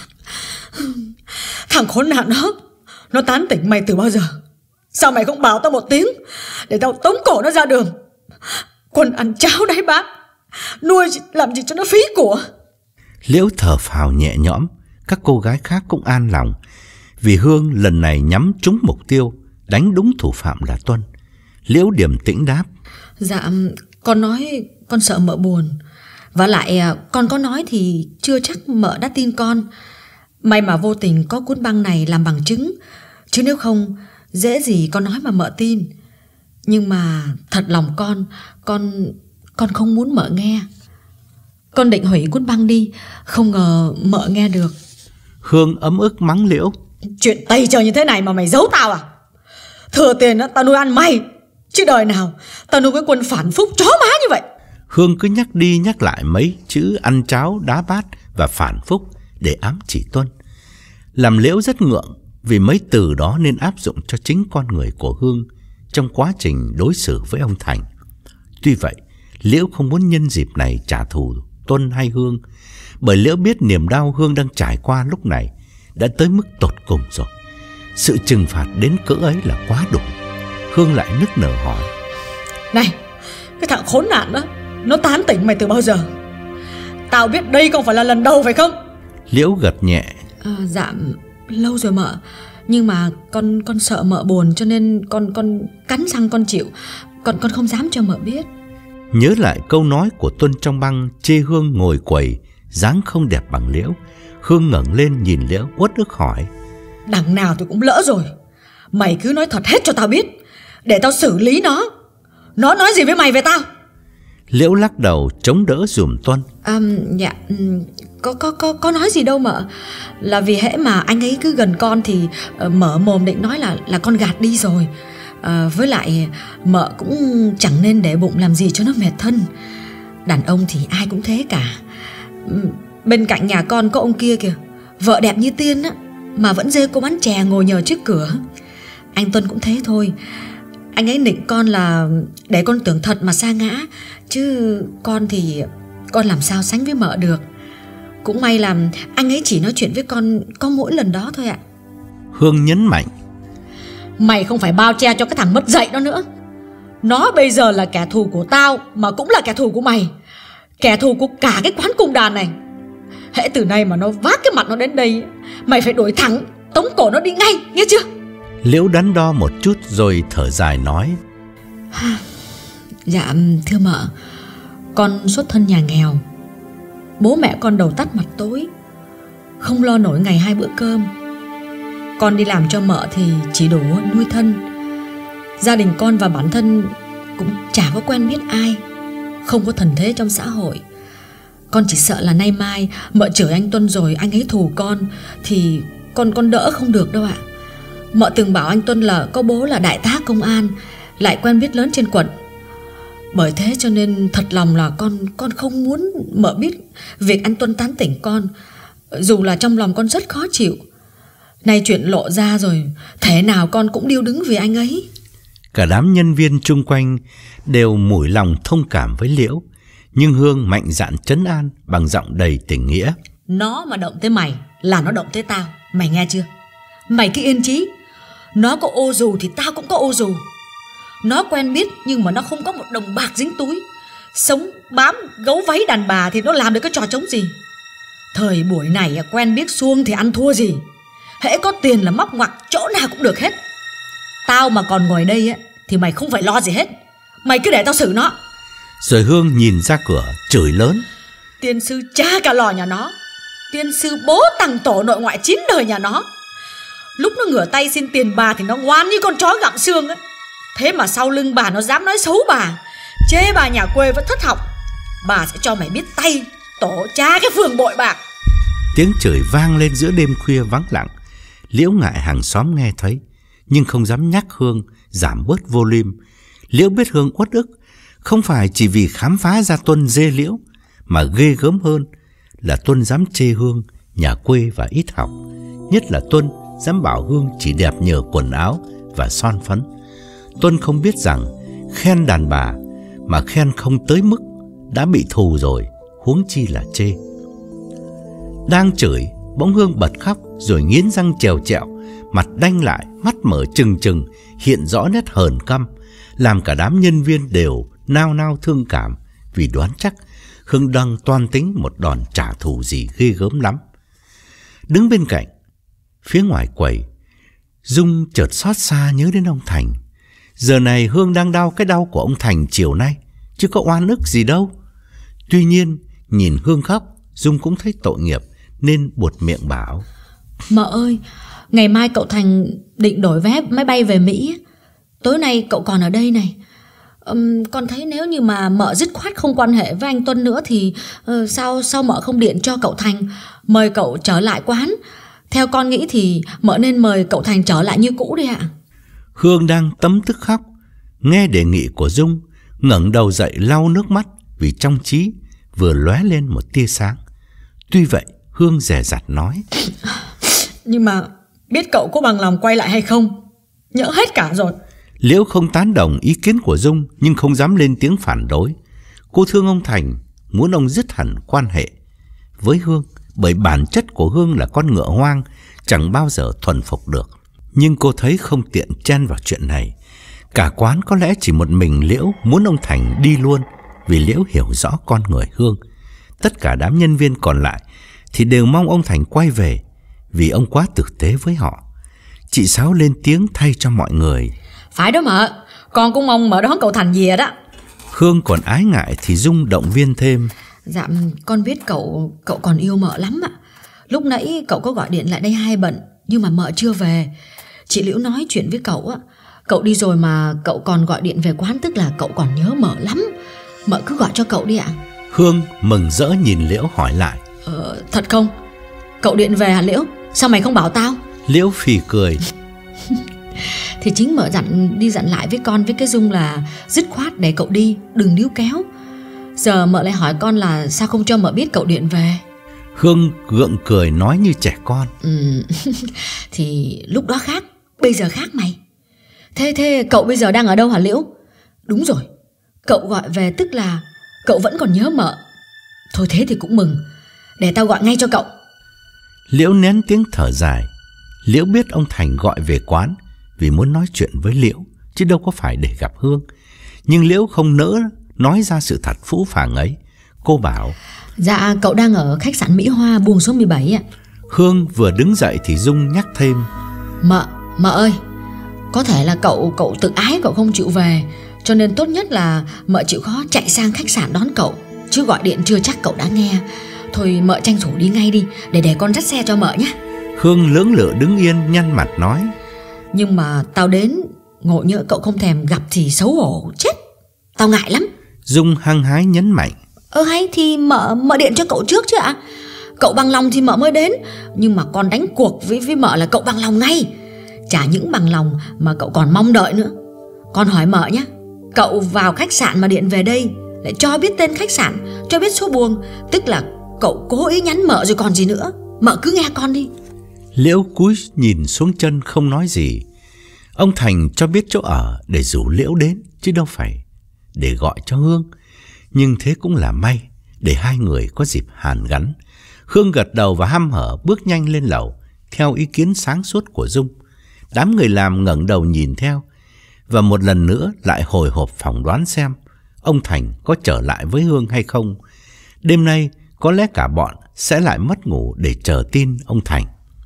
Thằng khốn nạn đó, nó tán tỉnh mày từ bao giờ? Sao mày không bảo tao một tiếng để tao tống cổ nó ra đường? Quân ăn cháo đáy bát, nuôi làm gì cho nó phí của. Liễu thở phào nhẹ nhõm. Các cô gái khác cũng an lòng, vì Hương lần này nhắm trúng mục tiêu, đánh đúng thủ phạm là Tuân. Liễu điềm tĩnh đáp: Dạ, con nói con sợ mợ buồn. Và lại con có nói thì chưa chắc mợ đã tin con. May mà vô tình có cuốn băng này làm bằng chứng, chứ nếu không dễ gì con nói mà mợ tin. Nhưng mà thật lòng con Con Con không muốn mợ nghe. Con định hủy cuốn băng đi, không ngờ mợ nghe được. Hương ấm ức mắng Liễu: Chuyện tây trời như thế này mà mày giấu tao à? Thừa tiền đó, tao nuôi ăn mày, chứ đời nào tao nuôi cái quân phản phúc chó má như vậy. Hương cứ nhắc đi nhắc lại mấy chữ ăn cháo đá bát và phản phúc để ám chỉ Tuân, làm Liễu rất ngượng, vì mấy từ đó nên áp dụng cho chính con người của Hương trong quá trình đối xử với ông Thành. Tuy vậy, Liễu không muốn nhân dịp này trả thù Tuân hay Hương, bởi Liễu biết niềm đau Hương đang trải qua lúc này đã tới mức tột cùng rồi. Sự trừng phạt đến cỡ ấy là quá đủ. Hương lại nức nở hỏi: Này, cái thằng khốn nạn đó, nó tán tỉnh mày từ bao giờ? Tao biết đây không phải là lần đầu phải không? Liễu gật nhẹ: à, Dạ, lâu rồi mợ. Nhưng mà con con sợ mợ buồn, cho nên con con cắn răng con chịu. Con con không dám cho mợ biết. Nhớ lại câu nói của Tuân trong băng chê Hương ngồi quầy dáng không đẹp bằng Liễu, Hương ngẩng lên nhìn Liễu uất ức hỏi: Đằng nào thì cũng lỡ rồi, mày cứ nói thật hết cho tao biết, để tao xử lý nó. Nó nói gì với mày về tao? Liễu lắc đầu chống đỡ giùm Tuân: à, Dạ, có, có, có, có nói gì đâu mợ. Là vì hễ mà anh ấy cứ gần con thì uh, mở mồm định nói là, là con gạt đi rồi. À, với lại mợ cũng chẳng nên để bụng làm gì cho nó mệt thân. Đàn ông thì ai cũng thế cả. Bên cạnh nhà con có ông kia kìa, vợ đẹp như tiên á, mà vẫn dê cô bán chè ngồi nhờ trước cửa. Anh Tuân cũng thế thôi. Anh ấy nịnh con là để con tưởng thật mà sa ngã, chứ con thì con làm sao sánh với mợ được. Cũng may là anh ấy chỉ nói chuyện với con có mỗi lần đó thôi ạ. Hương nhấn mạnh: Mày không phải bao che cho cái thằng mất dạy đó nữa. Nó bây giờ là kẻ thù của tao, mà cũng là kẻ thù của mày, kẻ thù của cả cái quán cung đàn này. Hễ từ nay mà nó vác cái mặt nó đến đây, mày phải đuổi thẳng, tống cổ nó đi ngay, nghe chưa? Liễu đắn đo một chút rồi thở dài nói: Dạ thưa mợ, con xuất thân nhà nghèo, bố mẹ con đầu tắt mặt tối, không lo nổi ngày hai bữa cơm. Con đi làm cho mợ thì chỉ đủ nuôi thân. Gia đình con và bản thân cũng chả có quen biết ai, không có thần thế trong xã hội. Con chỉ sợ là nay mai mợ chửi anh Tuân rồi anh ấy thù con thì con con đỡ không được đâu ạ. Mợ từng bảo anh Tuân là có bố là đại tá công an, lại quen biết lớn trên quận. Bởi thế cho nên thật lòng là con con không muốn mợ biết việc anh Tuân tán tỉnh con, dù là trong lòng con rất khó chịu. Nay chuyện lộ ra rồi, thế nào con cũng điêu đứng vì anh ấy. Cả đám nhân viên chung quanh đều mũi lòng thông cảm với Liễu, nhưng Hương mạnh dạn trấn an bằng giọng đầy tình nghĩa: Nó mà động tới mày là nó động tới tao, mày nghe chưa? Mày cứ yên chí, nó có ô dù thì tao cũng có ô dù. Nó quen biết nhưng mà nó không có một đồng bạc dính túi, sống bám gấu váy đàn bà thì nó làm được cái trò trống gì. Thời buổi này quen biết suông thì ăn thua gì, hễ có tiền là móc ngoặc chỗ nào cũng được hết. Tao mà còn ngồi đây á thì mày không phải lo gì hết, mày cứ để tao xử nó. Rồi Hương nhìn ra cửa chửi lớn: Tiên sư cha cả lò nhà nó, tiên sư bố tằng tổ nội ngoại chín đời nhà nó. Lúc nó ngửa tay xin tiền bà thì nó ngoan như con chó gặm xương ấy. Thế mà sau lưng bà nó dám nói xấu bà, chê bà nhà quê vẫn thất học. Bà sẽ cho mày biết tay tổ cha cái phường bội bạc. Tiếng chửi vang lên giữa đêm khuya vắng lặng. Liễu ngại hàng xóm nghe thấy, nhưng không dám nhắc Hương giảm bớt volume. Liễu biết Hương uất ức, không phải chỉ vì khám phá ra Tuân dê Liễu, mà ghê gớm hơn là Tuân dám chê Hương nhà quê và ít học. Nhất là Tuân dám bảo Hương chỉ đẹp nhờ quần áo và son phấn. Tuân không biết rằng khen đàn bà mà khen không tới mức đã bị thù rồi, huống chi là chê. Đang chửi, bỗng Hương bật khóc rồi nghiến răng trèo trẹo, mặt đanh lại, mắt mở trừng trừng, hiện rõ nét hờn căm, làm cả đám nhân viên đều nao nao thương cảm, vì đoán chắc Hương đang toan tính một đòn trả thù gì ghê gớm lắm. Đứng bên cạnh, phía ngoài quầy, Dung chợt xót xa nhớ đến ông Thành. Giờ này Hương đang đau cái đau của ông Thành chiều nay, chứ có oan ức gì đâu. Tuy nhiên, nhìn Hương khóc, Dung cũng thấy tội nghiệp, nên buột miệng bảo: Mợ ơi, ngày mai cậu Thành định đổi vé máy bay về Mỹ. Tối nay cậu còn ở đây này. um, Con thấy nếu như mà mợ dứt khoát không quan hệ với anh Tuân nữa thì uh, Sao sao mợ không điện cho cậu Thành mời cậu trở lại quán. Theo con nghĩ thì mợ nên mời cậu Thành trở lại như cũ đi ạ. Hương đang tấm tức khóc, nghe đề nghị của Dung, ngẩng đầu dậy lau nước mắt, vì trong trí vừa lóe lên một tia sáng. Tuy vậy Hương dè dặt nói: Nhưng mà biết cậu có bằng lòng quay lại hay không, nhỡ hết cả rồi. Liễu không tán đồng ý kiến của Dung, nhưng không dám lên tiếng phản đối. Cô thương ông Thành, muốn ông dứt hẳn quan hệ với Hương, bởi bản chất của Hương là con ngựa hoang, chẳng bao giờ thuần phục được. Nhưng cô thấy không tiện chen vào chuyện này. Cả quán có lẽ chỉ một mình Liễu muốn ông Thành đi luôn, vì Liễu hiểu rõ con người Hương. Tất cả đám nhân viên còn lại thì đều mong ông Thành quay về, vì ông quá tử tế với họ. Chị Sáu lên tiếng thay cho mọi người: Phải đó mợ, con cũng mong mợ đón cậu Thành về đó. Hương còn ái ngại thì Dung động viên thêm: Dạ, con biết cậu cậu còn yêu mợ lắm ạ. Lúc nãy cậu có gọi điện lại đây hai bận, nhưng mà mợ chưa về. Chị Liễu nói chuyện với cậu á, cậu đi rồi mà cậu còn gọi điện về quán, tức là cậu còn nhớ mợ lắm. Mợ cứ gọi cho cậu đi ạ. Hương mừng rỡ nhìn Liễu hỏi lại: Ờ, thật không? Cậu điện về hả Liễu? Sao mày không bảo tao? Liễu phì cười: Thì chính mợ dặn đi dặn lại với con với cái Dung là dứt khoát để cậu đi, đừng níu kéo. Giờ mợ lại hỏi con là sao không cho mợ biết cậu điện về. Hương gượng cười nói như trẻ con: Ừ, thì lúc đó khác, bây giờ khác mày. Thế thế cậu bây giờ đang ở đâu hả Liễu? Đúng rồi, cậu gọi về tức là cậu vẫn còn nhớ mợ. Thôi thế thì cũng mừng, để tao gọi ngay cho cậu. Liễu nén tiếng thở dài. Liễu biết ông Thành gọi về quán vì muốn nói chuyện với Liễu, chứ đâu có phải để gặp Hương. Nhưng Liễu không nỡ nói ra sự thật phũ phàng ấy. Cô bảo: Dạ cậu đang ở khách sạn Mỹ Hoa buồng số mười bảy ạ. Hương vừa đứng dậy thì Dung nhắc thêm: Mợ, mợ ơi, có thể là cậu cậu tự ái cậu không chịu về, cho nên tốt nhất là mợ chịu khó chạy sang khách sạn đón cậu, chứ gọi điện chưa chắc cậu đã nghe. Thôi mợ tranh thủ đi ngay đi, để để con dắt xe cho mợ nhé. Hương lưỡng lự đứng yên nhăn mặt nói: Nhưng mà tao đến, ngộ nhỡ cậu không thèm gặp thì xấu hổ chết, tao ngại lắm. Dung hăng hái nhấn mạnh: Ơ hay thì mợ mợ điện cho cậu trước chứ ạ. Cậu bằng lòng thì mợ mới đến, nhưng mà con đánh cuộc với với mợ là cậu bằng lòng ngay. Chả những bằng lòng mà cậu còn mong đợi nữa. Con hỏi mợ nhé, cậu vào khách sạn mà điện về đây lại cho biết tên khách sạn, cho biết số buồng, tức là cậu cố ý nhắn mợ rồi còn gì nữa. Mợ cứ nghe con đi. Liễu cúi nhìn xuống chân không nói gì. Ông Thành cho biết chỗ ở để rủ Liễu đến, chứ đâu phải để gọi cho Hương. Nhưng thế cũng là may, để hai người có dịp hàn gắn. Hương gật đầu và hăm hở bước nhanh lên lầu, theo ý kiến sáng suốt của Dung. Đám người làm ngẩng đầu nhìn theo, và một lần nữa lại hồi hộp phỏng đoán xem ông Thành có trở lại với Hương hay không. Đêm nay có lẽ cả bọn sẽ lại mất ngủ để chờ tin ông Thành.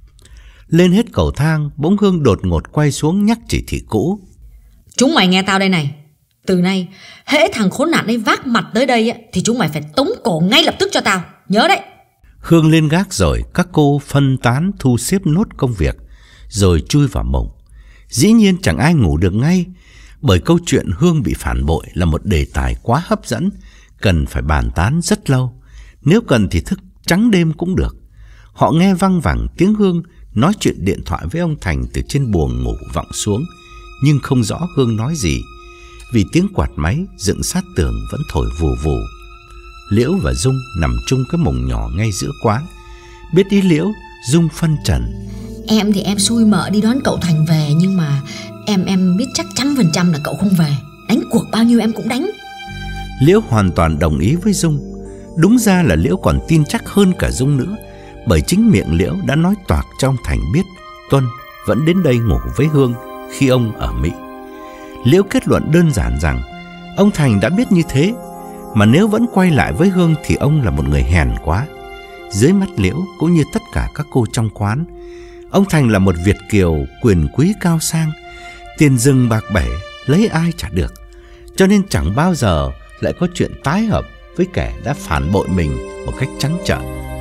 Lên hết cầu thang, bỗng Hương đột ngột quay xuống nhắc chỉ thị cũ: Chúng mày nghe tao đây này, từ nay hễ thằng khốn nạn ấy vác mặt tới đây ấy, thì chúng mày phải tống cổ ngay lập tức cho tao, nhớ đấy. Hương lên gác rồi các cô phân tán thu xếp nốt công việc, rồi chui vào mộng. Dĩ nhiên chẳng ai ngủ được ngay, bởi câu chuyện Hương bị phản bội là một đề tài quá hấp dẫn, cần phải bàn tán rất lâu. Nếu cần thì thức trắng đêm cũng được. Họ nghe văng vẳng tiếng Hương nói chuyện điện thoại với ông Thành từ trên buồng ngủ vọng xuống, nhưng không rõ Hương nói gì, vì tiếng quạt máy dựng sát tường vẫn thổi vù vù. Liễu và Dung nằm chung cái mùng nhỏ ngay giữa quán. Biết ý Liễu, Dung phân trần: Em thì em xui mợ đi đón cậu Thành về, nhưng mà em em biết chắc chắn phần trăm là cậu không về. Đánh cuộc bao nhiêu em cũng đánh. Liễu hoàn toàn đồng ý với Dung. Đúng ra là Liễu còn tin chắc hơn cả Dung nữa, bởi chính miệng Liễu đã nói toạc cho ông Thành biết Tuân vẫn đến đây ngủ với Hương khi ông ở Mỹ. Liễu kết luận đơn giản rằng ông Thành đã biết như thế, mà nếu vẫn quay lại với Hương thì ông là một người hèn quá. Dưới mắt Liễu cũng như tất cả các cô trong quán, ông Thành là một Việt kiều quyền quý cao sang, tiền rừng bạc bể lấy ai trả được, cho nên chẳng bao giờ lại có chuyện tái hợp với kẻ đã phản bội mình một cách trắng trợn.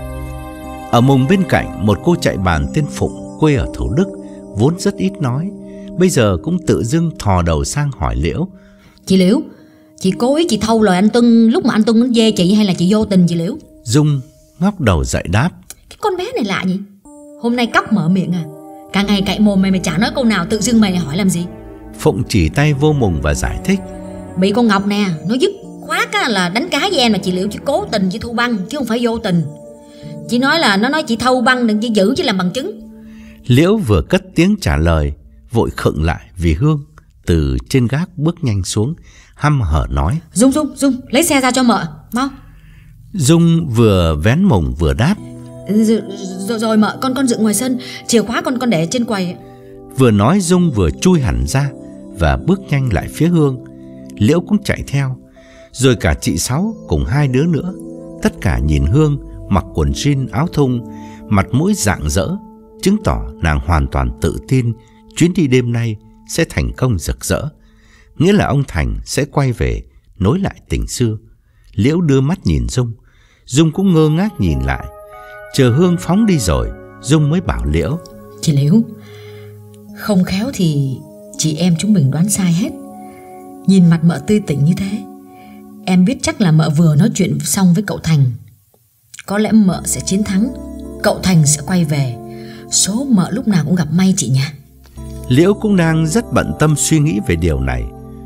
Ở mùng bên cạnh, một cô chạy bàn tên Phụng, quê ở Thủ Đức, vốn rất ít nói, bây giờ cũng tự dưng thò đầu sang hỏi Liễu: Chị Liễu, chị cố ý chị thâu lời anh Tuân lúc mà anh Tuân nó dê chị, hay là chị vô tình chị Liễu? Dung ngóc đầu dậy đáp: Cái con bé này lạ nhỉ, hôm nay cóc mở miệng à, cả ngày cậy mồm mày mày chả nói câu nào, tự dưng mày hỏi làm gì? Phụng chỉ tay vô mùng và giải thích: Bị con Ngọc nè, nó dứt khoát là đánh cá với em mà chị Liễu, chị cố tình chị thu băng chứ không phải vô tình. Chị nói là nó nói chị thâu băng đừng chỉ giữ chứ làm bằng chứng. Liễu vừa cất tiếng trả lời, vội khựng lại vì Hương từ trên gác bước nhanh xuống, hăm hở nói: Dung Dung Dung lấy xe ra cho mợ mau. Dung vừa vén mùng vừa đáp: Rồi, rồi, rồi mợ, con con dựng ngoài sân, chìa khóa con con để trên quầy. Vừa nói Dung vừa chui hẳn ra và bước nhanh lại phía Hương. Liễu cũng chạy theo, rồi cả chị Sáu cùng hai đứa nữa. Tất cả nhìn Hương mặc quần jean áo thun, mặt mũi rạng rỡ, chứng tỏ nàng hoàn toàn tự tin chuyến đi đêm nay sẽ thành công rực rỡ, nghĩa là ông Thành sẽ quay về nối lại tình xưa. Liễu đưa mắt nhìn Dung, Dung cũng ngơ ngác nhìn lại. Chờ Hương phóng đi rồi, Dung mới bảo Liễu: Chị Liễu, không khéo thì chị em chúng mình đoán sai hết. Nhìn mặt mợ tươi tỉnh như thế, em biết chắc là mợ vừa nói chuyện xong với cậu Thành. Có lẽ mợ sẽ chiến thắng, cậu Thành sẽ quay về. Số mợ lúc nào cũng gặp may chị nhỉ. Liễu cũng đang rất bận tâm suy nghĩ về điều này.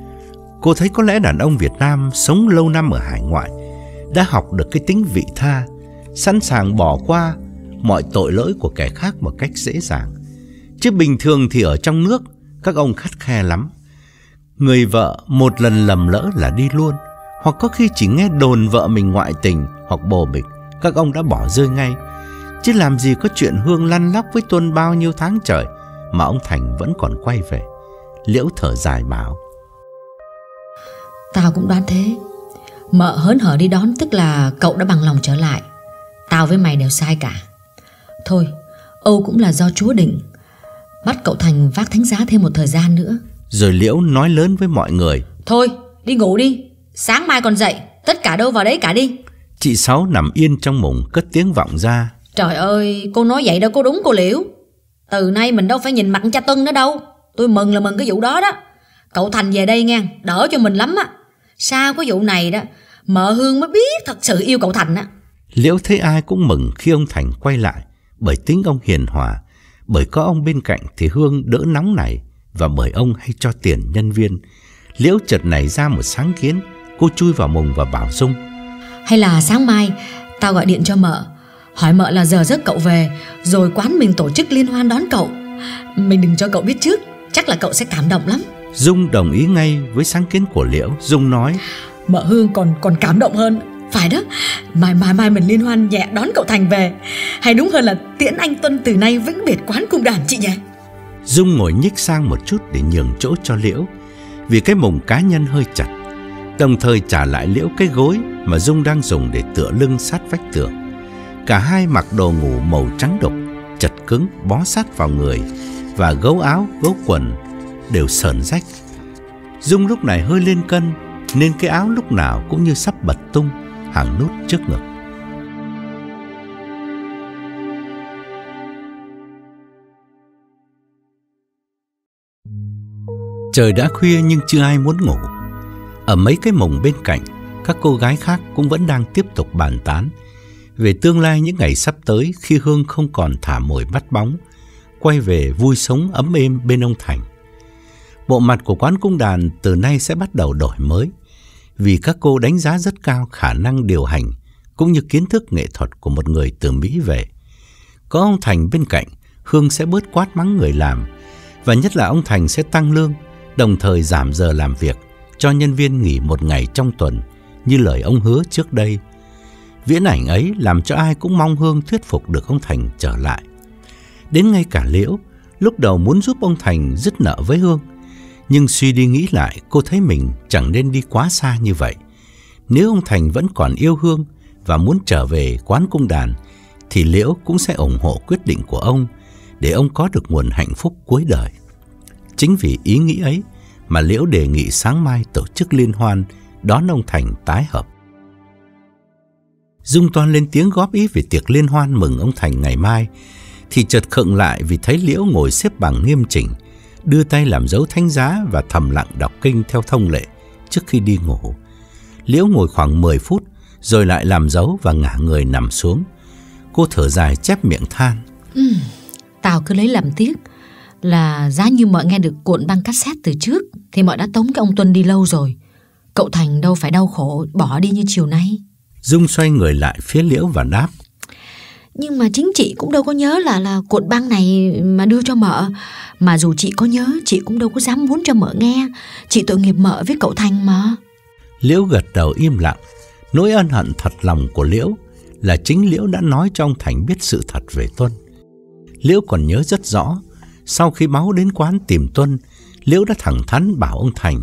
Cô thấy có lẽ đàn ông Việt Nam sống lâu năm ở hải ngoại đã học được cái tính vị tha, sẵn sàng bỏ qua mọi tội lỗi của kẻ khác một cách dễ dàng. Chứ bình thường thì ở trong nước các ông khắt khe lắm. Người vợ một lần lầm lỡ là đi luôn, hoặc có khi chỉ nghe đồn vợ mình ngoại tình hoặc bồ bịch, các ông đã bỏ rơi ngay. Chứ làm gì có chuyện Hương lăn lóc với Tuân bao nhiêu tháng trời mà ông Thành vẫn còn quay về. Liễu thở dài bảo: Tao cũng đoán thế. Mợ hớn hở đi đón tức là cậu đã bằng lòng trở lại. Tao với mày đều sai cả. Thôi, Âu cũng là do Chúa định, bắt cậu Thành vác thánh giá thêm một thời gian nữa. Rồi Liễu nói lớn với mọi người: Thôi, đi ngủ đi, sáng mai còn dậy, tất cả đâu vào đấy cả đi. Chị Sáu nằm yên trong mùng cất tiếng vọng ra: Trời ơi, cô nói vậy đâu có đúng cô Liễu. Từ nay mình đâu phải nhìn mặt cha Tuân nữa đâu. Tôi mừng là mừng cái vụ đó đó. Cậu Thành về đây nghe, đỡ cho mình lắm á. Sau cái vụ này đó, mợ Hương mới biết thật sự yêu cậu Thành á. Liễu thấy ai cũng mừng khi ông Thành quay lại, bởi tính ông hiền hòa, bởi có ông bên cạnh thì Hương đỡ nóng này, và bởi ông hay cho tiền nhân viên. Liễu chợt nảy ra một sáng kiến. Cô chui vào mùng và bảo Dung: Hay là sáng mai tao gọi điện cho mợ, hỏi mợ là giờ giấc cậu về, rồi quán mình tổ chức liên hoan đón cậu. Mình đừng cho cậu biết trước, chắc là cậu sẽ cảm động lắm. Dung đồng ý ngay với sáng kiến của Liễu. Dung nói: Mợ Hương còn còn cảm động hơn. Phải đó, mai mai mai mình liên hoan nhẹ đón cậu Thành về, hay đúng hơn là tiễn anh Tuân từ nay vĩnh biệt quán cung đàn chị nhỉ. Dung ngồi nhích sang một chút để nhường chỗ cho Liễu, vì cái mùng cá nhân hơi chặt, đồng thời trả lại Liễu cái gối mà Dung đang dùng để tựa lưng sát vách tường. Cả hai mặc đồ ngủ màu trắng đục, chật cứng, bó sát vào người, và gấu áo, gấu quần đều sờn rách. Dung lúc này hơi lên cân, nên cái áo lúc nào cũng như sắp bật tung hàng nút trước ngực. Trời đã khuya nhưng chưa ai muốn ngủ. Ở mấy cái mùng bên cạnh, các cô gái khác cũng vẫn đang tiếp tục bàn tán về tương lai những ngày sắp tới, khi Hương không còn thả mồi bắt bóng, quay về vui sống ấm êm bên ông Thành. Bộ mặt của quán cung đàn từ nay sẽ bắt đầu đổi mới, vì các cô đánh giá rất cao khả năng điều hành cũng như kiến thức nghệ thuật của một người từ Mỹ về. Có ông Thành bên cạnh, Hương sẽ bớt quát mắng người làm, và nhất là ông Thành sẽ tăng lương, đồng thời giảm giờ làm việc, cho nhân viên nghỉ một ngày trong tuần như lời ông hứa trước đây. Viễn ảnh ấy làm cho ai cũng mong Hương thuyết phục được ông Thành trở lại. Đến ngay cả Liễu lúc đầu muốn giúp ông Thành dứt nợ với Hương, nhưng suy đi nghĩ lại, cô thấy mình chẳng nên đi quá xa như vậy. Nếu ông Thành vẫn còn yêu Hương và muốn trở về quán cung đàn, thì Liễu cũng sẽ ủng hộ quyết định của ông, để ông có được nguồn hạnh phúc cuối đời. Chính vì ý nghĩ ấy mà Liễu đề nghị sáng mai tổ chức liên hoan đón ông Thành tái hợp. Dung toan lên tiếng góp ý về tiệc liên hoan mừng ông Thành ngày mai, thì chợt khựng lại vì thấy Liễu ngồi xếp bằng nghiêm chỉnh, đưa tay làm dấu thánh giá và thầm lặng đọc kinh theo thông lệ trước khi đi ngủ. Liễu ngồi khoảng mười phút rồi lại làm dấu và ngả người nằm xuống. Cô thở dài chép miệng than: ừ, Tao cứ lấy làm tiếc là giá như mợ nghe được cuộn băng cassette từ trước thì mợ đã tống cái ông Tuân đi lâu rồi. Cậu Thành đâu phải đau khổ bỏ đi như chiều nay. Dung xoay người lại phía Liễu và đáp: Nhưng mà chính chị cũng đâu có nhớ là là cuộn băng này mà đưa cho mợ. Mà dù chị có nhớ, chị cũng đâu có dám muốn cho mợ nghe. Chị tội nghiệp mợ với cậu Thành mà. Liễu gật đầu im lặng. Nỗi ân hận thật lòng của Liễu là chính Liễu đã nói cho ông Thành biết sự thật về Tuân. Liễu còn nhớ rất rõ, sau khi Máu đến quán tìm Tuân, Liễu đã thẳng thắn bảo ông Thành: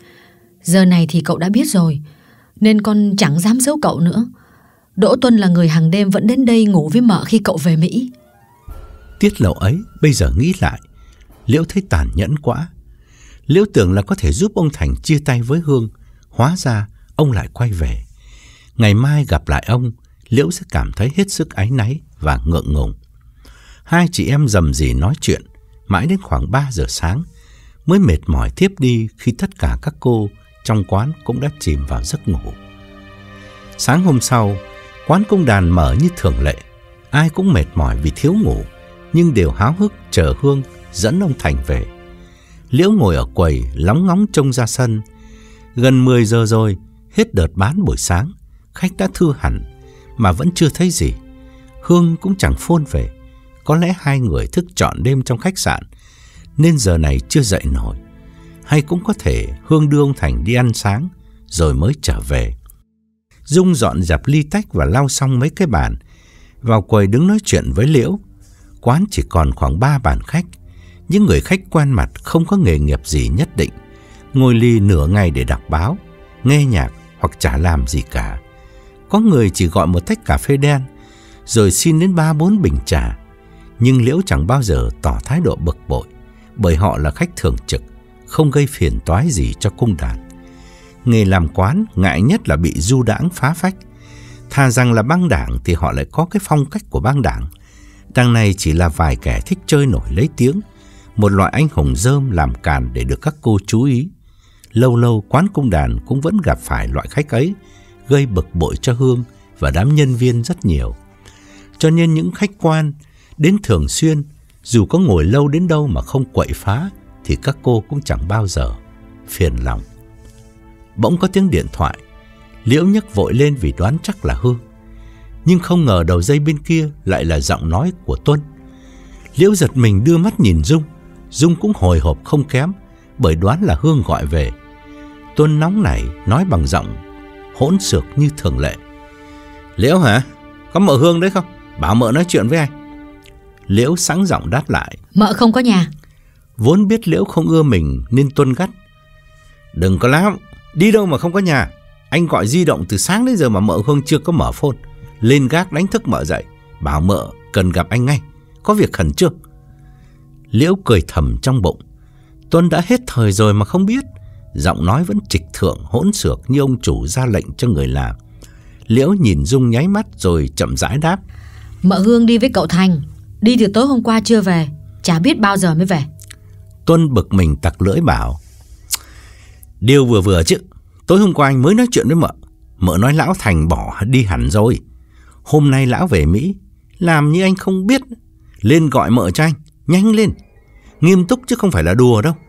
Giờ này thì cậu đã biết rồi, nên con chẳng dám giấu cậu nữa. Đỗ Tuân là người hàng đêm vẫn đến đây ngủ với mợ khi cậu về Mỹ. Tiết lộ ấy bây giờ nghĩ lại, Liễu thấy tàn nhẫn quá. Liễu tưởng là có thể giúp ông Thành chia tay với Hương, hóa ra ông lại quay về. Ngày mai gặp lại ông, Liễu sẽ cảm thấy hết sức áy náy và ngượng ngùng. Hai chị em rầm rì nói chuyện mãi đến khoảng ba giờ sáng mới mệt mỏi thiếp đi, khi tất cả các cô trong quán cũng đã chìm vào giấc ngủ. Sáng hôm sau, quán cung đàn mở như thường lệ. Ai cũng mệt mỏi vì thiếu ngủ, nhưng đều háo hức chờ Hương dẫn ông Thành về. Liễu ngồi ở quầy lóng ngóng trông ra sân. Gần mười giờ rồi, hết đợt bán buổi sáng, khách đã thưa hẳn mà vẫn chưa thấy gì. Hương cũng chẳng phone về. Có lẽ hai người thức trọn đêm trong khách sạn nên giờ này chưa dậy nổi. Hay cũng có thể Hương đưa ông Thành đi ăn sáng rồi mới trở về. Dung dọn dẹp ly tách và lau xong mấy cái bàn, vào quầy đứng nói chuyện với Liễu. Quán chỉ còn khoảng ba bàn khách. Những người khách quen mặt không có nghề nghiệp gì nhất định, ngồi lì nửa ngày để đọc báo, nghe nhạc hoặc chả làm gì cả. Có người chỉ gọi một tách cà phê đen, rồi xin đến ba bốn bình trà. Nhưng Liễu chẳng bao giờ tỏ thái độ bực bội, bởi họ là khách thường trực, không gây phiền toái gì cho cung đàn. Nghề làm quán ngại nhất là bị du đãng phá phách. Thà rằng là băng đảng thì họ lại có cái phong cách của băng đảng. Đằng này chỉ là vài kẻ thích chơi nổi lấy tiếng, một loại anh hùng rơm làm càn để được các cô chú ý. Lâu lâu quán cung đàn cũng vẫn gặp phải loại khách ấy, gây bực bội cho Hương và đám nhân viên rất nhiều. Cho nên những khách quan đến thường xuyên, dù có ngồi lâu đến đâu mà không quậy phá, thì các cô cũng chẳng bao giờ phiền lòng. Bỗng có tiếng điện thoại. Liễu nhấc vội lên vì đoán chắc là Hương. Nhưng không ngờ đầu dây bên kia lại là giọng nói của Tuân. Liễu giật mình đưa mắt nhìn Dung. Dung cũng hồi hộp không kém, bởi đoán là Hương gọi về. Tuân nóng nảy nói bằng giọng hỗn xược như thường lệ: Liễu hả? Có mợ Hương đấy không? Bảo mợ nói chuyện với anh. Liễu sẵn giọng đáp lại: Mợ không có nhà. Vốn biết Liễu không ưa mình nên Tuân gắt: Đừng có láo, đi đâu mà không có nhà. Anh gọi di động từ sáng đến giờ mà mợ Hương chưa có mở phone. Lên gác đánh thức mợ dậy, bảo mợ cần gặp anh ngay, có việc khẩn trương. Liễu cười thầm trong bụng. Tuân đã hết thời rồi mà không biết. Giọng nói vẫn trịch thượng hỗn xược như ông chủ ra lệnh cho người làm. Liễu nhìn Dung nháy mắt rồi chậm rãi đáp: Mợ Hương đi với cậu Thành, đi từ tối hôm qua chưa về, chả biết bao giờ mới về. Tuân bực mình tặc lưỡi bảo: Điều vừa vừa chứ. Tối hôm qua anh mới nói chuyện với mợ. Mợ nói lão Thành bỏ đi hẳn rồi. Hôm nay lão về Mỹ, làm như anh không biết. Lên gọi mợ cho anh, nhanh lên. Nghiêm túc chứ không phải là đùa đâu.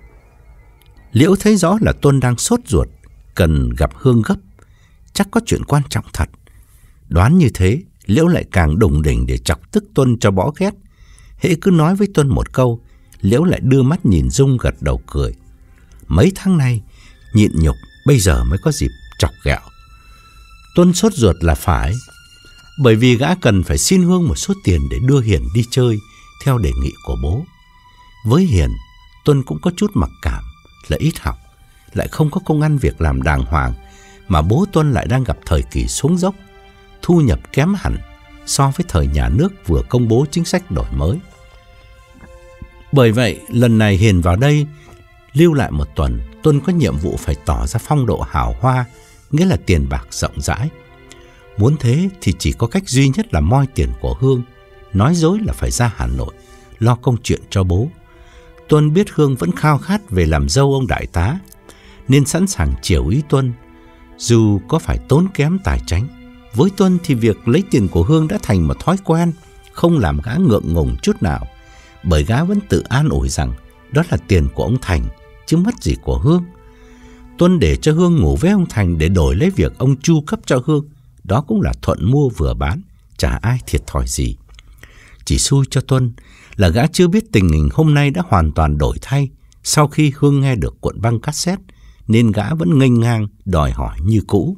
Liễu thấy rõ là Tuân đang sốt ruột, cần gặp Hương gấp. Chắc có chuyện quan trọng thật. Đoán như thế, Liễu lại càng đùng đỉnh để chọc tức Tuân cho bỏ ghét. Hễ cứ nói với Tuân một câu, Liễu lại đưa mắt nhìn Dung gật đầu cười. Mấy tháng nay nhịn nhục, bây giờ mới có dịp chọc ghẹo. Tuân sốt ruột là phải, bởi vì gã cần phải xin Hương một số tiền để đưa Hiền đi chơi theo đề nghị của bố. Với Hiền, Tuân cũng có chút mặc cảm là ít học, lại không có công ăn việc làm đàng hoàng, mà bố Tuân lại đang gặp thời kỳ xuống dốc, thu nhập kém hẳn so với thời nhà nước vừa công bố chính sách đổi mới. Bởi vậy, lần này Hiền vào đây lưu lại một tuần, Tuân có nhiệm vụ phải tỏ ra phong độ hào hoa, nghĩa là tiền bạc rộng rãi. Muốn thế thì chỉ có cách duy nhất là moi tiền của Hương, nói dối là phải ra Hà Nội lo công chuyện cho bố. Tuân biết Hương vẫn khao khát về làm dâu ông đại tá, nên sẵn sàng chiều ý Tuân, dù có phải tốn kém tài chánh. Với Tuân thì việc lấy tiền của Hương đã thành một thói quen, không làm gã ngượng ngùng chút nào, bởi gã vẫn tự an ủi rằng đó là tiền của ông Thành, chứ mất gì của Hương. Tuân để cho Hương ngủ với ông Thành để đổi lấy việc ông chu cấp cho Hương. Đó cũng là thuận mua vừa bán, chả ai thiệt thòi gì. Chỉ xui cho Tuân là gã chưa biết tình hình hôm nay đã hoàn toàn đổi thay sau khi Hương nghe được cuộn băng cassette, nên gã vẫn nghênh ngang đòi hỏi như cũ.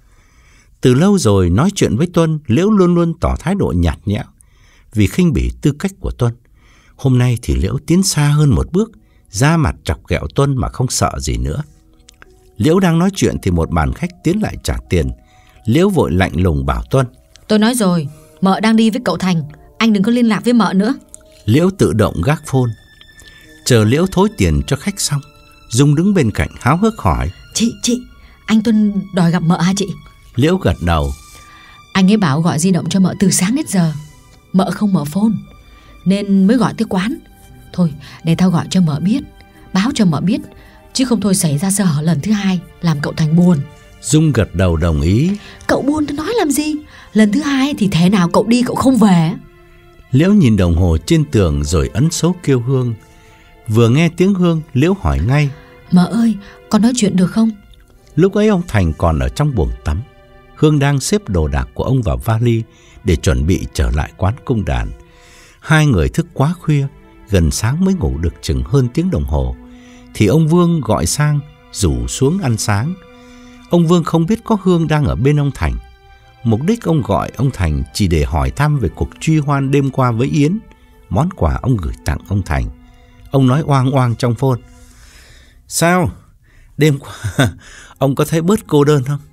Từ lâu rồi nói chuyện với Tuân, Liễu luôn luôn tỏ thái độ nhạt nhẽo vì khinh bỉ tư cách của Tuân. Hôm nay thì Liễu tiến xa hơn một bước, ra mặt chọc ghẹo Tuân mà không sợ gì nữa. Liễu đang nói chuyện thì một bàn khách tiến lại trả tiền. Liễu vội lạnh lùng bảo Tuân: Tôi nói rồi, mợ đang đi với cậu Thành, anh đừng có liên lạc với mợ nữa. Liễu tự động gác phone. Chờ Liễu thối tiền cho khách xong, Dung đứng bên cạnh háo hức hỏi: Chị, chị, anh Tuân đòi gặp mợ hả chị? Liễu gật đầu. Anh ấy bảo gọi di động cho mợ từ sáng đến giờ, mợ không mở phone nên mới gọi tới quán. Thôi để tao gọi cho mợ biết, báo cho mợ biết, chứ không thôi xảy ra sơ hở lần thứ hai làm cậu Thành buồn. Dung gật đầu đồng ý. Cậu buồn tôi nói làm gì? Lần thứ hai thì thế nào cậu đi cậu không về? Liễu nhìn đồng hồ trên tường rồi ấn số kêu Hương. Vừa nghe tiếng Hương, Liễu hỏi ngay: Mợ ơi, con nói chuyện được không? Lúc ấy ông Thành còn ở trong buồng tắm. Hương đang xếp đồ đạc của ông vào vali để chuẩn bị trở lại quán cung đàn. Hai người thức quá khuya, gần sáng mới ngủ được chừng hơn tiếng đồng hồ, thì ông Vương gọi sang rủ xuống ăn sáng. Ông Vương không biết có Hương đang ở bên ông Thành. Mục đích ông gọi ông Thành chỉ để hỏi thăm về cuộc truy hoan đêm qua với Yến, món quà ông gửi tặng ông Thành. Ông nói oang oang trong phone: Sao? Đêm qua ông có thấy bớt cô đơn không?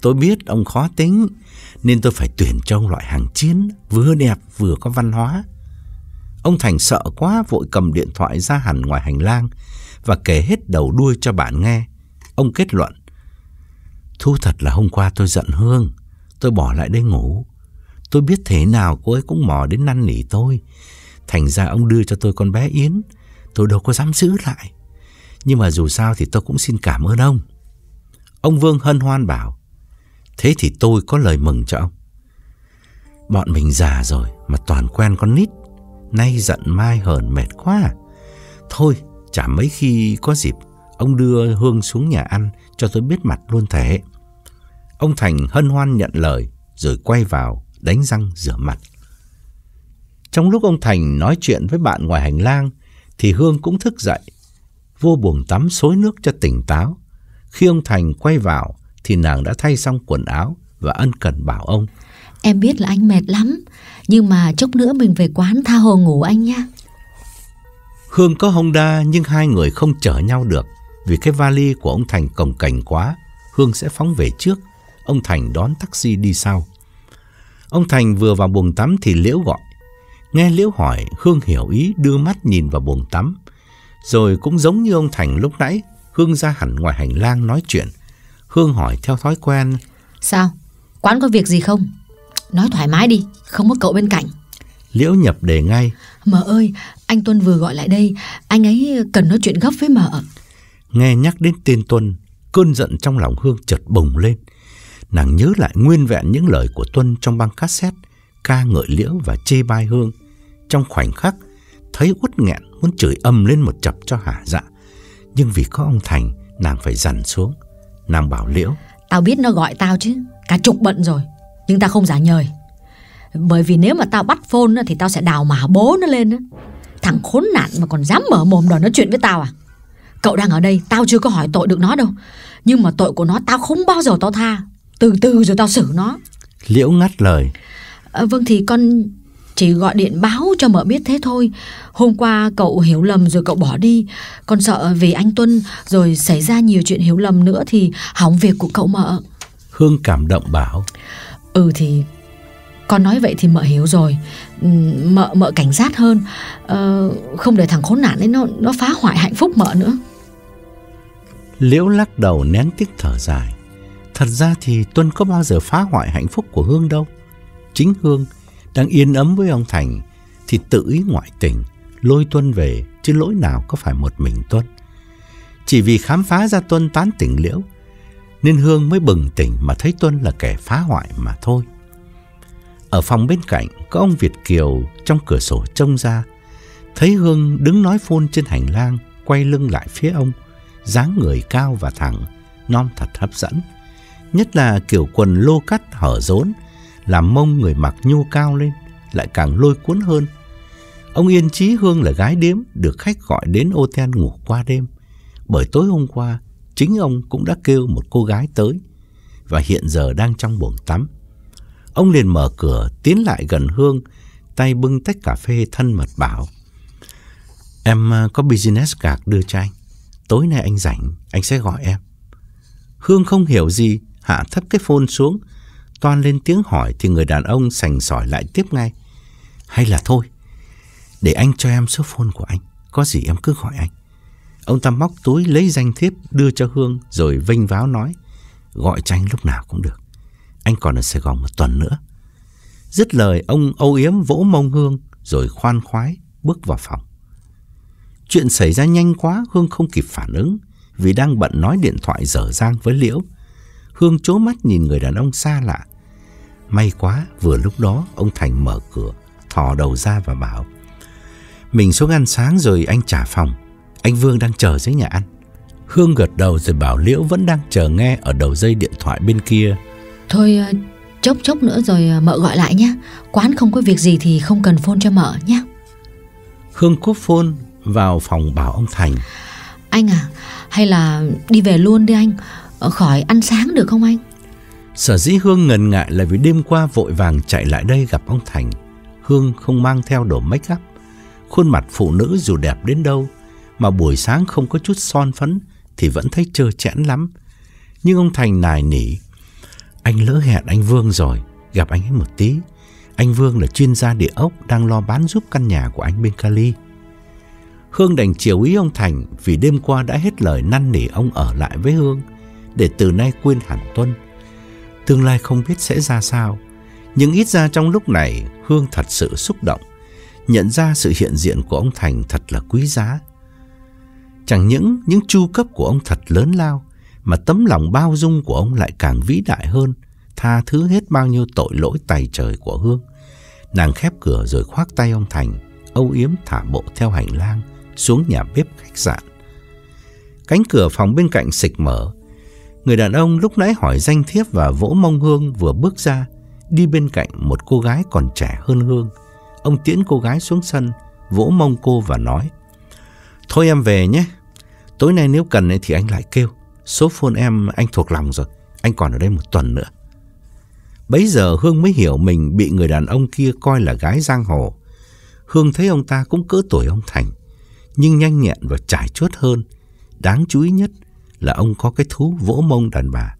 Tôi biết ông khó tính, nên tôi phải tuyển cho ông loại hàng chiến, vừa đẹp vừa có văn hóa. Ông Thành sợ quá, vội cầm điện thoại ra hẳn ngoài hành lang và kể hết đầu đuôi cho bạn nghe. Ông kết luận: thú thật là hôm qua tôi giận Hương, tôi bỏ lại đây ngủ. Tôi biết thế nào cô ấy cũng mò đến năn nỉ tôi, thành ra ông đưa cho tôi con bé Yến. Tôi đâu có dám giữ lại, nhưng mà dù sao thì tôi cũng xin cảm ơn ông. Ông Vương hân hoan bảo: thế thì tôi có lời mừng cho ông. Bọn mình già rồi mà toàn quen con nít, nay giận mai hờn mệt quá. Thôi chả mấy khi có dịp ông đưa Hương xuống nhà ăn cho tôi biết mặt luôn thể. Ông Thành hân hoan nhận lời rồi quay vào đánh răng rửa mặt. Trong lúc ông Thành nói chuyện với bạn ngoài hành lang thì Hương cũng thức dậy, vô buồng tắm xối nước cho tỉnh táo. Khi ông Thành quay vào thì nàng đã thay xong quần áo và ân cần bảo ông: em biết là anh mệt lắm, nhưng mà chốc nữa mình về quán tha hồ ngủ anh nha. Hương có Honda nhưng hai người không chở nhau được, vì cái vali của ông Thành cồng kềnh quá. Hương sẽ phóng về trước, ông Thành đón taxi đi sau. Ông Thành vừa vào buồng tắm thì Liễu gọi. Nghe Liễu hỏi, Hương hiểu ý đưa mắt nhìn vào buồng tắm. Rồi cũng giống như ông Thành lúc nãy, Hương ra hẳn ngoài hành lang nói chuyện. Hương hỏi theo thói quen: sao? Quán có việc gì không? Nói thoải mái đi, không có cậu bên cạnh. Liễu nhập đề ngay: Mợ ơi, anh Tuân vừa gọi lại đây, anh ấy cần nói chuyện gấp với mợ. Nghe nhắc đến tên Tuân, cơn giận trong lòng Hương chợt bùng lên. Nàng nhớ lại nguyên vẹn những lời của Tuân trong băng cassette, ca ngợi Liễu và chê bai Hương. Trong khoảnh khắc thấy uất nghẹn muốn chửi ầm lên một chập cho hả dạ, nhưng vì có ông Thành, nàng phải dằn xuống. Nàng bảo Liễu: tao biết nó gọi tao chứ, cả chục bận rồi, nhưng tao không giả nhời. Bởi vì nếu mà tao bắt phone thì tao sẽ đào mả bố nó lên. Thằng khốn nạn mà còn dám mở mồm đòi nói chuyện với tao à? Cậu đang ở đây, tao chưa có hỏi tội được nó đâu, nhưng mà tội của nó tao không bao giờ tao tha. Từ từ rồi tao xử nó. Liễu ngắt lời: à, Vâng thì con chỉ gọi điện báo cho mợ biết thế thôi. Hôm qua cậu hiểu lầm rồi cậu bỏ đi. Con sợ vì anh Tuân rồi xảy ra nhiều chuyện hiểu lầm nữa thì hỏng việc của cậu mợ. Hương cảm động bảo: Ừ thì con nói vậy thì mợ hiểu rồi. Mợ mợ cảnh giác hơn, ờ, không để thằng khốn nạn ấy nó nó phá hoại hạnh phúc mợ nữa. Liễu lắc đầu nén tiếc thở dài. Thật ra thì Tuân có bao giờ phá hoại hạnh phúc của Hương đâu. Chính Hương đang yên ấm với ông Thành thì tự ý ngoại tình, lôi Tuân về, chứ lỗi nào có phải một mình Tuân. Chỉ vì khám phá ra Tuân tán tỉnh Liễu nên Hương mới bừng tỉnh mà thấy Tuân là kẻ phá hoại mà thôi. Ở phòng bên cạnh có ông Việt Kiều trong cửa sổ trông ra, thấy Hương đứng nói phone trên hành lang, quay lưng lại phía ông, dáng người cao và thẳng, non thật hấp dẫn. Nhất là kiểu quần lô cắt hở rốn, làm mông người mặc nhô cao lên, lại càng lôi cuốn hơn. Ông yên chí Hương là gái điếm, được khách gọi đến hotel ngủ qua đêm. Bởi tối hôm qua, chính ông cũng đã kêu một cô gái tới, và hiện giờ đang trong buồng tắm. Ông liền mở cửa, tiến lại gần Hương, tay bưng tách cà phê thân mật bảo: Em có business card đưa cho anh. Tối nay anh rảnh, anh sẽ gọi em. Hương không hiểu gì, hạ thấp cái phone xuống. Toan lên tiếng hỏi thì người đàn ông sành sỏi lại tiếp ngay: Hay là thôi, để anh cho em số phone của anh, có gì em cứ gọi anh. Ông ta móc túi lấy danh thiếp đưa cho Hương rồi vênh váo nói: Gọi cho anh lúc nào cũng được, anh còn ở Sài Gòn một tuần nữa. Dứt lời, ông âu yếm vỗ mông Hương rồi khoan khoái bước vào phòng. Chuyện xảy ra nhanh quá, Hương không kịp phản ứng vì đang bận nói điện thoại dở dang với Liễu. Hương trố mắt nhìn người đàn ông xa lạ. May quá, vừa lúc đó ông Thành mở cửa, thò đầu ra và bảo: Mình xuống ăn sáng rồi anh trả phòng, anh Vương đang chờ dưới nhà ăn. Hương gật đầu rồi bảo Liễu vẫn đang chờ nghe ở đầu dây điện thoại bên kia: Thôi chốc chốc nữa rồi mợ gọi lại nhé. Quán không có việc gì thì không cần phone cho mợ nhé. Hương cúp phone vào phòng bảo ông Thành: Anh à, hay là đi về luôn đi anh, khỏi ăn sáng được không anh? Sở dĩ Hương ngần ngại là vì đêm qua vội vàng chạy lại đây gặp ông Thành. Hương không mang theo đồ make up. Khuôn mặt phụ nữ dù đẹp đến đâu mà buổi sáng không có chút son phấn thì vẫn thấy trơ trẽn lắm. Nhưng ông Thành nài nỉ: Anh lỡ hẹn anh Vương rồi, gặp anh ấy một tí. Anh Vương là chuyên gia địa ốc, đang lo bán giúp căn nhà của anh bên Cali. Hương đành chiều ý ông Thành vì đêm qua đã hết lời năn nỉ ông ở lại với Hương để từ nay quên hẳn Tuân. Tương lai không biết sẽ ra sao, nhưng ít ra trong lúc này Hương thật sự xúc động, nhận ra sự hiện diện của ông Thành thật là quý giá. Chẳng những những chu cấp của ông thật lớn lao, mà tấm lòng bao dung của ông lại càng vĩ đại hơn, tha thứ hết bao nhiêu tội lỗi tày trời của Hương. Nàng khép cửa rồi khoác tay ông Thành, âu yếm thả bộ theo hành lang xuống nhà bếp khách sạn. Cánh cửa phòng bên cạnh xịch mở. Người đàn ông lúc nãy hỏi danh thiếp và vỗ mông Hương vừa bước ra, đi bên cạnh một cô gái còn trẻ hơn Hương. Ông tiễn cô gái xuống sân, vỗ mông cô và nói: "Thôi em về nhé, tối nay nếu cần thì anh lại kêu. Số phone em anh thuộc lòng rồi, anh còn ở đây một tuần nữa." Bấy giờ Hương mới hiểu mình bị người đàn ông kia coi là gái giang hồ. Hương thấy ông ta cũng cỡ tuổi ông Thành, nhưng nhanh nhẹn và trải chuốt hơn. Đáng chú ý nhất là ông có cái thú vỗ mông đàn bà.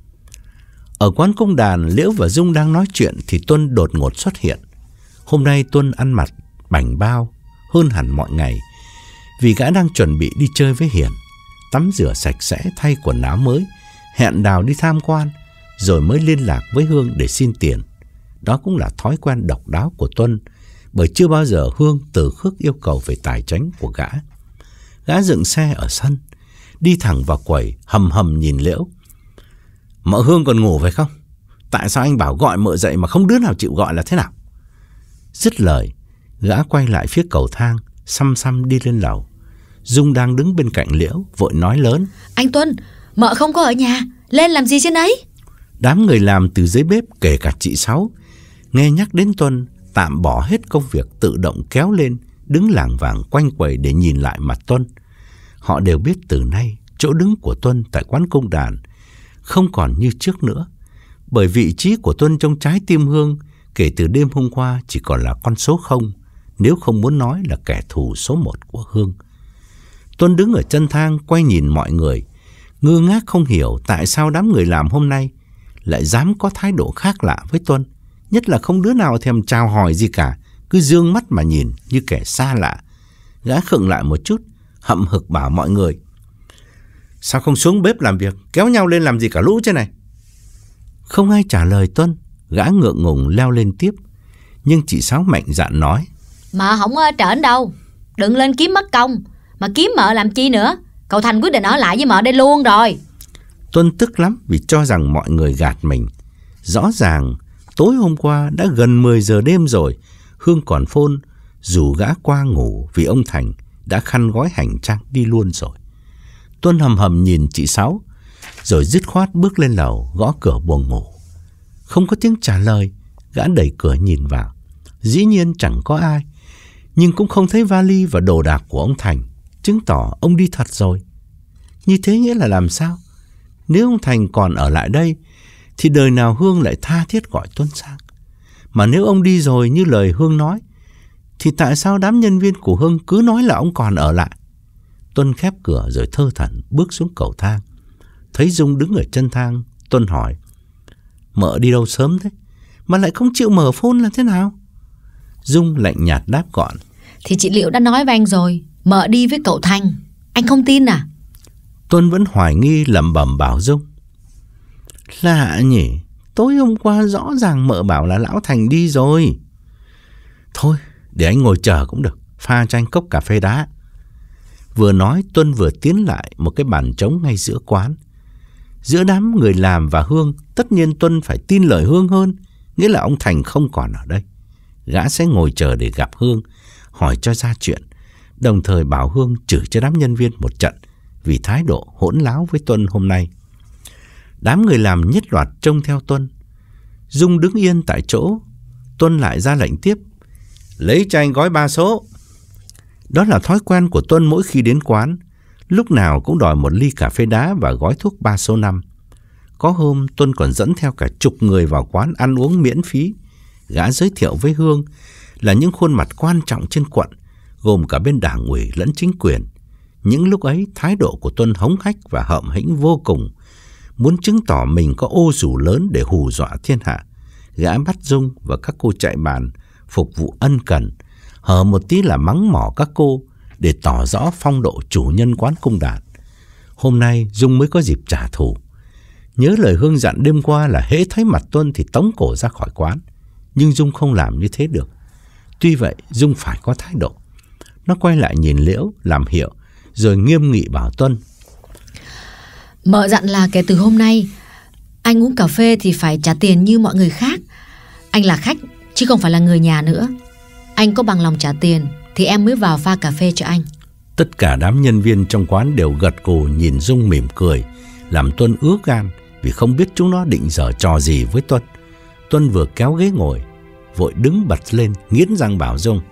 Ở quán công đàn, Liễu và Dung đang nói chuyện thì Tuân đột ngột xuất hiện. Hôm nay Tuân ăn mặc bảnh bao hơn hẳn mọi ngày, vì gã đang chuẩn bị đi chơi với Hiền, tắm rửa sạch sẽ, thay quần áo mới, hẹn Đào đi tham quan, rồi mới liên lạc với Hương để xin tiền. Đó cũng là thói quen độc đáo của Tuân, bởi chưa bao giờ Hương từ khước yêu cầu về tài chính của gã. Gã dựng xe ở sân, đi thẳng vào quầy, hầm hầm nhìn Liễu: "Mợ Hương còn ngủ phải không? Tại sao anh bảo gọi mợ dậy mà không đứa nào chịu gọi là thế nào?" Dứt lời, gã quay lại phía cầu thang, xăm xăm đi lên lầu. Dung đang đứng bên cạnh Liễu, vội nói lớn: "Anh Tuân, mợ không có ở nhà, lên làm gì trên ấy?" Đám người làm từ dưới bếp, kể cả chị Sáu, nghe nhắc đến Tuân, tạm bỏ hết công việc, tự động kéo lên, đứng lảng vảng quanh quầy để nhìn lại mặt Tuân. Họ đều biết từ nay chỗ đứng của Tuân tại quán công đàn không còn như trước nữa, bởi vị trí của Tuân trong trái tim Hương kể từ đêm hôm qua chỉ còn là con số không, nếu không muốn nói là kẻ thù số một của Hương. Tuân đứng ở chân thang quay nhìn mọi người, ngơ ngác không hiểu tại sao đám người làm hôm nay lại dám có thái độ khác lạ với Tuân, nhất là không đứa nào thèm chào hỏi gì cả, cứ dương mắt mà nhìn như kẻ xa lạ. Gã khựng lại một chút, hậm hực bảo mọi người: "Sao không xuống bếp làm việc, kéo nhau lên làm gì cả lũ thế này?" Không ai trả lời Tuân, gã ngượng ngùng leo lên tiếp. Nhưng chị Sáu mạnh dạn nói: "Mợ không ở trển đâu, đừng lên kiếm mất công, mà kiếm mợ làm chi nữa, cậu Thành quyết định ở lại với mợ đây luôn rồi." Tuân tức lắm vì cho rằng mọi người gạt mình. Rõ ràng tối hôm qua đã gần mười giờ đêm rồi, Hương còn phone rủ gã qua ngủ vì ông Thành đã khăn gói hành trang đi luôn rồi. Tuân hầm hầm nhìn chị Sáu, rồi dứt khoát bước lên lầu gõ cửa buồng ngủ. Không có tiếng trả lời, gã đẩy cửa nhìn vào. Dĩ nhiên chẳng có ai, nhưng cũng không thấy vali và đồ đạc của ông Thành, chứng tỏ ông đi thật rồi. Như thế nghĩa là làm sao? Nếu ông Thành còn ở lại đây thì đời nào Hương lại tha thiết gọi Tuân sang. Mà nếu ông đi rồi như lời Hương nói, thì tại sao đám nhân viên của Hương cứ nói là ông còn ở lại? Tuân khép cửa rồi thơ thẩn bước xuống cầu thang. Thấy Dung đứng ở chân thang, Tuân hỏi: "Mợ đi đâu sớm thế, mà lại không chịu mở phone là thế nào?" Dung lạnh nhạt đáp gọn: "Thì chị Liễu đã nói với anh rồi, mợ đi với cậu Thành, anh không tin à?" Tuân vẫn hoài nghi lẩm bẩm bảo Dung: "Lạ nhỉ, tối hôm qua rõ ràng mợ bảo là lão Thành đi rồi. Thôi, để anh ngồi chờ cũng được, pha cho anh cốc cà phê đá." Vừa nói, Tuân vừa tiến lại một cái bàn trống ngay giữa quán. Giữa đám người làm và Hương, tất nhiên Tuân phải tin lời Hương hơn, nghĩa là ông Thành không còn ở đây. Gã sẽ ngồi chờ để gặp Hương, hỏi cho ra chuyện, đồng thời bảo Hương chửi cho đám nhân viên một trận vì thái độ hỗn láo với Tuân hôm nay. Đám người làm nhất loạt trông theo Tuân. Dung đứng yên tại chỗ. Tuân lại ra lệnh tiếp: "Lấy cho anh gói ba số." Đó là thói quen của Tuân mỗi khi đến quán, lúc nào cũng đòi một ly cà phê đá và gói thuốc ba số năm. Có hôm Tuân còn dẫn theo cả chục người vào quán ăn uống miễn phí. Gã giới thiệu với Hương là những khuôn mặt quan trọng trên quận, gồm cả bên đảng ủy lẫn chính quyền. Những lúc ấy thái độ của Tuân hống hách và hợm hĩnh vô cùng. Muốn chứng tỏ mình có ô dù lớn để hù dọa thiên hạ, gã bắt Dung và các cô chạy bàn phục vụ ân cần, hở một tí là mắng mỏ các cô để tỏ rõ phong độ chủ nhân quán cung đàn. Hôm nay Dung mới có dịp trả thù. Nhớ lời Hương dặn đêm qua là hễ thấy mặt Tuân thì tống cổ ra khỏi quán. Nhưng Dung không làm như thế được. Tuy vậy Dung phải có thái độ. Nó quay lại nhìn Liễu làm hiệu, rồi nghiêm nghị bảo Tuân: Mợ dặn là kể từ hôm nay anh uống cà phê thì phải trả tiền như mọi người khác. Anh là khách chứ không phải là người nhà nữa. Anh có bằng lòng trả tiền thì em mới vào pha cà phê cho anh. Tất cả đám nhân viên trong quán đều gật gù nhìn Dung mỉm cười, làm Tuân ứa gan vì không biết chúng nó định giở trò gì với Tuân. Tuân vừa kéo ghế ngồi, vội đứng bật lên nghiến răng bảo Dung: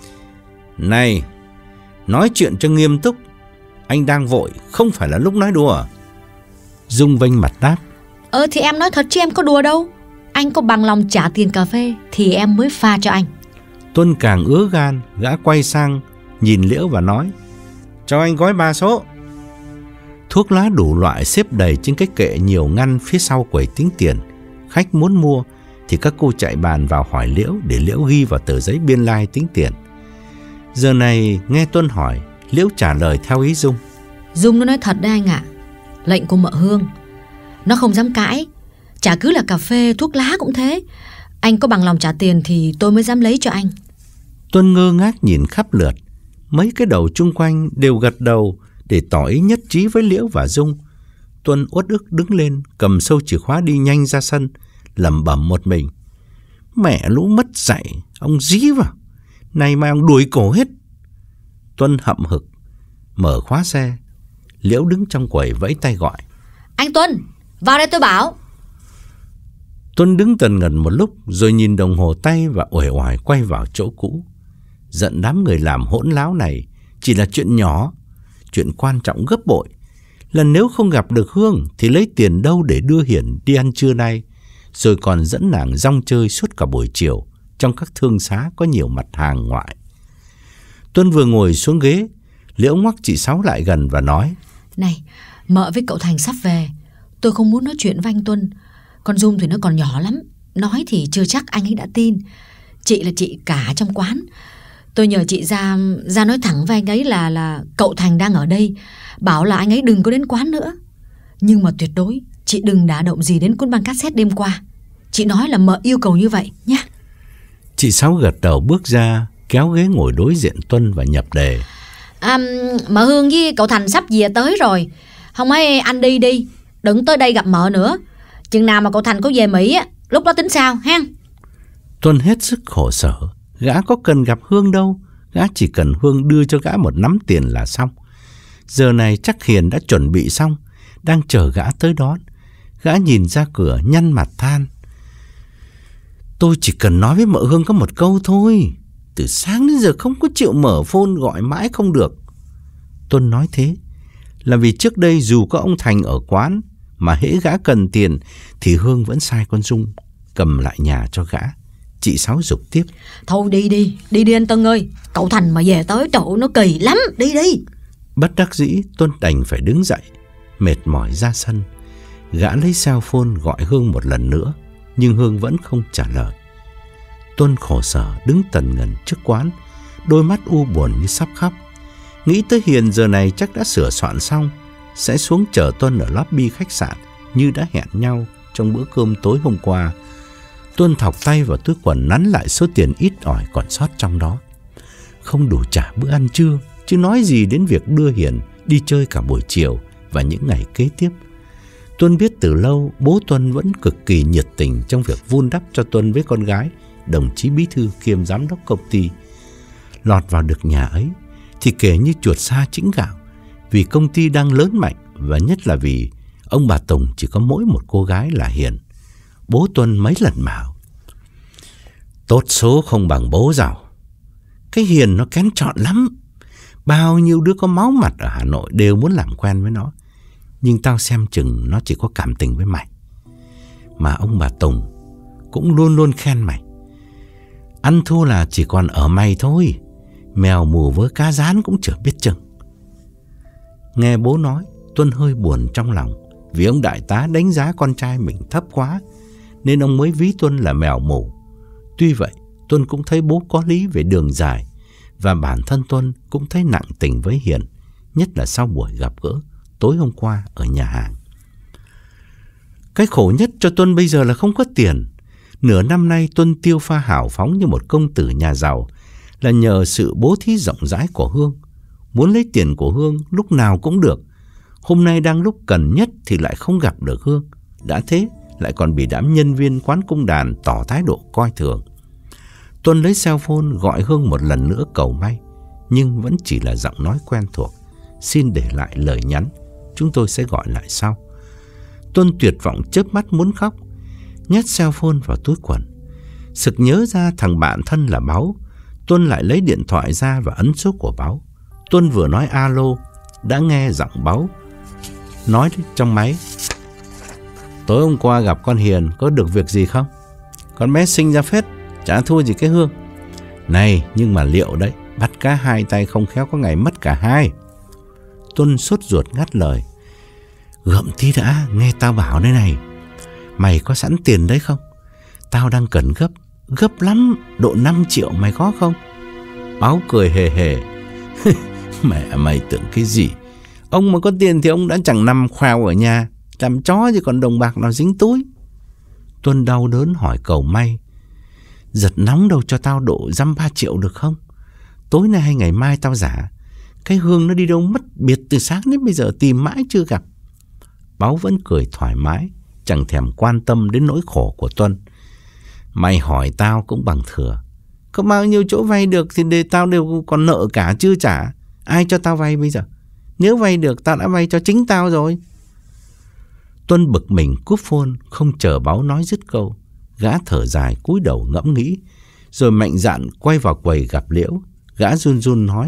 Này, nói chuyện cho nghiêm túc. Anh đang vội, không phải là lúc nói đùa. Dung vênh mặt đáp: Ờ thì em nói thật chứ em có đùa đâu. Anh có bằng lòng trả tiền cà phê thì em mới pha cho anh. Tuân càng ứa gan, gã quay sang nhìn Liễu và nói: Cho anh gói ba số. Thuốc lá đủ loại xếp đầy trên cái kệ nhiều ngăn phía sau quầy tính tiền. Khách muốn mua thì các cô chạy bàn vào hỏi Liễu để Liễu ghi vào tờ giấy biên lai tính tiền. Giờ này nghe Tuân hỏi, Liễu trả lời theo ý Dung: Dung nó nói thật đấy anh ạ. Lệnh của mợ Hương, nó không dám cãi. Chả cứ là cà phê, thuốc lá cũng thế. Anh có bằng lòng trả tiền thì tôi mới dám lấy cho anh. Tuân ngơ ngác nhìn khắp lượt. Mấy cái đầu chung quanh đều gật đầu để tỏ ý nhất trí với Liễu và Dung. Tuân uất ức đứng lên, cầm sâu chìa khóa đi nhanh ra sân, lẩm bẩm một mình: Mẹ lũ mất dạy, ông dí vào, này mà ông đuổi cổ hết. Tuân hậm hực mở khóa xe. Liễu đứng trong quầy vẫy tay gọi: Anh Tuân, vào đây tôi bảo. Tuân đứng tần ngần một lúc rồi nhìn đồng hồ tay và uể oải quay vào chỗ cũ. Giận đám người làm hỗn láo này chỉ là chuyện nhỏ, chuyện quan trọng gấp bội là nếu không gặp được Hương thì lấy tiền đâu để đưa Hiển đi ăn trưa nay, rồi còn dẫn nàng rong chơi suốt cả buổi chiều trong các thương xá có nhiều mặt hàng ngoại. Tuân vừa ngồi xuống ghế, Liễu ngoắc chị Sáu lại gần và nói: Này, mợ với cậu Thành sắp về. Tôi không muốn nói chuyện với anh Tuân. Con Dung thì nó còn nhỏ lắm, nói thì chưa chắc anh ấy đã tin. Chị là chị cả trong quán. Tôi nhờ chị ra ra nói thẳng với anh ấy là là cậu Thành đang ở đây, bảo là anh ấy đừng có đến quán nữa. Nhưng mà tuyệt đối chị đừng đả động gì đến cuốn băng cassette đêm qua. Chị nói là mợ yêu cầu như vậy nhé. Chị Sáu gật đầu bước ra, kéo ghế ngồi đối diện Tuân và nhập đề: à, Mợ Hương với cậu Thành sắp về tới rồi. Không ấy anh đi đi, đừng tới đây gặp mợ nữa. Chừng nào mà cậu Thành có về Mỹ á, lúc đó tính sao ha. Tuân hết sức khổ sở. Gã có cần gặp Hương đâu, gã chỉ cần Hương đưa cho gã một nắm tiền là xong. Giờ này chắc Hiền đã chuẩn bị xong, đang chờ gã tới đón. Gã nhìn ra cửa nhăn mặt than: Tôi chỉ cần nói với mợ Hương có một câu thôi. Từ sáng đến giờ không có chịu mở phone, gọi mãi không được. Tuân nói thế là vì trước đây dù có ông Thành ở quán, mà hễ gã cần tiền thì Hương vẫn sai con Dung cầm lại nhà cho gã. Chị Sáu giục tiếp: Thôi đi đi, đi đi anh Tân ơi. Cậu Thành mà về tới chỗ nó kỳ lắm, đi đi. Bất đắc dĩ Tuân đành phải đứng dậy, mệt mỏi ra sân. Gã lấy cell phone gọi Hương một lần nữa, nhưng Hương vẫn không trả lời. Tuân khổ sở đứng tần ngần trước quán, đôi mắt u buồn như sắp khóc. Nghĩ tới Hiền giờ này chắc đã sửa soạn xong, sẽ xuống chờ Tuân ở lobby khách sạn như đã hẹn nhau trong bữa cơm tối hôm qua. Tuân thọc tay vào túi quần nắn lại số tiền ít ỏi còn sót trong đó. Không đủ trả bữa ăn trưa, chứ nói gì đến việc đưa Hiền đi chơi cả buổi chiều và những ngày kế tiếp. Tuân biết từ lâu bố Tuân vẫn cực kỳ nhiệt tình trong việc vun đắp cho Tuân với con gái, đồng chí bí thư kiêm giám đốc công ty. Lọt vào được nhà ấy thì kể như chuột sa chĩnh gạo, vì công ty đang lớn mạnh và nhất là vì ông bà Tùng chỉ có mỗi một cô gái là Hiền. Bố Tuân mấy lần bảo: Tốt số không bằng bố giàu. Cái Hiền nó kén chọn lắm. Bao nhiêu đứa có máu mặt ở Hà Nội đều muốn làm quen với nó. Nhưng tao xem chừng nó chỉ có cảm tình với mày. Mà ông bà Tùng cũng luôn luôn khen mày. Ăn thua là chỉ còn ở mày thôi. Mèo mù với cá rán cũng chưa biết chừng. Nghe bố nói, Tuân hơi buồn trong lòng, Vì ông đại tá đánh giá con trai mình thấp quá, nên ông mới ví Tuân là mèo mù. Tuy vậy, Tuân cũng thấy bố có lý về đường dài, và bản thân Tuân cũng thấy nặng tình với Hiền, nhất là sau buổi gặp gỡ tối hôm qua ở nhà hàng. Cái khổ nhất cho Tuân bây giờ là không có tiền. Nửa năm nay Tuân tiêu pha hào phóng như một công tử nhà giàu là nhờ sự bố thí rộng rãi của Hương. Muốn lấy tiền của Hương lúc nào cũng được. Hôm nay đang lúc cần nhất thì lại không gặp được Hương. Đã thế lại còn bị đám nhân viên quán cung đàn tỏ thái độ coi thường. Tuân lấy cell phone gọi Hương một lần nữa cầu may, nhưng vẫn chỉ là giọng nói quen thuộc. Xin để lại lời nhắn, chúng tôi sẽ gọi lại sau. Tuân tuyệt vọng chớp mắt muốn khóc, nhét cell phone vào túi quần. Sực nhớ ra thằng bạn thân là Báu, Tuân lại lấy điện thoại ra và ấn số của Báu. Tuân vừa nói alo, đã nghe giọng Báu nói trong máy: tối hôm qua gặp con Hiền, có được việc gì không? Con bé xinh ra phết, chả thua gì cái Hương. Này, nhưng mà liệu đấy, bắt cá hai tay không khéo có ngày mất cả hai. Tuân sốt ruột ngắt lời: gậm tí đã, nghe tao bảo đây này. Mày có sẵn tiền đấy không? Tao đang cần gấp, gấp lắm, độ năm triệu mày có không? Báu cười hề hề: mẹ mày tưởng cái gì? Ông mà có tiền thì ông đã chẳng nằm khoèo ở nhà, làm chó gì còn đồng bạc nào dính túi. Tuân đau đớn hỏi cầu may: giật nóng đâu cho tao độ dăm ba triệu được không? Tối nay hay ngày mai tao giả. Cái Hương nó đi đâu mất biệt từ sáng đến bây giờ tìm mãi chưa gặp. Báu vẫn cười thoải mái, chẳng thèm quan tâm đến nỗi khổ của Tuân. Mày hỏi tao cũng bằng thừa. Có bao nhiêu chỗ vay được thì để tao đều còn nợ cả chưa trả. Ai cho tao vay bây giờ? Nếu vay được tao đã vay cho chính tao rồi. Tuân bực mình cúp phone, không chờ Báu nói dứt câu. Gã thở dài cúi đầu ngẫm nghĩ, rồi mạnh dạn quay vào quầy gặp Liễu. Gã run run nói: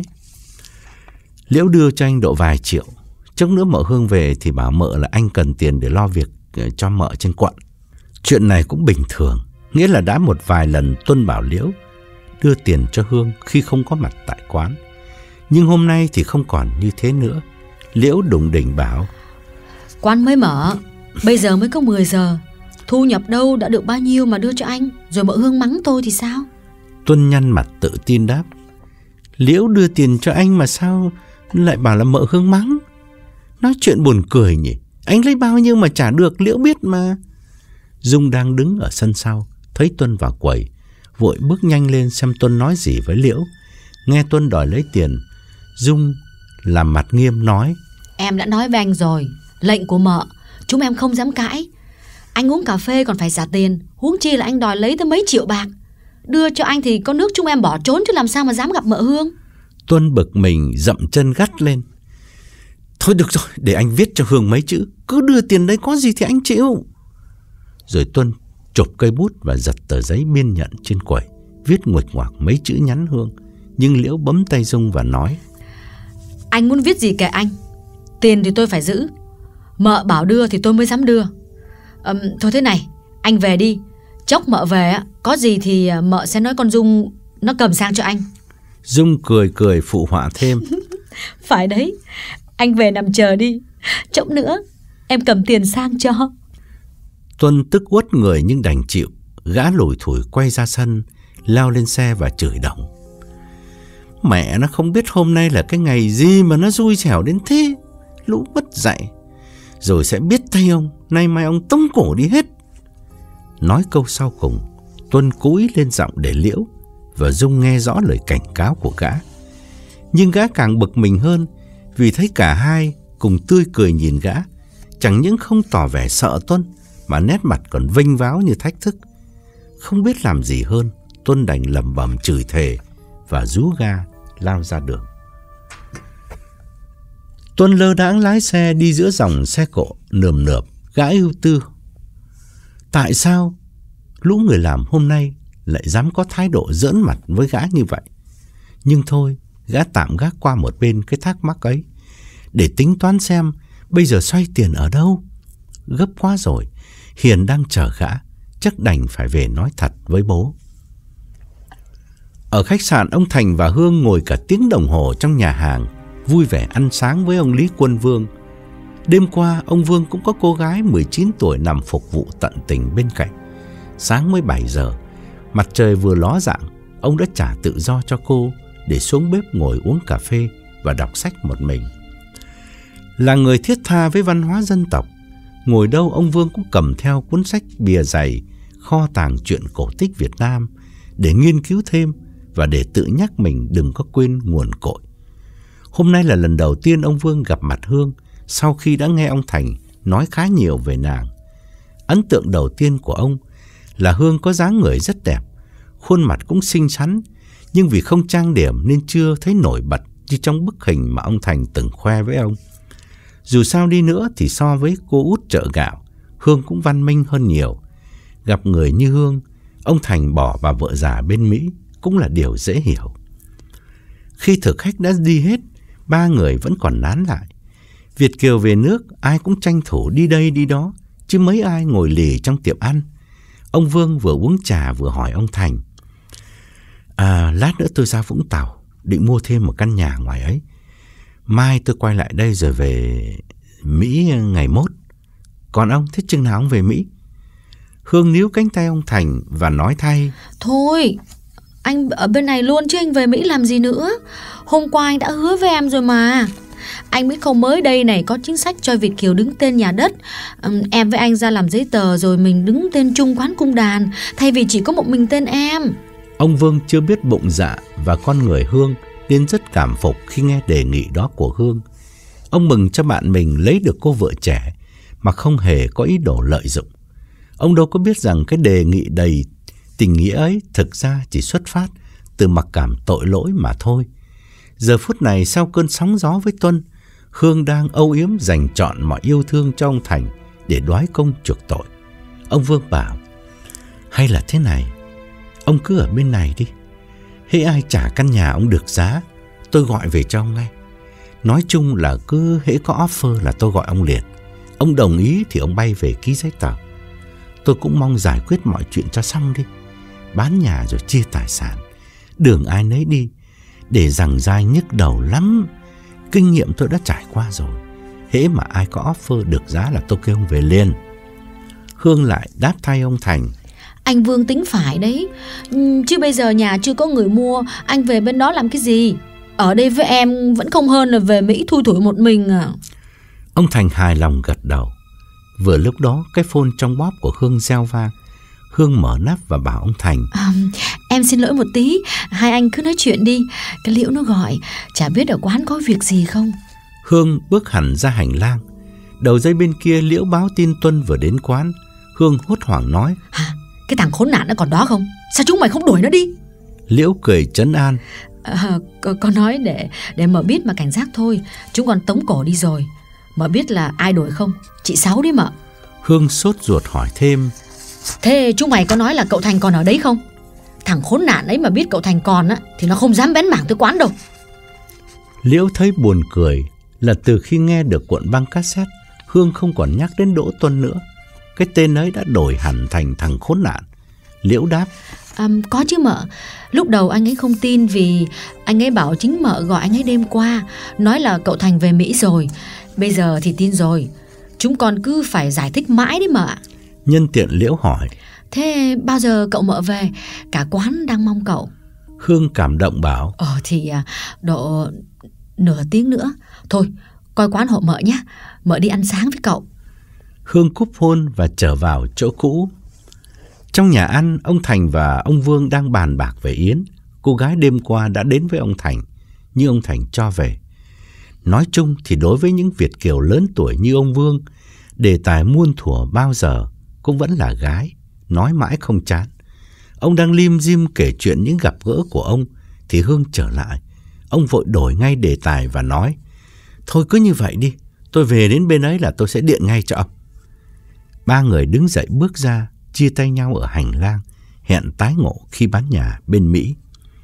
Liễu đưa cho anh độ vài triệu. Chốc nữa mợ Hương về thì bảo mợ là anh cần tiền để lo việc cho mợ trên quận. Chuyện này cũng bình thường, nghĩa là đã một vài lần Tuân bảo Liễu đưa tiền cho Hương khi không có mặt tại quán. Nhưng hôm nay thì không còn như thế nữa. Liễu đùng đỉnh bảo: quán mới mở, bây giờ mới có mười giờ, thu nhập đâu đã được bao nhiêu mà đưa cho anh, rồi mợ Hương mắng tôi thì sao? Tuân nhăn mặt tự tin đáp: Liễu đưa tiền cho anh mà sao lại bảo là mợ Hương mắng? Nói chuyện buồn cười nhỉ. Anh lấy bao nhiêu mà trả được, Liễu biết mà. Dung đang đứng ở sân sau, thấy Tuân vào quầy, vội bước nhanh lên xem Tuân nói gì với Liễu. Nghe Tuân đòi lấy tiền, Dung làm mặt nghiêm nói: em đã nói với anh rồi, lệnh của mợ, chúng em không dám cãi. Anh uống cà phê còn phải trả tiền, huống chi là anh đòi lấy tới mấy triệu bạc. Đưa cho anh thì có nước chúng em bỏ trốn, chứ làm sao mà dám gặp mợ Hương. Tuân bực mình dậm chân gắt lên: thôi được rồi, để anh viết cho Hương mấy chữ, cứ đưa tiền đấy có gì thì anh chịu. Rồi Tuân chộp cây bút và giật tờ giấy biên nhận trên quầy, viết nguệch ngoạc mấy chữ nhắn Hương. Nhưng Liễu bấm tay Dung và nói: anh muốn viết gì kệ anh, tiền thì tôi phải giữ, mợ bảo đưa thì tôi mới dám đưa. à, Thôi thế này, anh về đi, chốc mợ về có gì thì mợ sẽ nói con Dung nó cầm sang cho anh. Dung cười cười phụ họa thêm: phải đấy, anh về nằm chờ đi, chốc nữa em cầm tiền sang cho. Tuân tức uất người nhưng đành chịu. Gã lủi thủi quay ra sân, leo lên xe và chửi đồng: mẹ nó không biết hôm nay là cái ngày gì mà nó xui xẻo đến thế. Lũ mất dạy. Rồi sẽ biết tay ông, nay mai ông tống cổ đi hết. Nói câu sau cùng, Tuân cúi lên giọng để Liễu và Dung nghe rõ lời cảnh cáo của gã. Nhưng gã càng bực mình hơn, vì thấy cả hai cùng tươi cười nhìn gã, chẳng những không tỏ vẻ sợ Tuân mà nét mặt còn vênh váo như thách thức. Không biết làm gì hơn, Tuân đành lẩm bẩm chửi thề và rú ga lao ra đường. Tuân lơ đãng lái xe đi giữa dòng xe cộ nườm nượp. Gã ưu tư: tại sao lũ người làm hôm nay lại dám có thái độ giỡn mặt với gã như vậy? Nhưng thôi, gã tạm gác qua một bên cái thắc mắc ấy, để tính toán xem bây giờ xoay tiền ở đâu. Gấp quá rồi, Hiền đang chờ gã, chắc đành phải về nói thật với bố. Ở khách sạn, ông Thành và Hương ngồi cả tiếng đồng hồ trong nhà hàng, vui vẻ ăn sáng với ông Lý Quân Vương. Đêm qua, ông Vương cũng có cô gái mười chín tuổi nằm phục vụ tận tình bên cạnh. Sáng mới bảy giờ, mặt trời vừa ló dạng, ông đã trả tự do cho cô để xuống bếp ngồi uống cà phê và đọc sách một mình. Là người thiết tha với văn hóa dân tộc, ngồi đâu ông Vương cũng cầm theo cuốn sách bìa dày, kho tàng truyện cổ tích Việt Nam để nghiên cứu thêm và để tự nhắc mình đừng có quên nguồn cội. Hôm nay là lần đầu tiên ông Vương gặp mặt Hương sau khi đã nghe ông Thành nói khá nhiều về nàng. Ấn tượng đầu tiên của ông là Hương có dáng người rất đẹp, khuôn mặt cũng xinh xắn, nhưng vì không trang điểm nên chưa thấy nổi bật như trong bức hình mà ông Thành từng khoe với ông. Dù sao đi nữa thì so với cô út chợ gạo, Hương cũng văn minh hơn nhiều. Gặp người như Hương, ông Thành bỏ bà vợ già bên Mỹ cũng là điều dễ hiểu. Khi thực khách đã đi hết, ba người vẫn còn nán lại. Việt kiều về nước, ai cũng tranh thủ đi đây đi đó, chứ mấy ai ngồi lì trong tiệm ăn. Ông Vương vừa uống trà vừa hỏi ông Thành: À, lát nữa tôi ra Vũng Tàu, định mua thêm một căn nhà ngoài ấy. Mai tôi quay lại đây rồi về Mỹ ngày mốt. Còn ông thích chừng nào ông về Mỹ? Hương níu cánh tay ông Thành và nói thay: Thôi, anh ở bên này luôn chứ anh về Mỹ làm gì nữa. Hôm qua anh đã hứa với em rồi mà. Anh biết không, mới đây này có chính sách cho Việt kiều đứng tên nhà đất. um, Em với anh ra làm giấy tờ rồi mình đứng tên chung quán cung đàn, thay vì chỉ có một mình tên em. Ông Vương chưa biết bụng dạ và con người Hương nên rất cảm phục khi nghe đề nghị đó của Hương. Ông mừng cho bạn mình lấy được cô vợ trẻ mà không hề có ý đồ lợi dụng. Ông đâu có biết rằng cái đề nghị đầy tình nghĩa ấy thực ra chỉ xuất phát từ mặc cảm tội lỗi mà thôi. Giờ phút này sau cơn sóng gió với Tuân, Hương đang âu yếm dành trọn mọi yêu thương cho ông Thành để đoái công chuộc tội. Ông Vương bảo: Hay là thế này, ông cứ ở bên này đi. Hễ ai trả căn nhà ông được giá, tôi gọi về cho ông ngay. Nói chung là cứ hễ có offer là tôi gọi ông liền. Ông đồng ý thì ông bay về ký giấy tờ. Tôi cũng mong giải quyết mọi chuyện cho xong đi. Bán nhà rồi chia tài sản, đường ai nấy đi, để giằng dai nhức đầu lắm. Kinh nghiệm tôi đã trải qua rồi. Hễ mà ai có offer được giá là tôi kêu ông về liền. Hương lại đáp thay ông Thành: Anh Vương tính phải đấy. Chứ bây giờ nhà chưa có người mua, anh về bên đó làm cái gì? Ở đây với em vẫn không hơn là về Mỹ thui thủi một mình à. Ông Thành hài lòng gật đầu. Vừa lúc đó cái phone trong bóp của Hương reo vang. Hương mở nắp và bảo ông Thành: à, Em xin lỗi một tí, hai anh cứ nói chuyện đi. Cái Liễu nó gọi, chả biết ở quán có việc gì không. Hương bước hẳn ra hành lang. Đầu dây bên kia Liễu báo tin Tuân vừa đến quán. Hương hốt hoảng nói: Hả? Cái thằng khốn nạn nó còn đó không? Sao chúng mày không đuổi nó đi? Liễu cười trấn an: à, có, có nói để để mợ biết mà cảnh giác thôi. Chúng còn tống cổ đi rồi. Mợ biết là ai đuổi không? Chị Sáu đấy mợ. Hương sốt ruột hỏi thêm: Thế chúng mày có nói là cậu Thành còn ở đấy không? Thằng khốn nạn ấy mà biết cậu Thành còn á thì nó không dám bén mảng tới quán đâu. Liễu thấy buồn cười là từ khi nghe được cuộn băng cassette, Hương không còn nhắc đến Đỗ Tuân nữa. Cái tên ấy đã đổi hẳn thành thằng khốn nạn. Liễu đáp: à, Có chứ mợ. Lúc đầu anh ấy không tin vì anh ấy bảo chính mợ gọi anh ấy đêm qua, nói là cậu Thành về Mỹ rồi. Bây giờ thì tin rồi. Chúng con cứ phải giải thích mãi đấy mợ. Nhân tiện Liễu hỏi: Thế bao giờ cậu mợ về? Cả quán đang mong cậu. Hương cảm động bảo: Ờ thì độ nửa tiếng nữa. Thôi coi quán hộ mợ nhé. Mợ đi ăn sáng với cậu. Hương cúp phone và trở vào chỗ cũ. Trong nhà ăn, ông Thành và ông Vương đang bàn bạc về Yến, cô gái đêm qua đã đến với ông Thành, nhưng ông Thành cho về. Nói chung thì đối với những Việt kiều lớn tuổi như ông Vương, đề tài muôn thuở bao giờ cũng vẫn là gái, nói mãi không chán. Ông đang lim dim kể chuyện những gặp gỡ của ông thì Hương trở lại. Ông vội đổi ngay đề tài và nói: Thôi cứ như vậy đi, tôi về đến bên ấy là tôi sẽ điện ngay cho ông. Ba người đứng dậy bước ra, chia tay nhau ở hành lang, hẹn tái ngộ khi bán nhà bên Mỹ.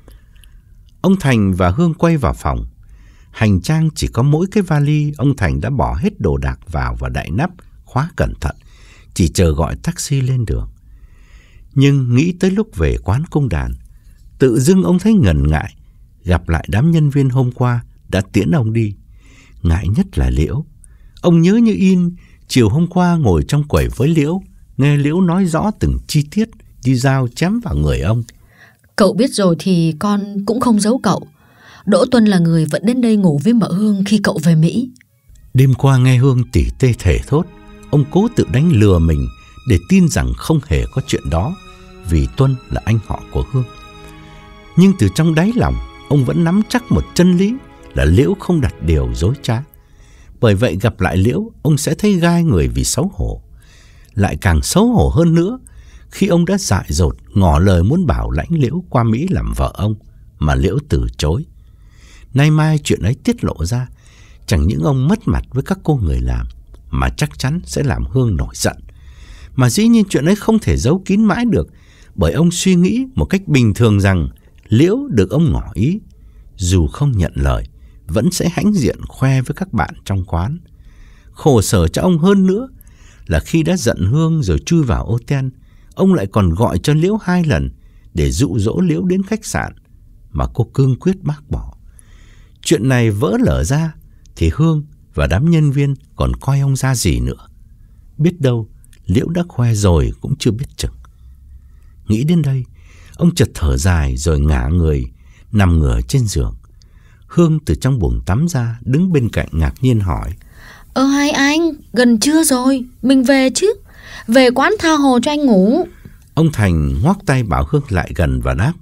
Ông Thành và Hương quay vào phòng. Hành trang chỉ có mỗi cái vali, ông Thành đã bỏ hết đồ đạc vào và đậy nắp, khóa cẩn thận, chỉ chờ gọi taxi lên đường. Nhưng nghĩ tới lúc về quán cung đàn, tự dưng ông thấy ngần ngại gặp lại đám nhân viên hôm qua đã tiễn ông đi. Ngại nhất là Liễu. Ông nhớ như in chiều hôm qua ngồi trong quầy với Liễu, nghe Liễu nói rõ từng chi tiết như dao chém vào người ông. Cậu biết rồi thì con cũng không giấu cậu. Đỗ Tuân là người vẫn đến đây ngủ với mợ Hương khi cậu về Mỹ. Đêm qua nghe Hương tỉ tê thề thốt, ông cố tự đánh lừa mình để tin rằng không hề có chuyện đó, vì Tuân là anh họ của Hương. Nhưng từ trong đáy lòng, ông vẫn nắm chắc một chân lý là Liễu không đặt điều dối trá. Bởi vậy gặp lại Liễu, ông sẽ thấy gai người vì xấu hổ. Lại càng xấu hổ hơn nữa khi ông đã dại dột ngỏ lời muốn bảo lãnh Liễu qua Mỹ làm vợ ông, mà Liễu từ chối. Nay mai chuyện ấy tiết lộ ra, chẳng những ông mất mặt với các cô người làm, mà chắc chắn sẽ làm Hương nổi giận. Mà dĩ nhiên chuyện ấy không thể giấu kín mãi được, bởi ông suy nghĩ một cách bình thường rằng Liễu được ông ngỏ ý, dù không nhận lời, vẫn sẽ hãnh diện khoe với các bạn trong quán. Khổ sở cho ông hơn nữa là khi đã giận Hương rồi chui vào ô ten, ông lại còn gọi cho Liễu hai lần để dụ dỗ Liễu đến khách sạn, mà cô cương quyết bác bỏ. Chuyện này vỡ lở ra thì Hương và đám nhân viên còn coi ông ra gì nữa. Biết đâu Liễu đã khoe rồi cũng chưa biết chừng. Nghĩ đến đây, ông chợt thở dài rồi ngả người, nằm ngửa trên giường. Hương từ trong buồng tắm ra, đứng bên cạnh ngạc nhiên hỏi: Ơ hai anh, gần trưa rồi, mình về chứ. Về quán tha hồ cho anh ngủ. Ông Thành ngoắc tay bảo Hương lại gần và đáp: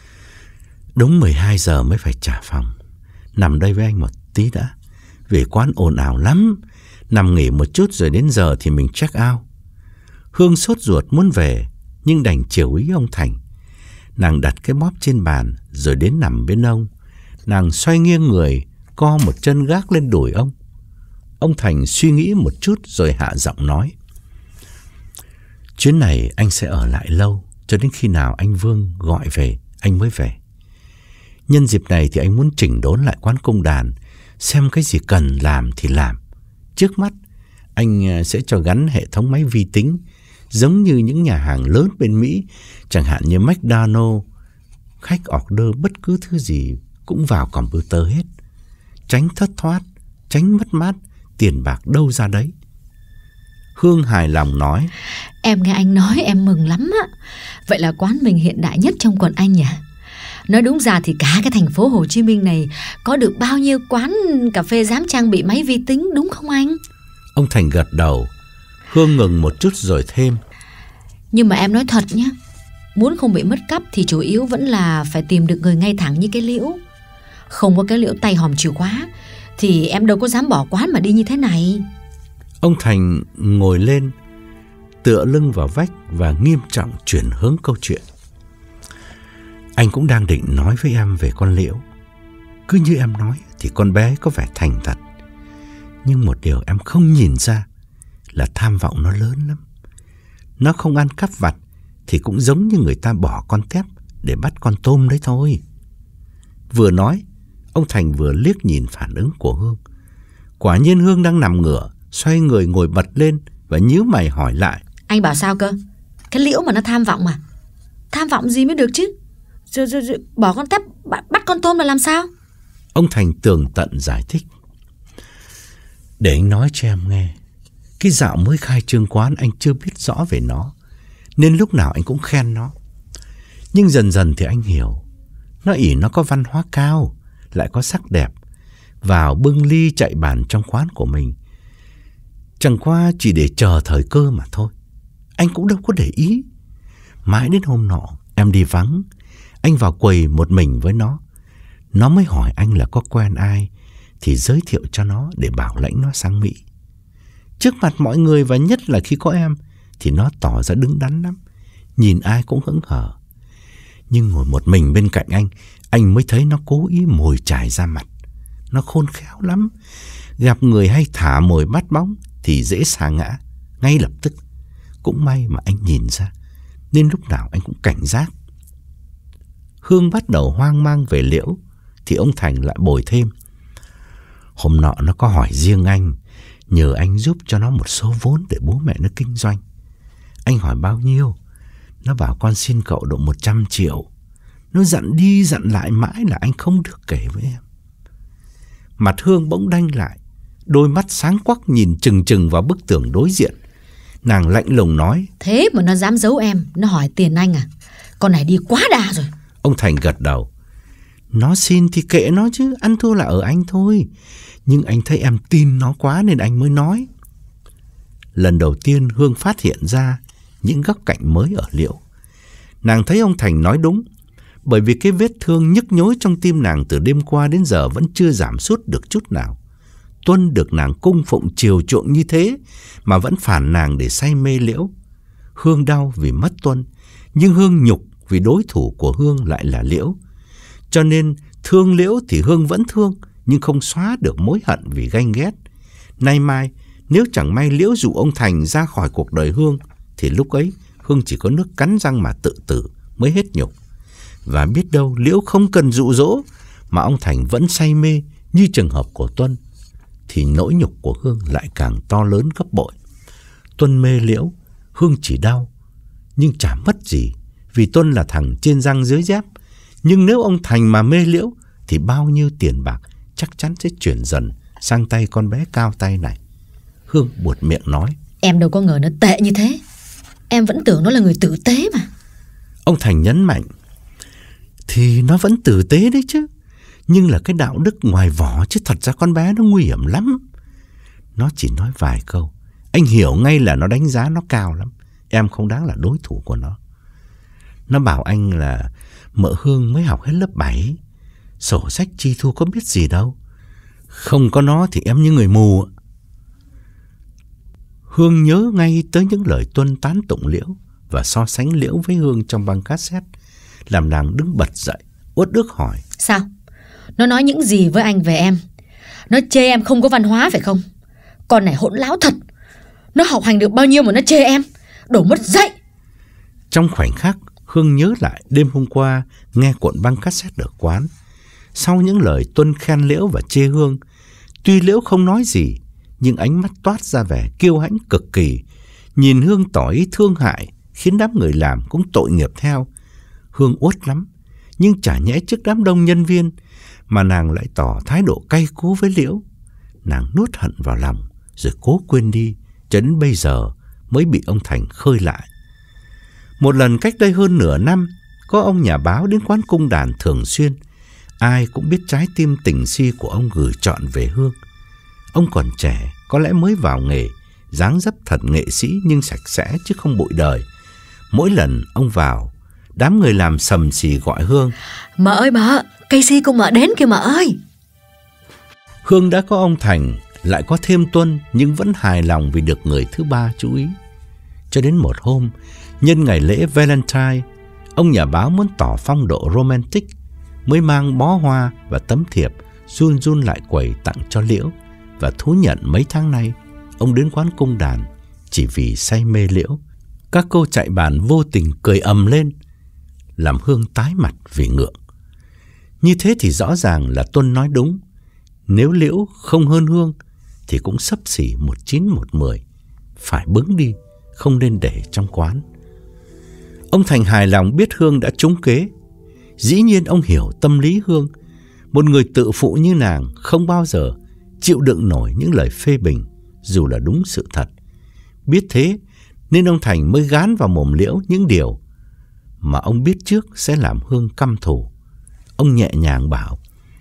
Đúng mười hai giờ mới phải trả phòng. Nằm đây với anh một tí đã. Về quán ồn ào lắm. Nằm nghỉ một chút rồi đến giờ thì mình check out. Hương sốt ruột muốn về, nhưng đành chiều ý ông Thành. Nàng đặt cái bóp trên bàn rồi đến nằm bên ông. Nàng xoay nghiêng người, co một chân gác lên đùi ông. Ông Thành suy nghĩ một chút rồi hạ giọng nói: Chuyến này anh sẽ ở lại lâu, cho đến khi nào anh Vương gọi về anh mới về. Nhân dịp này thì anh muốn chỉnh đốn lại quán công đàn, xem cái gì cần làm thì làm. Trước mắt anh sẽ cho gắn hệ thống máy vi tính, giống như những nhà hàng lớn bên Mỹ, chẳng hạn như McDonald's. Khách order bất cứ thứ gì cũng vào computer hết, tránh thất thoát, tránh mất mát, tiền bạc đâu ra đấy. Hương hài lòng nói: Em nghe anh nói em mừng lắm á. Vậy là quán mình hiện đại nhất trong quận Anh nhỉ? Nói đúng ra thì cả cái thành phố Hồ Chí Minh này có được bao nhiêu quán cà phê dám trang bị máy vi tính, đúng không anh? Ông Thành gật đầu. Hương ngừng một chút rồi thêm: Nhưng mà em nói thật nhé, muốn không bị mất cắp thì chủ yếu vẫn là phải tìm được người ngay thẳng như cái Liễu. Không có cái Liễu tay hòm chìa khóa thì em đâu có dám bỏ quán mà đi như thế này. Ông Thành ngồi lên, tựa lưng vào vách và nghiêm trọng chuyển hướng câu chuyện: Anh cũng đang định nói với em về con Liễu. Cứ như em nói thì con bé có vẻ thành thật, nhưng một điều em không nhìn ra là tham vọng nó lớn lắm. Nó không ăn cắp vặt thì cũng giống như người ta bỏ con tép để bắt con tôm đấy thôi. Vừa nói, ông Thành vừa liếc nhìn phản ứng của Hương. Quả nhiên Hương đang nằm ngửa, xoay người ngồi bật lên và nhíu mày hỏi lại: Anh bảo sao cơ? Cái Liễu mà nó tham vọng mà. Tham vọng gì mới được chứ? Rồi, rồi, rồi, bỏ con tép bắt con tôm là làm sao? Ông Thành tường tận giải thích: Để anh nói cho em nghe. Cái dạo mới khai trương quán anh chưa biết rõ về nó, nên lúc nào anh cũng khen nó. Nhưng dần dần thì anh hiểu. Nó ỷ nó có văn hóa cao, lại có sắc đẹp, vào bưng ly chạy bàn trong quán của mình. Chẳng qua chỉ để chờ thời cơ mà thôi. Anh cũng đâu có để ý. Mãi đến hôm nọ em đi vắng, anh vào quầy một mình với nó. Nó mới hỏi anh là có quen ai thì giới thiệu cho nó để bảo lãnh nó sang Mỹ. Trước mặt mọi người và nhất là khi có em thì nó tỏ ra đứng đắn lắm, nhìn ai cũng hững hờ. Nhưng ngồi một mình bên cạnh anh, anh mới thấy nó cố ý mồi chài ra mặt. Nó khôn khéo lắm, gặp người hay thả mồi bắt bóng thì dễ sa ngã ngay lập tức. Cũng may mà anh nhìn ra, nên lúc nào anh cũng cảnh giác. Hương bắt đầu hoang mang về Liễu thì ông Thành lại bồi thêm: Hôm nọ nó có hỏi riêng anh, nhờ anh giúp cho nó một số vốn để bố mẹ nó kinh doanh. Anh hỏi bao nhiêu, nó bảo con xin cậu độ một trăm triệu. Nó dặn đi dặn lại mãi là anh không được kể với em. Mặt Hương bỗng đanh lại, đôi mắt sáng quắc nhìn chừng chừng vào bức tường đối diện. Nàng lạnh lùng nói: Thế mà nó dám giấu em, nó hỏi tiền anh à? Con này đi quá đà rồi. Ông Thành gật đầu. Nó xin thì kệ nó chứ, ăn thua là ở anh thôi. Nhưng anh thấy em tin nó quá nên anh mới nói. Lần đầu tiên Hương phát hiện ra những góc cạnh mới ở Liễu. Nàng thấy ông Thành nói đúng, bởi vì cái vết thương nhức nhối trong tim nàng từ đêm qua đến giờ vẫn chưa giảm sút được chút nào. Tuân được nàng cung phụng chiều chuộng như thế mà vẫn phản nàng để say mê Liễu. Hương đau vì mất Tuân, nhưng Hương nhục vì đối thủ của Hương lại là Liễu. Cho nên thương Liễu thì Hương vẫn thương, nhưng không xóa được mối hận vì ganh ghét. Nay mai nếu chẳng may Liễu dụ ông Thành ra khỏi cuộc đời Hương, thì lúc ấy Hương chỉ có nước cắn răng mà tự tử mới hết nhục. Và biết đâu Liễu không cần dụ dỗ mà ông Thành vẫn say mê như trường hợp của Tuân, thì nỗi nhục của Hương lại càng to lớn gấp bội. Tuân mê Liễu, Hương chỉ đau, nhưng chả mất gì, vì Tuân là thằng trên răng dưới dép. Nhưng nếu ông Thành mà mê Liễu thì bao nhiêu tiền bạc chắc chắn sẽ chuyển dần sang tay con bé cao tay này. Hương buột miệng nói: Em đâu có ngờ nó tệ như thế. Em vẫn tưởng nó là người tử tế mà. Ông Thành nhấn mạnh: Thì nó vẫn tử tế đấy chứ, nhưng là cái đạo đức ngoài vỏ, chứ thật ra con bé nó nguy hiểm lắm. Nó chỉ nói vài câu, anh hiểu ngay là nó đánh giá nó cao lắm. Em không đáng là đối thủ của nó. Nó bảo anh là mợ Hương mới học hết lớp bảy, sổ sách chi thu có biết gì đâu. Không có nó thì em như người mù. Hương nhớ ngay tới những lời Tuân tán tụng Liễu và so sánh Liễu với Hương trong băng cassette, làm nàng đứng bật dậy, uất ức hỏi: Sao? Nó nói những gì với anh về em? Nó chê em không có văn hóa phải không? Con này hỗn láo thật. Nó học hành được bao nhiêu mà nó chê em? Đổ mất dậy. Trong khoảnh khắc, Hương nhớ lại đêm hôm qua nghe cuộn băng cassette ở quán. Sau những lời Tuân khen Liễu và chê Hương, tuy Liễu không nói gì, nhưng ánh mắt toát ra vẻ kiêu hãnh cực kỳ. Nhìn Hương tỏ ý thương hại, khiến đám người làm cũng tội nghiệp theo. Hương uất lắm, nhưng chả nhẽ trước đám đông nhân viên mà nàng lại tỏ thái độ cay cú với Liễu. Nàng nuốt hận vào lòng rồi cố quên đi, cho đến bây giờ mới bị ông Thành khơi lại. Một lần cách đây hơn nửa năm, có ông nhà báo đến quán cung đàn thường xuyên. Ai cũng biết trái tim tình si của ông gửi trọn về Hương. Ông còn trẻ, có lẽ mới vào nghề, dáng dấp thật nghệ sĩ nhưng sạch sẽ chứ không bụi đời. Mỗi lần ông vào, đám người làm sầm xì gọi Hương: Mợ ơi mợ, cây si của mợ đến kìa mợ ơi. Hương đã có ông Thành, lại có thêm Tuân, nhưng vẫn hài lòng vì được người thứ ba chú ý. Cho đến một hôm, nhân ngày lễ Valentine, ông nhà báo muốn tỏ phong độ romantic, mới mang bó hoa và tấm thiệp run run lại quầy tặng cho Liễu, và thú nhận mấy tháng nay ông đến quán cung đàn chỉ vì say mê Liễu. Các cô chạy bàn vô tình cười ầm lên, làm Hương tái mặt vì ngượng. Như thế thì rõ ràng là Tuân nói đúng. Nếu Liễu không hơn Hương thì cũng xấp xỉ một chín một mười. Phải bứng đi, không nên để trong quán. Ông Thành hài lòng biết Hương đã trúng kế. Dĩ nhiên ông hiểu tâm lý Hương. Một người tự phụ như nàng không bao giờ chịu đựng nổi những lời phê bình, dù là đúng sự thật. Biết thế nên ông Thành mới gán vào mồm Liễu những điều mà ông biết trước sẽ làm Hương căm thù. Ông nhẹ nhàng bảo: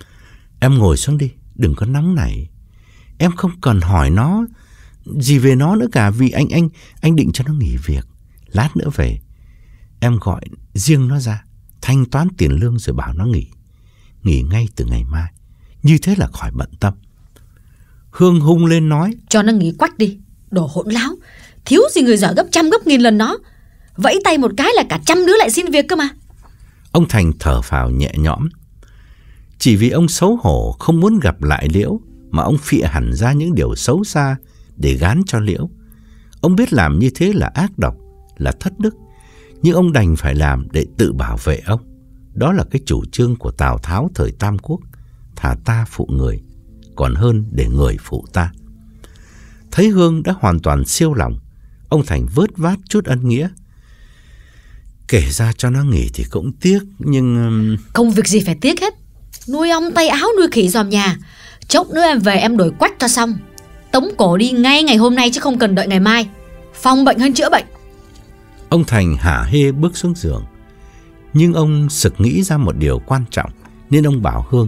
Em ngồi xuống đi, đừng có nóng nảy. Em không cần hỏi nó gì về nó nữa cả, vì anh anh anh định cho nó nghỉ việc. Lát nữa về, em gọi riêng nó ra, thanh toán tiền lương rồi bảo nó nghỉ. Nghỉ ngay từ ngày mai, như thế là khỏi bận tâm. Hương hung lên nói: Cho nó nghỉ quách đi, đồ hỗn láo. Thiếu gì người giỏi gấp trăm gấp nghìn lần nó. Vẫy tay một cái là cả trăm đứa lại xin việc cơ mà. Ông Thành thở phào nhẹ nhõm. Chỉ vì ông xấu hổ không muốn gặp lại Liễu mà ông phịa hẳn ra những điều xấu xa để gán cho Liễu. Ông biết làm như thế là ác độc, là thất đức, nhưng ông đành phải làm để tự bảo vệ ông. Đó là cái chủ trương của Tào Tháo thời Tam Quốc: thà ta phụ người, còn hơn để người phụ ta. Thấy Hương đã hoàn toàn siêu lòng, ông Thành vớt vát chút ân nghĩa: Kể ra cho nó nghỉ thì cũng tiếc, nhưng... Không việc gì phải tiếc hết. Nuôi ong tay áo nuôi khỉ dòm nhà. Chốc nữa em về em đổi quách cho xong. Tống cổ đi ngay ngày hôm nay chứ không cần đợi ngày mai. Phòng bệnh hơn chữa bệnh. Ông Thành hả hê bước xuống giường. Nhưng ông sực nghĩ ra một điều quan trọng, nên ông bảo Hương: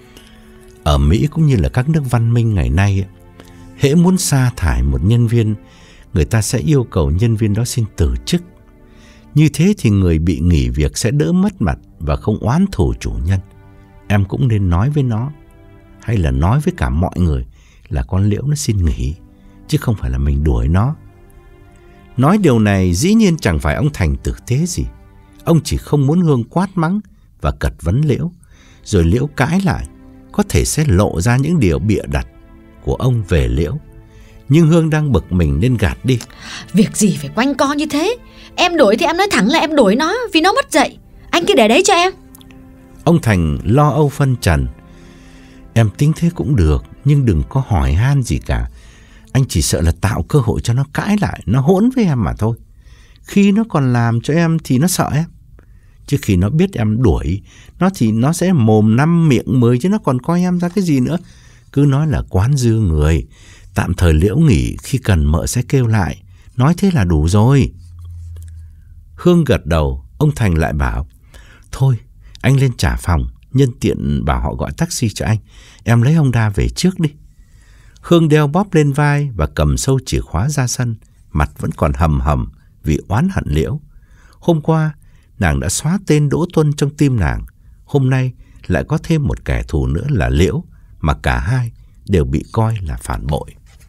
ở Mỹ cũng như là các nước văn minh ngày nay, hễ muốn sa thải một nhân viên, người ta sẽ yêu cầu nhân viên đó xin từ chức. Như thế thì người bị nghỉ việc sẽ đỡ mất mặt và không oán thù chủ nhân. Em cũng nên nói với nó, hay là nói với cả mọi người, là con Liễu nó xin nghỉ, chứ không phải là mình đuổi nó. Nói điều này dĩ nhiên chẳng phải ông Thành tử tế gì. Ông chỉ không muốn Hương quát mắng và cật vấn Liễu, rồi Liễu cãi lại, có thể sẽ lộ ra những điều bịa đặt của ông về Liễu. Nhưng Hương đang bực mình nên gạt đi. Việc gì phải quanh co như thế? Em đuổi thì em nói thẳng là em đuổi nó vì nó mất dạy. Anh cứ để đấy cho em. Ông Thành lo âu phân trần. Em tính thế cũng được, nhưng đừng có hỏi han gì cả. Anh chỉ sợ là tạo cơ hội cho nó cãi lại, nó hỗn với em mà thôi. Khi nó còn làm cho em thì nó sợ em. Chứ khi nó biết em đuổi nó thì nó sẽ mồm năm miệng mười, chứ nó còn coi em ra cái gì nữa. Cứ nói là quán dư người, tạm thời Liễu nghỉ, khi cần mợ sẽ kêu lại. Nói thế là đủ rồi. Hương gật đầu. Ông Thành lại bảo: thôi anh lên trả phòng, nhân tiện bảo họ gọi taxi cho anh. Em lấy Honda về trước đi. Hương đeo bóp lên vai và cầm sâu chìa khóa ra sân. Mặt vẫn còn hầm hầm vì oán hận Liễu. Hôm qua nàng đã xóa tên Đỗ Tuân trong tim nàng. Hôm nay lại có thêm một kẻ thù nữa là Liễu, mà cả hai đều bị coi là phản bội.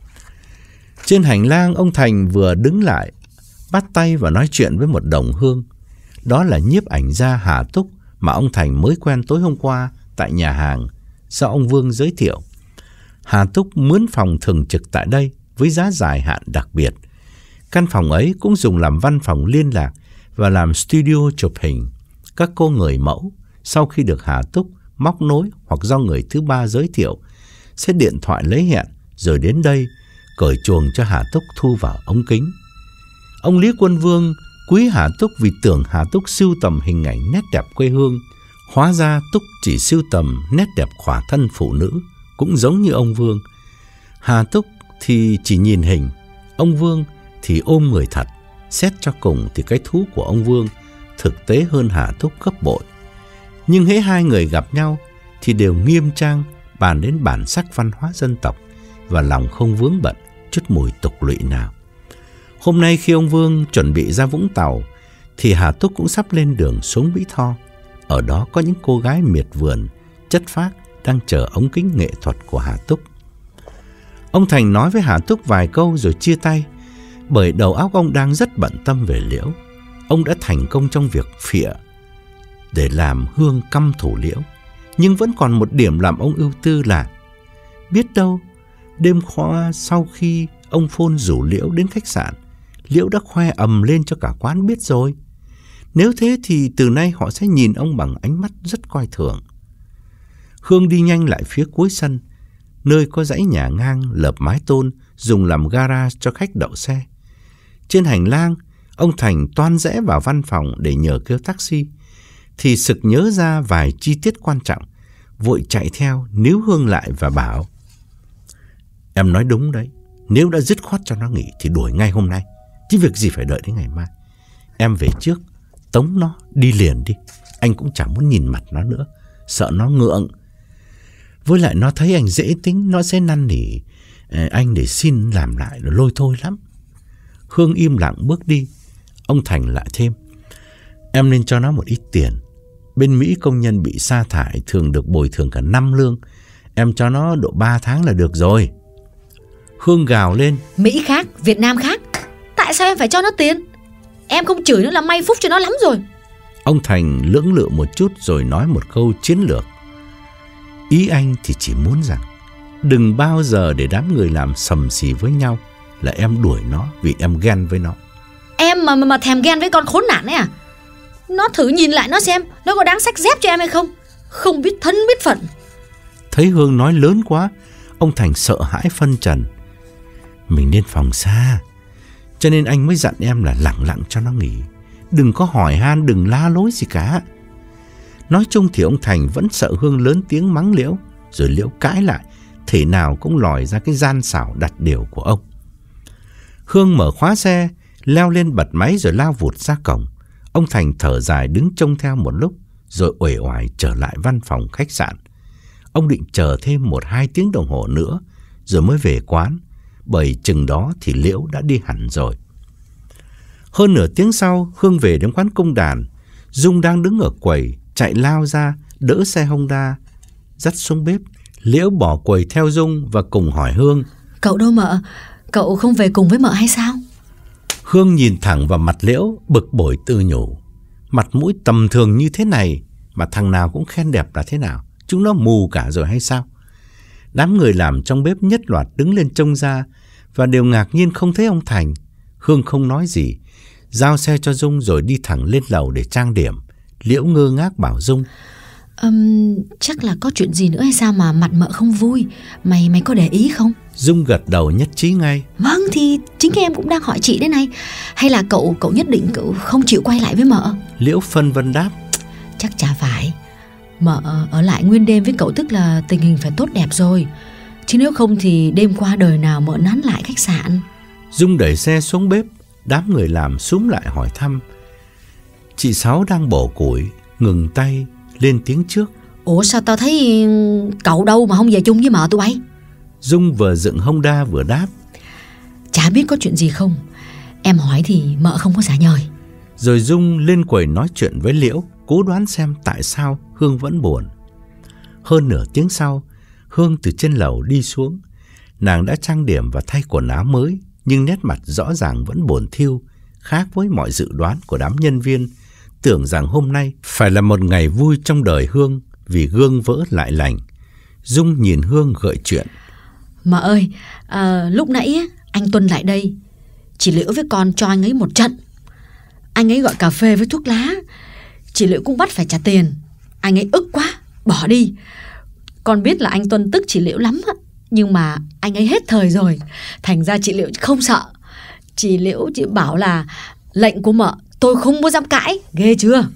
Trên hành lang, ông Thành vừa đứng lại, bắt tay và nói chuyện với một đồng hương. Đó là nhiếp ảnh gia Hà Túc mà ông Thành mới quen tối hôm qua tại nhà hàng do ông Vương giới thiệu. Hà Túc mướn phòng thường trực tại đây với giá dài hạn đặc biệt. Căn phòng ấy cũng dùng làm văn phòng liên lạc và làm studio chụp hình. Các cô người mẫu sau khi được Hà Túc móc nối hoặc do người thứ ba giới thiệu sẽ điện thoại lấy hẹn rồi đến đây cởi chuồng cho Hà Túc thu vào ống kính. Ông Lý Quân Vương quý Hà Túc vì tưởng Hà Túc sưu tầm hình ảnh nét đẹp quê hương. Hóa ra Túc chỉ sưu tầm nét đẹp khỏa thân phụ nữ, cũng giống như ông Vương. Hà Túc thì chỉ nhìn hình, ông Vương thì ôm người thật. Xét cho cùng thì cái thú của ông Vương thực tế hơn Hà Túc gấp bội. Nhưng hễ hai người gặp nhau thì đều nghiêm trang bàn đến bản sắc văn hóa dân tộc và lòng không vướng bận chút mùi tục lụy nào. Hôm nay khi ông Vương chuẩn bị ra Vũng Tàu thì Hà Túc cũng sắp lên đường xuống Mỹ Tho. Ở đó có những cô gái miệt vườn, chất phác đang chờ ống kính nghệ thuật của Hà Túc. Ông Thành nói với Hà Túc vài câu rồi chia tay, bởi đầu óc ông đang rất bận tâm về Liễu. Ông đã thành công trong việc phịa để làm Hương căm thù Liễu, nhưng vẫn còn một điểm làm ông ưu tư là biết đâu đêm qua sau khi ông Phôn rủ Liễu đến khách sạn, Liễu đã khoe ầm lên cho cả quán biết rồi. Nếu thế thì từ nay họ sẽ nhìn ông bằng ánh mắt rất coi thường. Hương đi nhanh lại phía cuối sân, nơi có dãy nhà ngang lợp mái tôn dùng làm garage cho khách đậu xe. Trên hành lang, ông Thành toan rẽ vào văn phòng để nhờ kêu taxi, thì sực nhớ ra vài chi tiết quan trọng, vội chạy theo níu Hương lại và bảo: em nói đúng đấy, nếu đã dứt khoát cho nó nghỉ thì đuổi ngay hôm nay, chứ việc gì phải đợi đến ngày mai. Em về trước, tống nó đi liền đi, anh cũng chẳng muốn nhìn mặt nó nữa, sợ nó ngượng. Với lại nó thấy anh dễ tính, nó sẽ năn nỉ anh để xin làm lại rồi lôi thôi lắm. Hương im lặng bước đi. Ông Thành lại thêm: em nên cho nó một ít tiền. Bên Mỹ công nhân bị sa thải thường được bồi thường cả năm lương. Em cho nó độ ba tháng là được rồi. Hương gào lên: Mỹ khác, Việt Nam khác. Tại sao em phải cho nó tiền? Em không chửi nó là may phúc cho nó lắm rồi. Ông Thành lưỡng lự một chút rồi nói một câu chiến lược: ý anh thì chỉ muốn rằng đừng bao giờ để đám người làm sầm xì với nhau là em đuổi nó vì em ghen với nó. Em mà, mà mà thèm ghen với con khốn nạn ấy à? Nó thử nhìn lại nó xem, nó có đáng xách dép cho em hay không? Không biết thân biết phận. Thấy Hương nói lớn quá, ông Thành sợ hãi phân trần. Mình nên phòng xa, cho nên anh mới dặn em là lẳng lặng cho nó nghỉ, đừng có hỏi han, đừng la lối gì cả. Nói chung thì ông Thành vẫn sợ Hương lớn tiếng mắng Liễu, rồi Liễu cãi lại thể nào cũng lòi ra cái gian xảo đặt điều của ông. Hương mở khóa xe, leo lên bật máy rồi lao vụt ra cổng. Ông Thành thở dài đứng trông theo một lúc, rồi uể oải trở lại văn phòng khách sạn. Ông định chờ thêm một hai tiếng đồng hồ nữa rồi mới về quán, bởi chừng đó thì Liễu đã đi hẳn rồi. Hơn nửa tiếng sau, Hương về đến quán Cung Đàn. Dung đang đứng ở quầy, chạy lao ra, đỡ xe Honda, dắt xuống bếp. Liễu bỏ quầy theo Dung và cùng hỏi Hương: Cậu đâu mợ? Cậu không về cùng với mợ hay sao? Hương nhìn thẳng vào mặt Liễu, bực bội tự nhủ: mặt mũi tầm thường như thế này mà thằng nào cũng khen đẹp là thế nào? Chúng nó mù cả rồi hay sao? Đám người làm trong bếp nhất loạt đứng lên trông ra và đều ngạc nhiên không thấy ông Thành. Hương không nói gì, giao xe cho Dung rồi đi thẳng lên lầu để trang điểm. Liễu ngơ ngác bảo Dung: um, Chắc là có chuyện gì nữa hay sao mà mặt mợ không vui? Mày mày có để ý không? Dung gật đầu nhất trí ngay: Vâng, thì chính em cũng đang hỏi chị đây này. Hay là cậu cậu nhất định cậu không chịu quay lại với mợ? Liễu phân vân đáp: Chắc chả phải. Mợ ở lại nguyên đêm với cậu tức là tình hình phải tốt đẹp rồi, chứ nếu không thì đêm qua đời nào mợ nán lại khách sạn. Dung đẩy xe xuống bếp. Đám người làm xúm lại hỏi thăm. Chị Sáu đang bổ củi, ngừng tay, lên tiếng trước: Ủa sao tao thấy cậu đâu mà không về chung với mợ tụi bay? Dung vừa dựng Honda vừa đáp: Chả biết có chuyện gì không, em hỏi thì mợ không có xả nhời. Rồi Dung lên quầy nói chuyện với Liễu, cố đoán xem tại sao Hương vẫn buồn. Hơn nửa tiếng sau, Hương từ trên lầu đi xuống. Nàng đã trang điểm và thay quần áo mới, nhưng nét mặt rõ ràng vẫn buồn thiu, khác với mọi dự đoán của đám nhân viên, tưởng rằng hôm nay phải là một ngày vui trong đời Hương vì gương vỡ lại lành. Dung nhìn Hương gợi chuyện: Mợ ơi, à, lúc nãy anh Tuân lại đây, chị Liễu với con cho anh ấy một trận. Anh ấy gọi cà phê với thuốc lá, chị Liễu cũng bắt phải trả tiền. Anh ấy ức quá, bỏ đi. Con biết là anh Tuân tức chị Liễu lắm á, nhưng mà anh ấy hết thời rồi, thành ra chị Liễu không sợ. Chị Liễu chị bảo là lệnh của mợ tôi không có dám cãi, ghê chưa?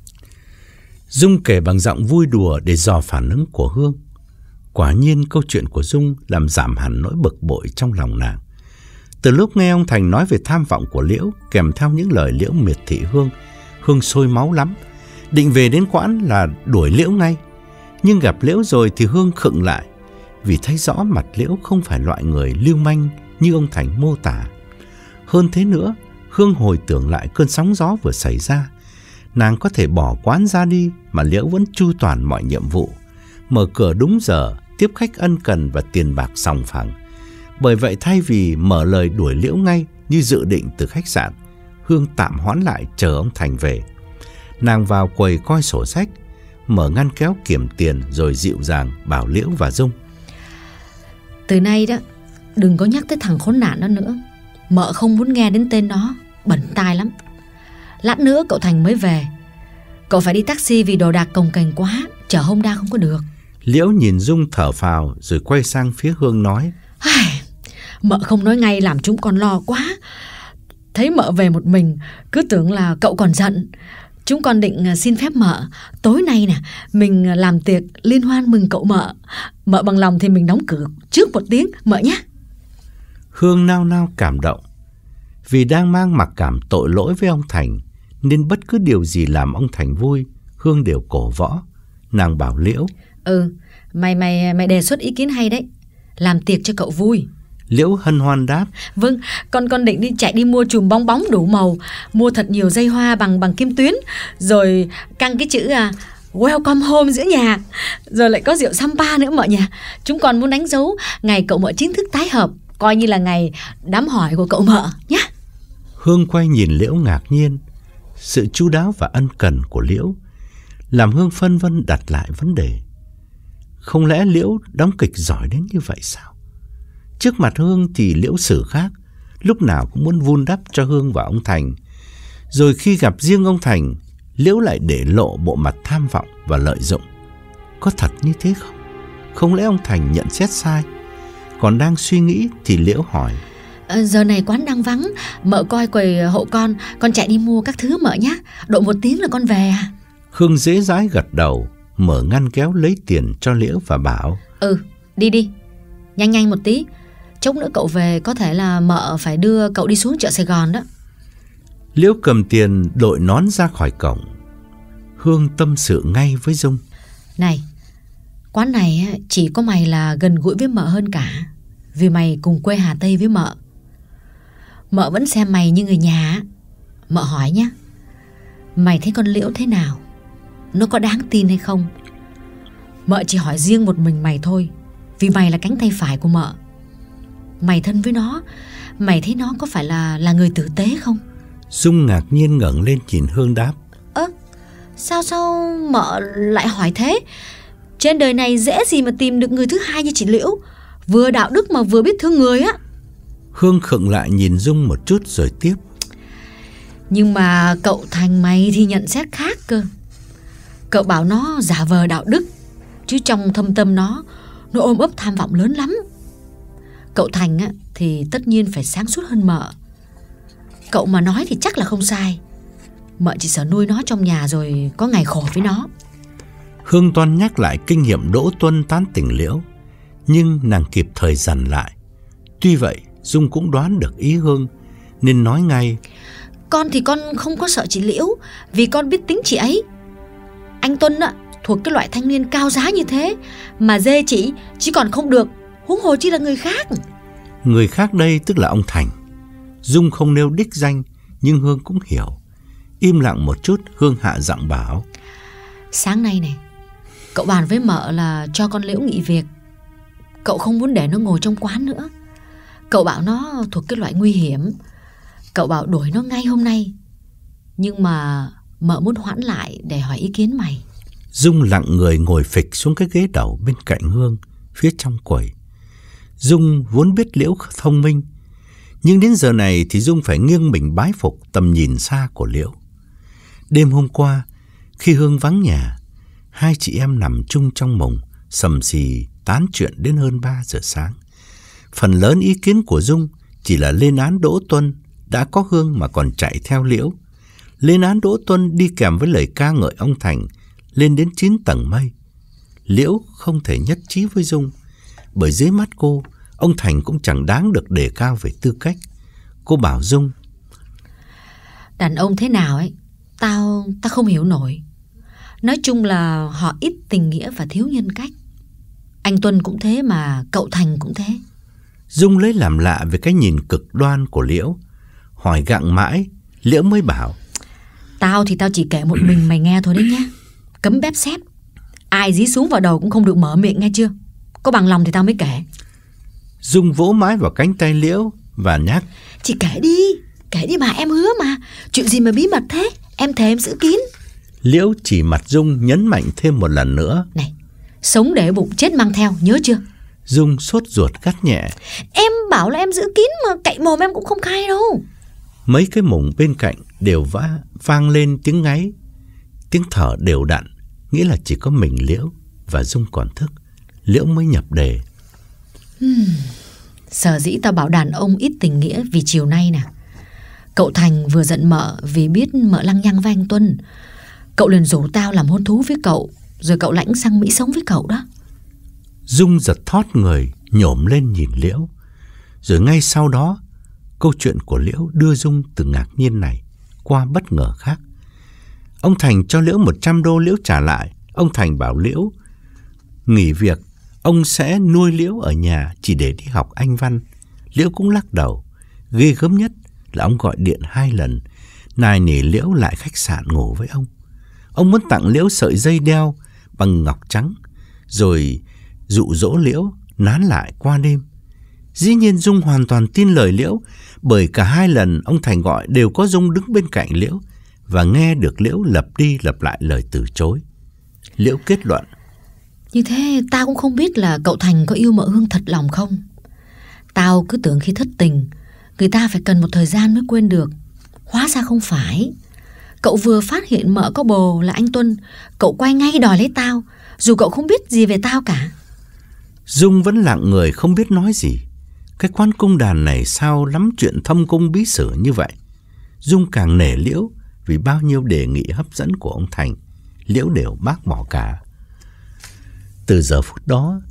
Dung kể bằng giọng vui đùa để dò phản ứng của Hương. Quả nhiên câu chuyện của Dung làm giảm hẳn nỗi bực bội trong lòng nàng. Từ lúc nghe ông Thành nói về tham vọng của Liễu, kèm theo những lời Liễu miệt thị Hương, Hương sôi máu lắm, định về đến quán là đuổi Liễu ngay. Nhưng gặp Liễu rồi thì Hương khựng lại, vì thấy rõ mặt Liễu không phải loại người lưu manh như ông Thành mô tả. Hơn thế nữa, Hương hồi tưởng lại cơn sóng gió vừa xảy ra. Nàng có thể bỏ quán ra đi mà Liễu vẫn chu toàn mọi nhiệm vụ, mở cửa đúng giờ, tiếp khách ân cần và tiền bạc sòng phẳng. Bởi vậy thay vì mở lời đuổi Liễu ngay như dự định từ khách sạn, Hương tạm hoãn lại chờ ông Thành về. Nàng vào quầy coi sổ sách, mở ngăn kéo kiểm tiền rồi dịu dàng bảo Liễu và Dung: Từ nay đó, đừng có nhắc tới thằng khốn nạn đó nữa. Mợ không muốn nghe đến tên nó, bẩn tai lắm. Lát nữa cậu Thành mới về, cậu phải đi taxi vì đồ đạc cồng kềnh quá, chở Honda không có được. Liễu nhìn Dung thở phào rồi quay sang phía Hương nói: Mợ không nói ngay làm chúng con lo quá. Thấy mợ về một mình, cứ tưởng là cậu còn giận. Chúng con định xin phép mợ, tối nay nè mình làm tiệc liên hoan mừng cậu mợ. Mợ bằng lòng thì mình đóng cửa trước một tiếng mợ nhé. Hương nao nao cảm động. Vì đang mang mặc cảm tội lỗi với ông Thành, nên bất cứ điều gì làm ông Thành vui, Hương đều cổ võ. Nàng bảo Liễu: Ừ, mày mày mày đề xuất ý kiến hay đấy. Làm tiệc cho cậu vui. Liễu hân hoan đáp: Vâng, con con định đi chạy đi mua chùm bong bóng đủ màu, mua thật nhiều dây hoa bằng bằng kim tuyến, rồi căng cái chữ à, Welcome home giữa nhà, rồi lại có rượu Sampa nữa mọi nhà. Chúng con muốn đánh dấu ngày cậu mợ chính thức tái hợp, coi như là ngày đám hỏi của cậu mợ nhé. Hương quay nhìn Liễu ngạc nhiên. Sự chu đáo và ân cần của Liễu làm Hương phân vân đặt lại vấn đề. Không lẽ Liễu đóng kịch giỏi đến như vậy sao? Trước mặt Hương thì Liễu xử khác, lúc nào cũng muốn vun đắp cho Hương và ông Thành. Rồi khi gặp riêng ông Thành, Liễu lại để lộ bộ mặt tham vọng và lợi dụng. Có thật như thế không? Không lẽ ông Thành nhận xét sai? Còn đang suy nghĩ thì Liễu hỏi: à, Giờ này quán đang vắng, mợ coi quầy hộ con, con chạy đi mua các thứ mợ nhé. Độ một tiếng là con về à? Hương dễ dãi gật đầu, mở ngăn kéo lấy tiền cho Liễu và bảo: Ừ, đi đi, Nhanh nhanh một tí, chốc nữa cậu về có thể là mợ phải đưa cậu đi xuống chợ Sài Gòn đó. Liễu cầm tiền đội nón ra khỏi cổng. Hương tâm sự ngay với Dung. Này, quán này chỉ có mày là gần gũi với mợ hơn cả, vì mày cùng quê Hà Tây với mợ. Mợ vẫn xem mày như người nhà. Mợ hỏi nhá, mày thấy con Liễu thế nào? Nó có đáng tin hay không? Mợ chỉ hỏi riêng một mình mày thôi, vì mày là cánh tay phải của mợ. Mày thân với nó, mày thấy nó có phải là là người tử tế không? Dung ngạc nhiên ngẩng lên nhìn Hương đáp. Ơ, sao sao mợ lại hỏi thế? Trên đời này dễ gì mà tìm được người thứ hai như chị Liễu, vừa đạo đức mà vừa biết thương người á. Hương khựng lại nhìn Dung một chút rồi tiếp. Nhưng mà cậu Thành mày thì nhận xét khác cơ. Cậu bảo nó giả vờ đạo đức, chứ trong thâm tâm nó Nó ôm ấp tham vọng lớn lắm. Cậu Thành á, thì tất nhiên phải sáng suốt hơn mợ. Cậu mà nói thì chắc là không sai. Mợ chỉ sợ nuôi nó trong nhà rồi có ngày khổ với nó. Hương toan nhắc lại kinh nghiệm Đỗ Tuân tán tỉnh Liễu, nhưng nàng kịp thời dằn lại. Tuy vậy Dung cũng đoán được ý Hương nên nói ngay. Con thì con không có sợ chị Liễu, vì con biết tính chị ấy. Anh Tuân á, thuộc cái loại thanh niên cao giá như thế mà dê chị chỉ còn không được, huống hồ chi là người khác. Người khác đây tức là ông Thành. Dung không nêu đích danh, nhưng Hương cũng hiểu. Im lặng một chút, Hương hạ giọng bảo. Sáng nay này, cậu bàn với mợ là cho con Liễu nghỉ việc. Cậu không muốn để nó ngồi trong quán nữa. Cậu bảo nó thuộc cái loại nguy hiểm. Cậu bảo đuổi nó ngay hôm nay. Nhưng mà mợ muốn hoãn lại để hỏi ý kiến mày. Dung lặng người ngồi phịch xuống cái ghế đầu bên cạnh Hương, phía trong quầy. Dung vốn biết Liễu thông minh, nhưng đến giờ này thì Dung phải nghiêng mình bái phục tầm nhìn xa của Liễu. Đêm hôm qua, khi Hương vắng nhà, hai chị em nằm chung trong mùng, sầm xì tán chuyện đến hơn ba giờ sáng. Phần lớn ý kiến của Dung chỉ là lên án Đỗ Tuân đã có Hương mà còn chạy theo Liễu. Lên án Đỗ Tuân đi kèm với lời ca ngợi ông Thành lên đến chín tầng mây. Liễu không thể nhất trí với Dung, bởi dưới mắt cô, ông Thành cũng chẳng đáng được đề cao về tư cách. Cô bảo Dung. Đàn ông thế nào ấy, Tao tao không hiểu nổi. Nói chung là họ ít tình nghĩa và thiếu nhân cách. Anh Tuân cũng thế mà cậu Thành cũng thế. Dung lấy làm lạ về cái nhìn cực đoan của Liễu. Hỏi gặng mãi, Liễu mới bảo. Tao thì tao chỉ kể một mình mày nghe thôi đấy nhá. Cấm bép xép. Ai dí xuống vào đầu cũng không được mở miệng nghe chưa. Có bằng lòng thì tao mới kể. Dung vỗ mái vào cánh tay Liễu và nhắc. Chị kể đi, kể đi mà, em hứa mà. Chuyện gì mà bí mật thế, em thề em giữ kín. Liễu chỉ mặt Dung nhấn mạnh thêm một lần nữa. Này, sống để bụng chết mang theo, nhớ chưa? Dung sốt ruột gắt nhẹ. Em bảo là em giữ kín mà, cậy mồm em cũng không khai đâu. Mấy cái mùng bên cạnh đều vã, vang lên tiếng ngáy, tiếng thở đều đặn, nghĩa là chỉ có mình Liễu và Dung còn thức. Liễu mới nhập đề. Hmm, sở dĩ tao bảo đàn ông ít tình nghĩa vì chiều nay nè. Cậu Thành vừa giận mợ vì biết mợ lăng nhăng với anh Tuân. Cậu liền rủ tao làm hôn thú với cậu, rồi cậu lãnh sang Mỹ sống với cậu đó. Dung giật thót người, nhổm lên nhìn Liễu. Rồi ngay sau đó, câu chuyện của Liễu đưa Dung từ ngạc nhiên này qua bất ngờ khác. Ông Thành cho Liễu một trăm đô, Liễu trả lại. Ông Thành bảo Liễu nghỉ việc, ông sẽ nuôi Liễu ở nhà chỉ để đi học Anh văn. Liễu cũng lắc đầu. Ghê gớm nhất là ông gọi điện hai lần, nài nỉ Liễu lại khách sạn ngủ với ông. Ông muốn tặng Liễu sợi dây đeo bằng ngọc trắng, rồi dụ dỗ Liễu nán lại qua đêm. Dĩ nhiên Dung hoàn toàn tin lời Liễu, bởi cả hai lần ông Thành gọi đều có Dung đứng bên cạnh Liễu và nghe được Liễu lặp đi lặp lại lời từ chối. Liễu kết luận. Như thế tao cũng không biết là cậu Thành có yêu mợ Hương thật lòng không. Tao cứ tưởng khi thất tình, người ta phải cần một thời gian mới quên được. Hóa ra không phải. Cậu vừa phát hiện mợ có bồ là anh Tuân, cậu quay ngay đòi lấy tao, dù cậu không biết gì về tao cả. Dung vẫn lặng người không biết nói gì. Cái quán cung đàn này sao lắm chuyện thâm cung bí sử như vậy. Dung càng nể Liễu vì bao nhiêu đề nghị hấp dẫn của ông Thành, Liễu đều bác bỏ cả. Từ giờ phút đó,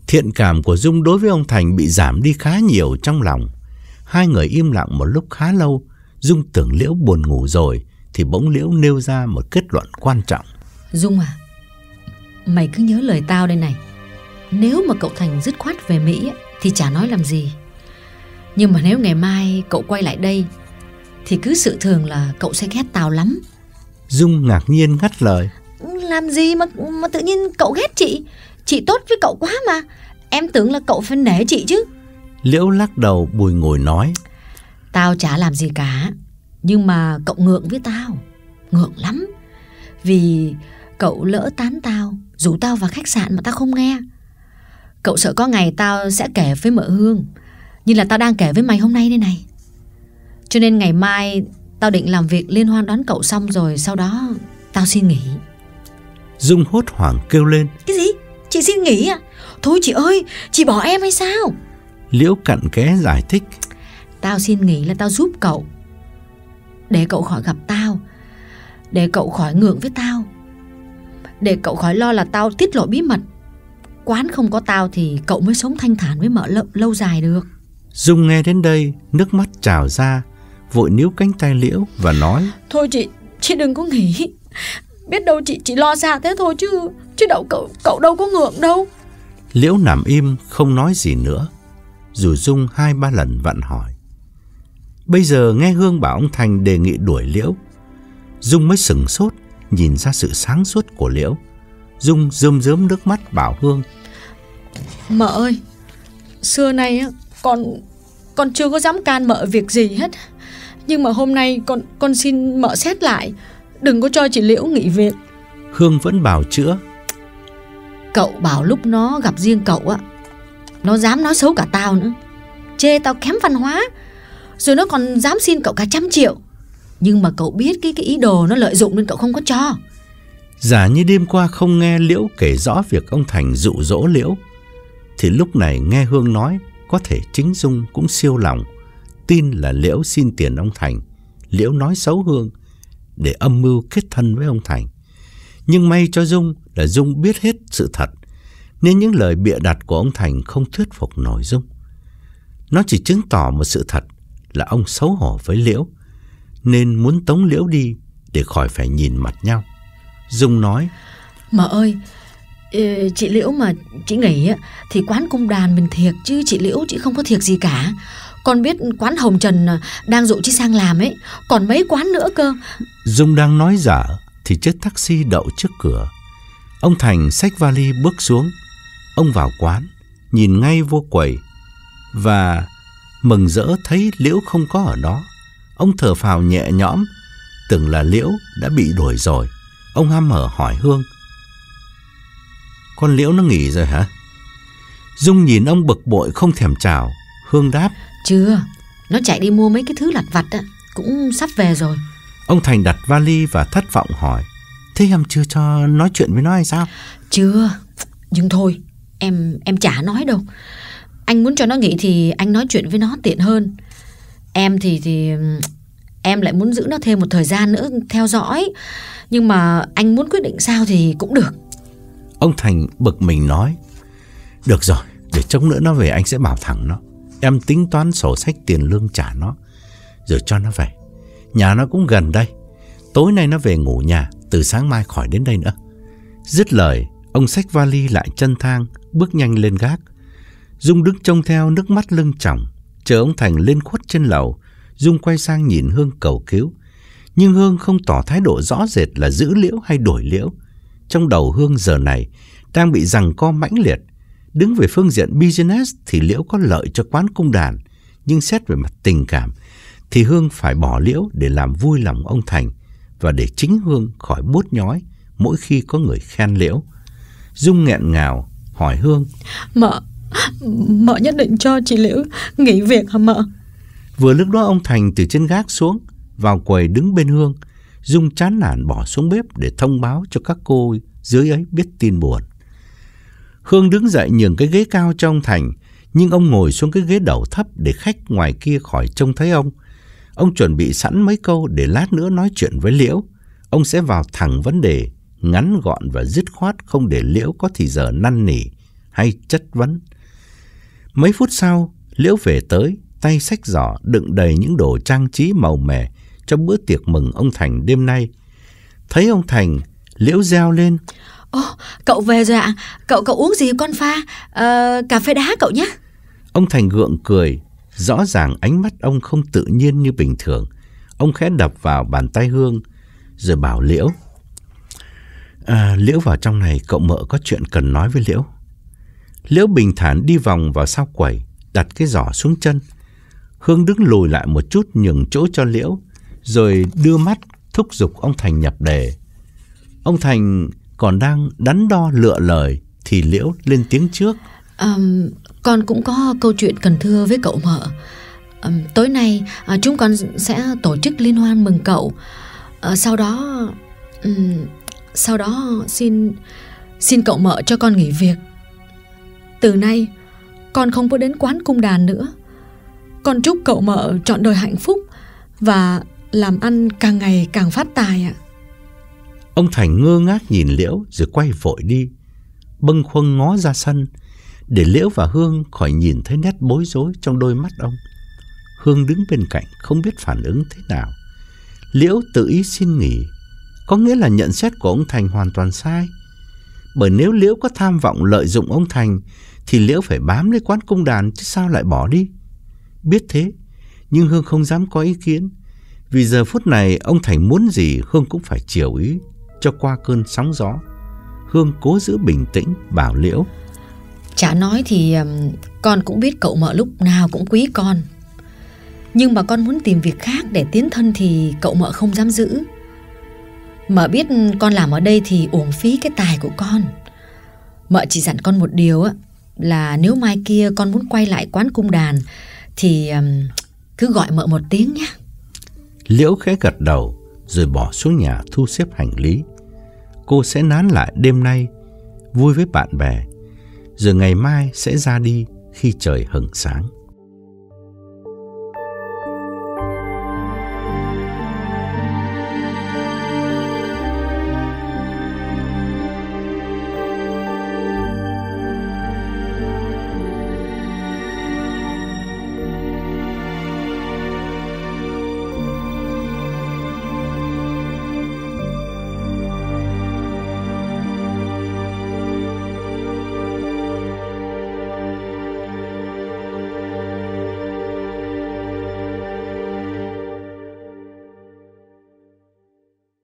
Thiện cảm của Dung đối với ông Thành bị giảm đi khá nhiều trong lòng. Hai người im lặng một lúc khá lâu. Dung tưởng Liễu buồn ngủ rồi thì bỗng Liễu nêu ra một kết luận quan trọng. Dung à, mày cứ nhớ lời tao đây này. Nếu mà cậu Thành dứt khoát về Mỹ thì chả nói làm gì. Nhưng mà nếu ngày mai cậu quay lại đây thì cứ sự thường là cậu sẽ ghét tao lắm. Dung ngạc nhiên ngắt lời. Làm gì mà, mà tự nhiên cậu ghét chị? Chị tốt với cậu quá mà. Em tưởng là cậu phải nể chị chứ. Liễu lắc đầu bùi ngùi nói. Tao chả làm gì cả. Nhưng mà cậu ngượng với tao. Ngượng lắm. Vì cậu lỡ tán tao, rủ tao vào khách sạn mà tao không nghe. Cậu sợ có ngày tao sẽ kể với mợ Hương, như là tao đang kể với mày hôm nay đây này. Cho nên ngày mai tao định làm việc liên hoan đón cậu xong rồi sau đó tao xin nghỉ. Dung hốt hoảng kêu lên. Cái gì? Chị xin nghỉ à? Thôi chị ơi, chị bỏ em hay sao? Liễu cặn kẽ giải thích. Tao xin nghỉ là tao giúp cậu, để cậu khỏi gặp tao, để cậu khỏi ngượng với tao, để cậu khỏi lo là tao tiết lộ bí mật. Quán không có tao thì cậu mới sống thanh thản với mợ lâu, lâu dài được. Dung nghe đến đây, nước mắt trào ra, vội níu cánh tay Liễu và nói. Thôi chị, chị đừng có nghỉ. Biết đâu chị chỉ lo xa thế thôi chứ chứ đâu cậu cậu đâu có ngượng đâu. Liễu nằm im không nói gì nữa, dù Dung hai ba lần vặn hỏi. Bây giờ nghe Hương bảo ông Thành đề nghị đuổi Liễu, Dung mới sửng sốt nhìn ra sự sáng suốt của Liễu. Dung rơm rớm nước mắt bảo Hương. Mợ ơi, xưa nay á con con chưa có dám can mợ việc gì hết. Nhưng mà hôm nay con con xin mợ xét lại, đừng có cho chị Liễu nghỉ việc. Hương vẫn bào chữa. Cậu bảo lúc nó gặp riêng cậu á, nó dám nói xấu cả tao nữa, chê tao kém văn hóa, rồi nó còn dám xin cậu cả trăm triệu. Nhưng mà cậu biết cái cái ý đồ nó lợi dụng nên cậu không có cho. Giả như đêm qua không nghe Liễu kể rõ việc ông Thành dụ dỗ Liễu, thì lúc này nghe Hương nói, có thể chính Dung cũng siêu lòng, tin là Liễu xin tiền ông Thành. Liễu nói xấu Hương để âm mưu kết thân với ông Thành. Nhưng may cho Dung là Dung biết hết sự thật, nên những lời bịa đặt của ông Thành không thuyết phục nổi Dung. Nó chỉ chứng tỏ một sự thật là ông xấu hổ với Liễu, nên muốn tống Liễu đi để khỏi phải nhìn mặt nhau. Dung nói. Mợ ơi, chị Liễu mà chị nghỉ thì quán cung đàn mình thiệt, chứ chị Liễu chị không có thiệt gì cả. Con biết quán Hồng Trần đang dụ chị sang làm ấy, còn mấy quán nữa cơ. Dung đang nói dở thì chiếc taxi đậu trước cửa. Ông Thành xách vali bước xuống. Ông vào quán, nhìn ngay vô quầy và mừng rỡ thấy Liễu không có ở đó. Ông thở phào nhẹ nhõm, tưởng là Liễu đã bị đuổi rồi. Ông hăm hở hỏi Hương. Con Liễu nó nghỉ rồi hả? Dung nhìn ông bực bội không thèm chào. Hương đáp. Chưa, nó chạy đi mua mấy cái thứ lặt vặt á, cũng sắp về rồi. Ông Thành đặt vali và thất vọng hỏi. Thế em chưa cho nói chuyện với nó hay sao? Chưa, nhưng thôi, em em chả nói đâu. Anh muốn cho nó nghỉ thì anh nói chuyện với nó tiện hơn. Em thì thì em lại muốn giữ nó thêm một thời gian nữa theo dõi. Nhưng mà anh muốn quyết định sao thì cũng được. Ông Thành bực mình nói. Được rồi, để chốc nữa nó về anh sẽ bảo thẳng nó. Em tính toán sổ sách tiền lương trả nó, rồi cho nó về. Nhà nó cũng gần đây. Tối nay nó về ngủ nhà, từ sáng mai khỏi đến đây nữa. Dứt lời, ông xách vali lại chân thang, bước nhanh lên gác. Dung đứng trông theo, nước mắt lưng tròng. Chờ ông Thành lên khuất trên lầu, Dung quay sang nhìn Hương cầu cứu. Nhưng Hương không tỏ thái độ rõ rệt là giữ Liễu hay đổi Liễu. Trong đầu Hương giờ này đang bị giằng co mãnh liệt. Đứng về phương diện business thì Liễu có lợi cho quán cung đàn, nhưng xét về mặt tình cảm thì Hương phải bỏ Liễu để làm vui lòng ông Thành và để chính Hương khỏi buốt nhói mỗi khi có người khen Liễu. Dung nghẹn ngào hỏi Hương. Mợ, mợ nhất định cho chị Liễu nghỉ việc hả mợ? Vừa lúc đó ông Thành từ trên gác xuống, vào quầy đứng bên Hương. Dung chán nản bỏ xuống bếp để thông báo cho các cô dưới ấy biết tin buồn. Hương đứng dậy nhường cái ghế cao cho ông Thành, nhưng ông ngồi xuống cái ghế đầu thấp để khách ngoài kia khỏi trông thấy ông. Ông chuẩn bị sẵn mấy câu để lát nữa nói chuyện với Liễu. Ông sẽ vào thẳng vấn đề, ngắn gọn và dứt khoát, không để Liễu có thì giờ năn nỉ hay chất vấn. Mấy phút sau, Liễu về tới, tay xách giỏ đựng đầy những đồ trang trí màu mè cho bữa tiệc mừng ông Thành đêm nay. Thấy ông Thành, Liễu reo lên: Ồ, cậu về rồi ạ. Cậu cậu uống gì con pha? Ờ, cà phê đá cậu nhé. Ông Thành gượng cười. Rõ ràng ánh mắt ông không tự nhiên như bình thường. Ông khẽ đập vào bàn tay Hương rồi bảo Liễu: à, Liễu vào trong này, cậu mợ có chuyện cần nói với Liễu. Liễu bình thản đi vòng vào sau quầy, đặt cái giỏ xuống chân. Hương đứng lùi lại một chút nhường chỗ cho Liễu, rồi đưa mắt thúc giục ông Thành nhập đề. Ông Thành còn đang đắn đo lựa lời thì Liễu lên tiếng trước: à, Con cũng có câu chuyện cần thưa với cậu mợ. à, Tối nay à, chúng con sẽ tổ chức liên hoan mừng cậu. à, Sau đó um, Sau đó xin Xin cậu mợ cho con nghỉ việc. Từ nay con không có đến quán cung đàn nữa. Con chúc cậu mợ trọn đời hạnh phúc và làm ăn càng ngày càng phát tài ạ. Ông Thành ngơ ngác nhìn Liễu rồi quay vội đi, bâng khuâng ngó ra sân để Liễu và Hương khỏi nhìn thấy nét bối rối trong đôi mắt ông. Hương đứng bên cạnh không biết phản ứng thế nào. Liễu tự ý xin nghỉ, có nghĩa là nhận xét của ông Thành hoàn toàn sai. Bởi nếu Liễu có tham vọng lợi dụng ông Thành thì Liễu phải bám lấy quán cung đàn, chứ sao lại bỏ đi. Biết thế, nhưng Hương không dám có ý kiến, vì giờ phút này ông Thành muốn gì Hương cũng phải chiều ý cho qua cơn sóng gió. Hương cố giữ bình tĩnh bảo Liễu: Chả nói thì con cũng biết cậu mợ lúc nào cũng quý con, nhưng mà con muốn tìm việc khác để tiến thân thì cậu mợ không dám giữ. Mợ biết con làm ở đây thì uổng phí cái tài của con. Mợ chỉ dặn con một điều á, là nếu mai kia con muốn quay lại quán cung đàn thì um, cứ gọi mợ một tiếng nhé. Liễu khẽ gật đầu rồi bỏ xuống nhà thu xếp hành lý. Cô sẽ nán lại đêm nay vui với bạn bè, rồi ngày mai sẽ ra đi khi trời hửng sáng.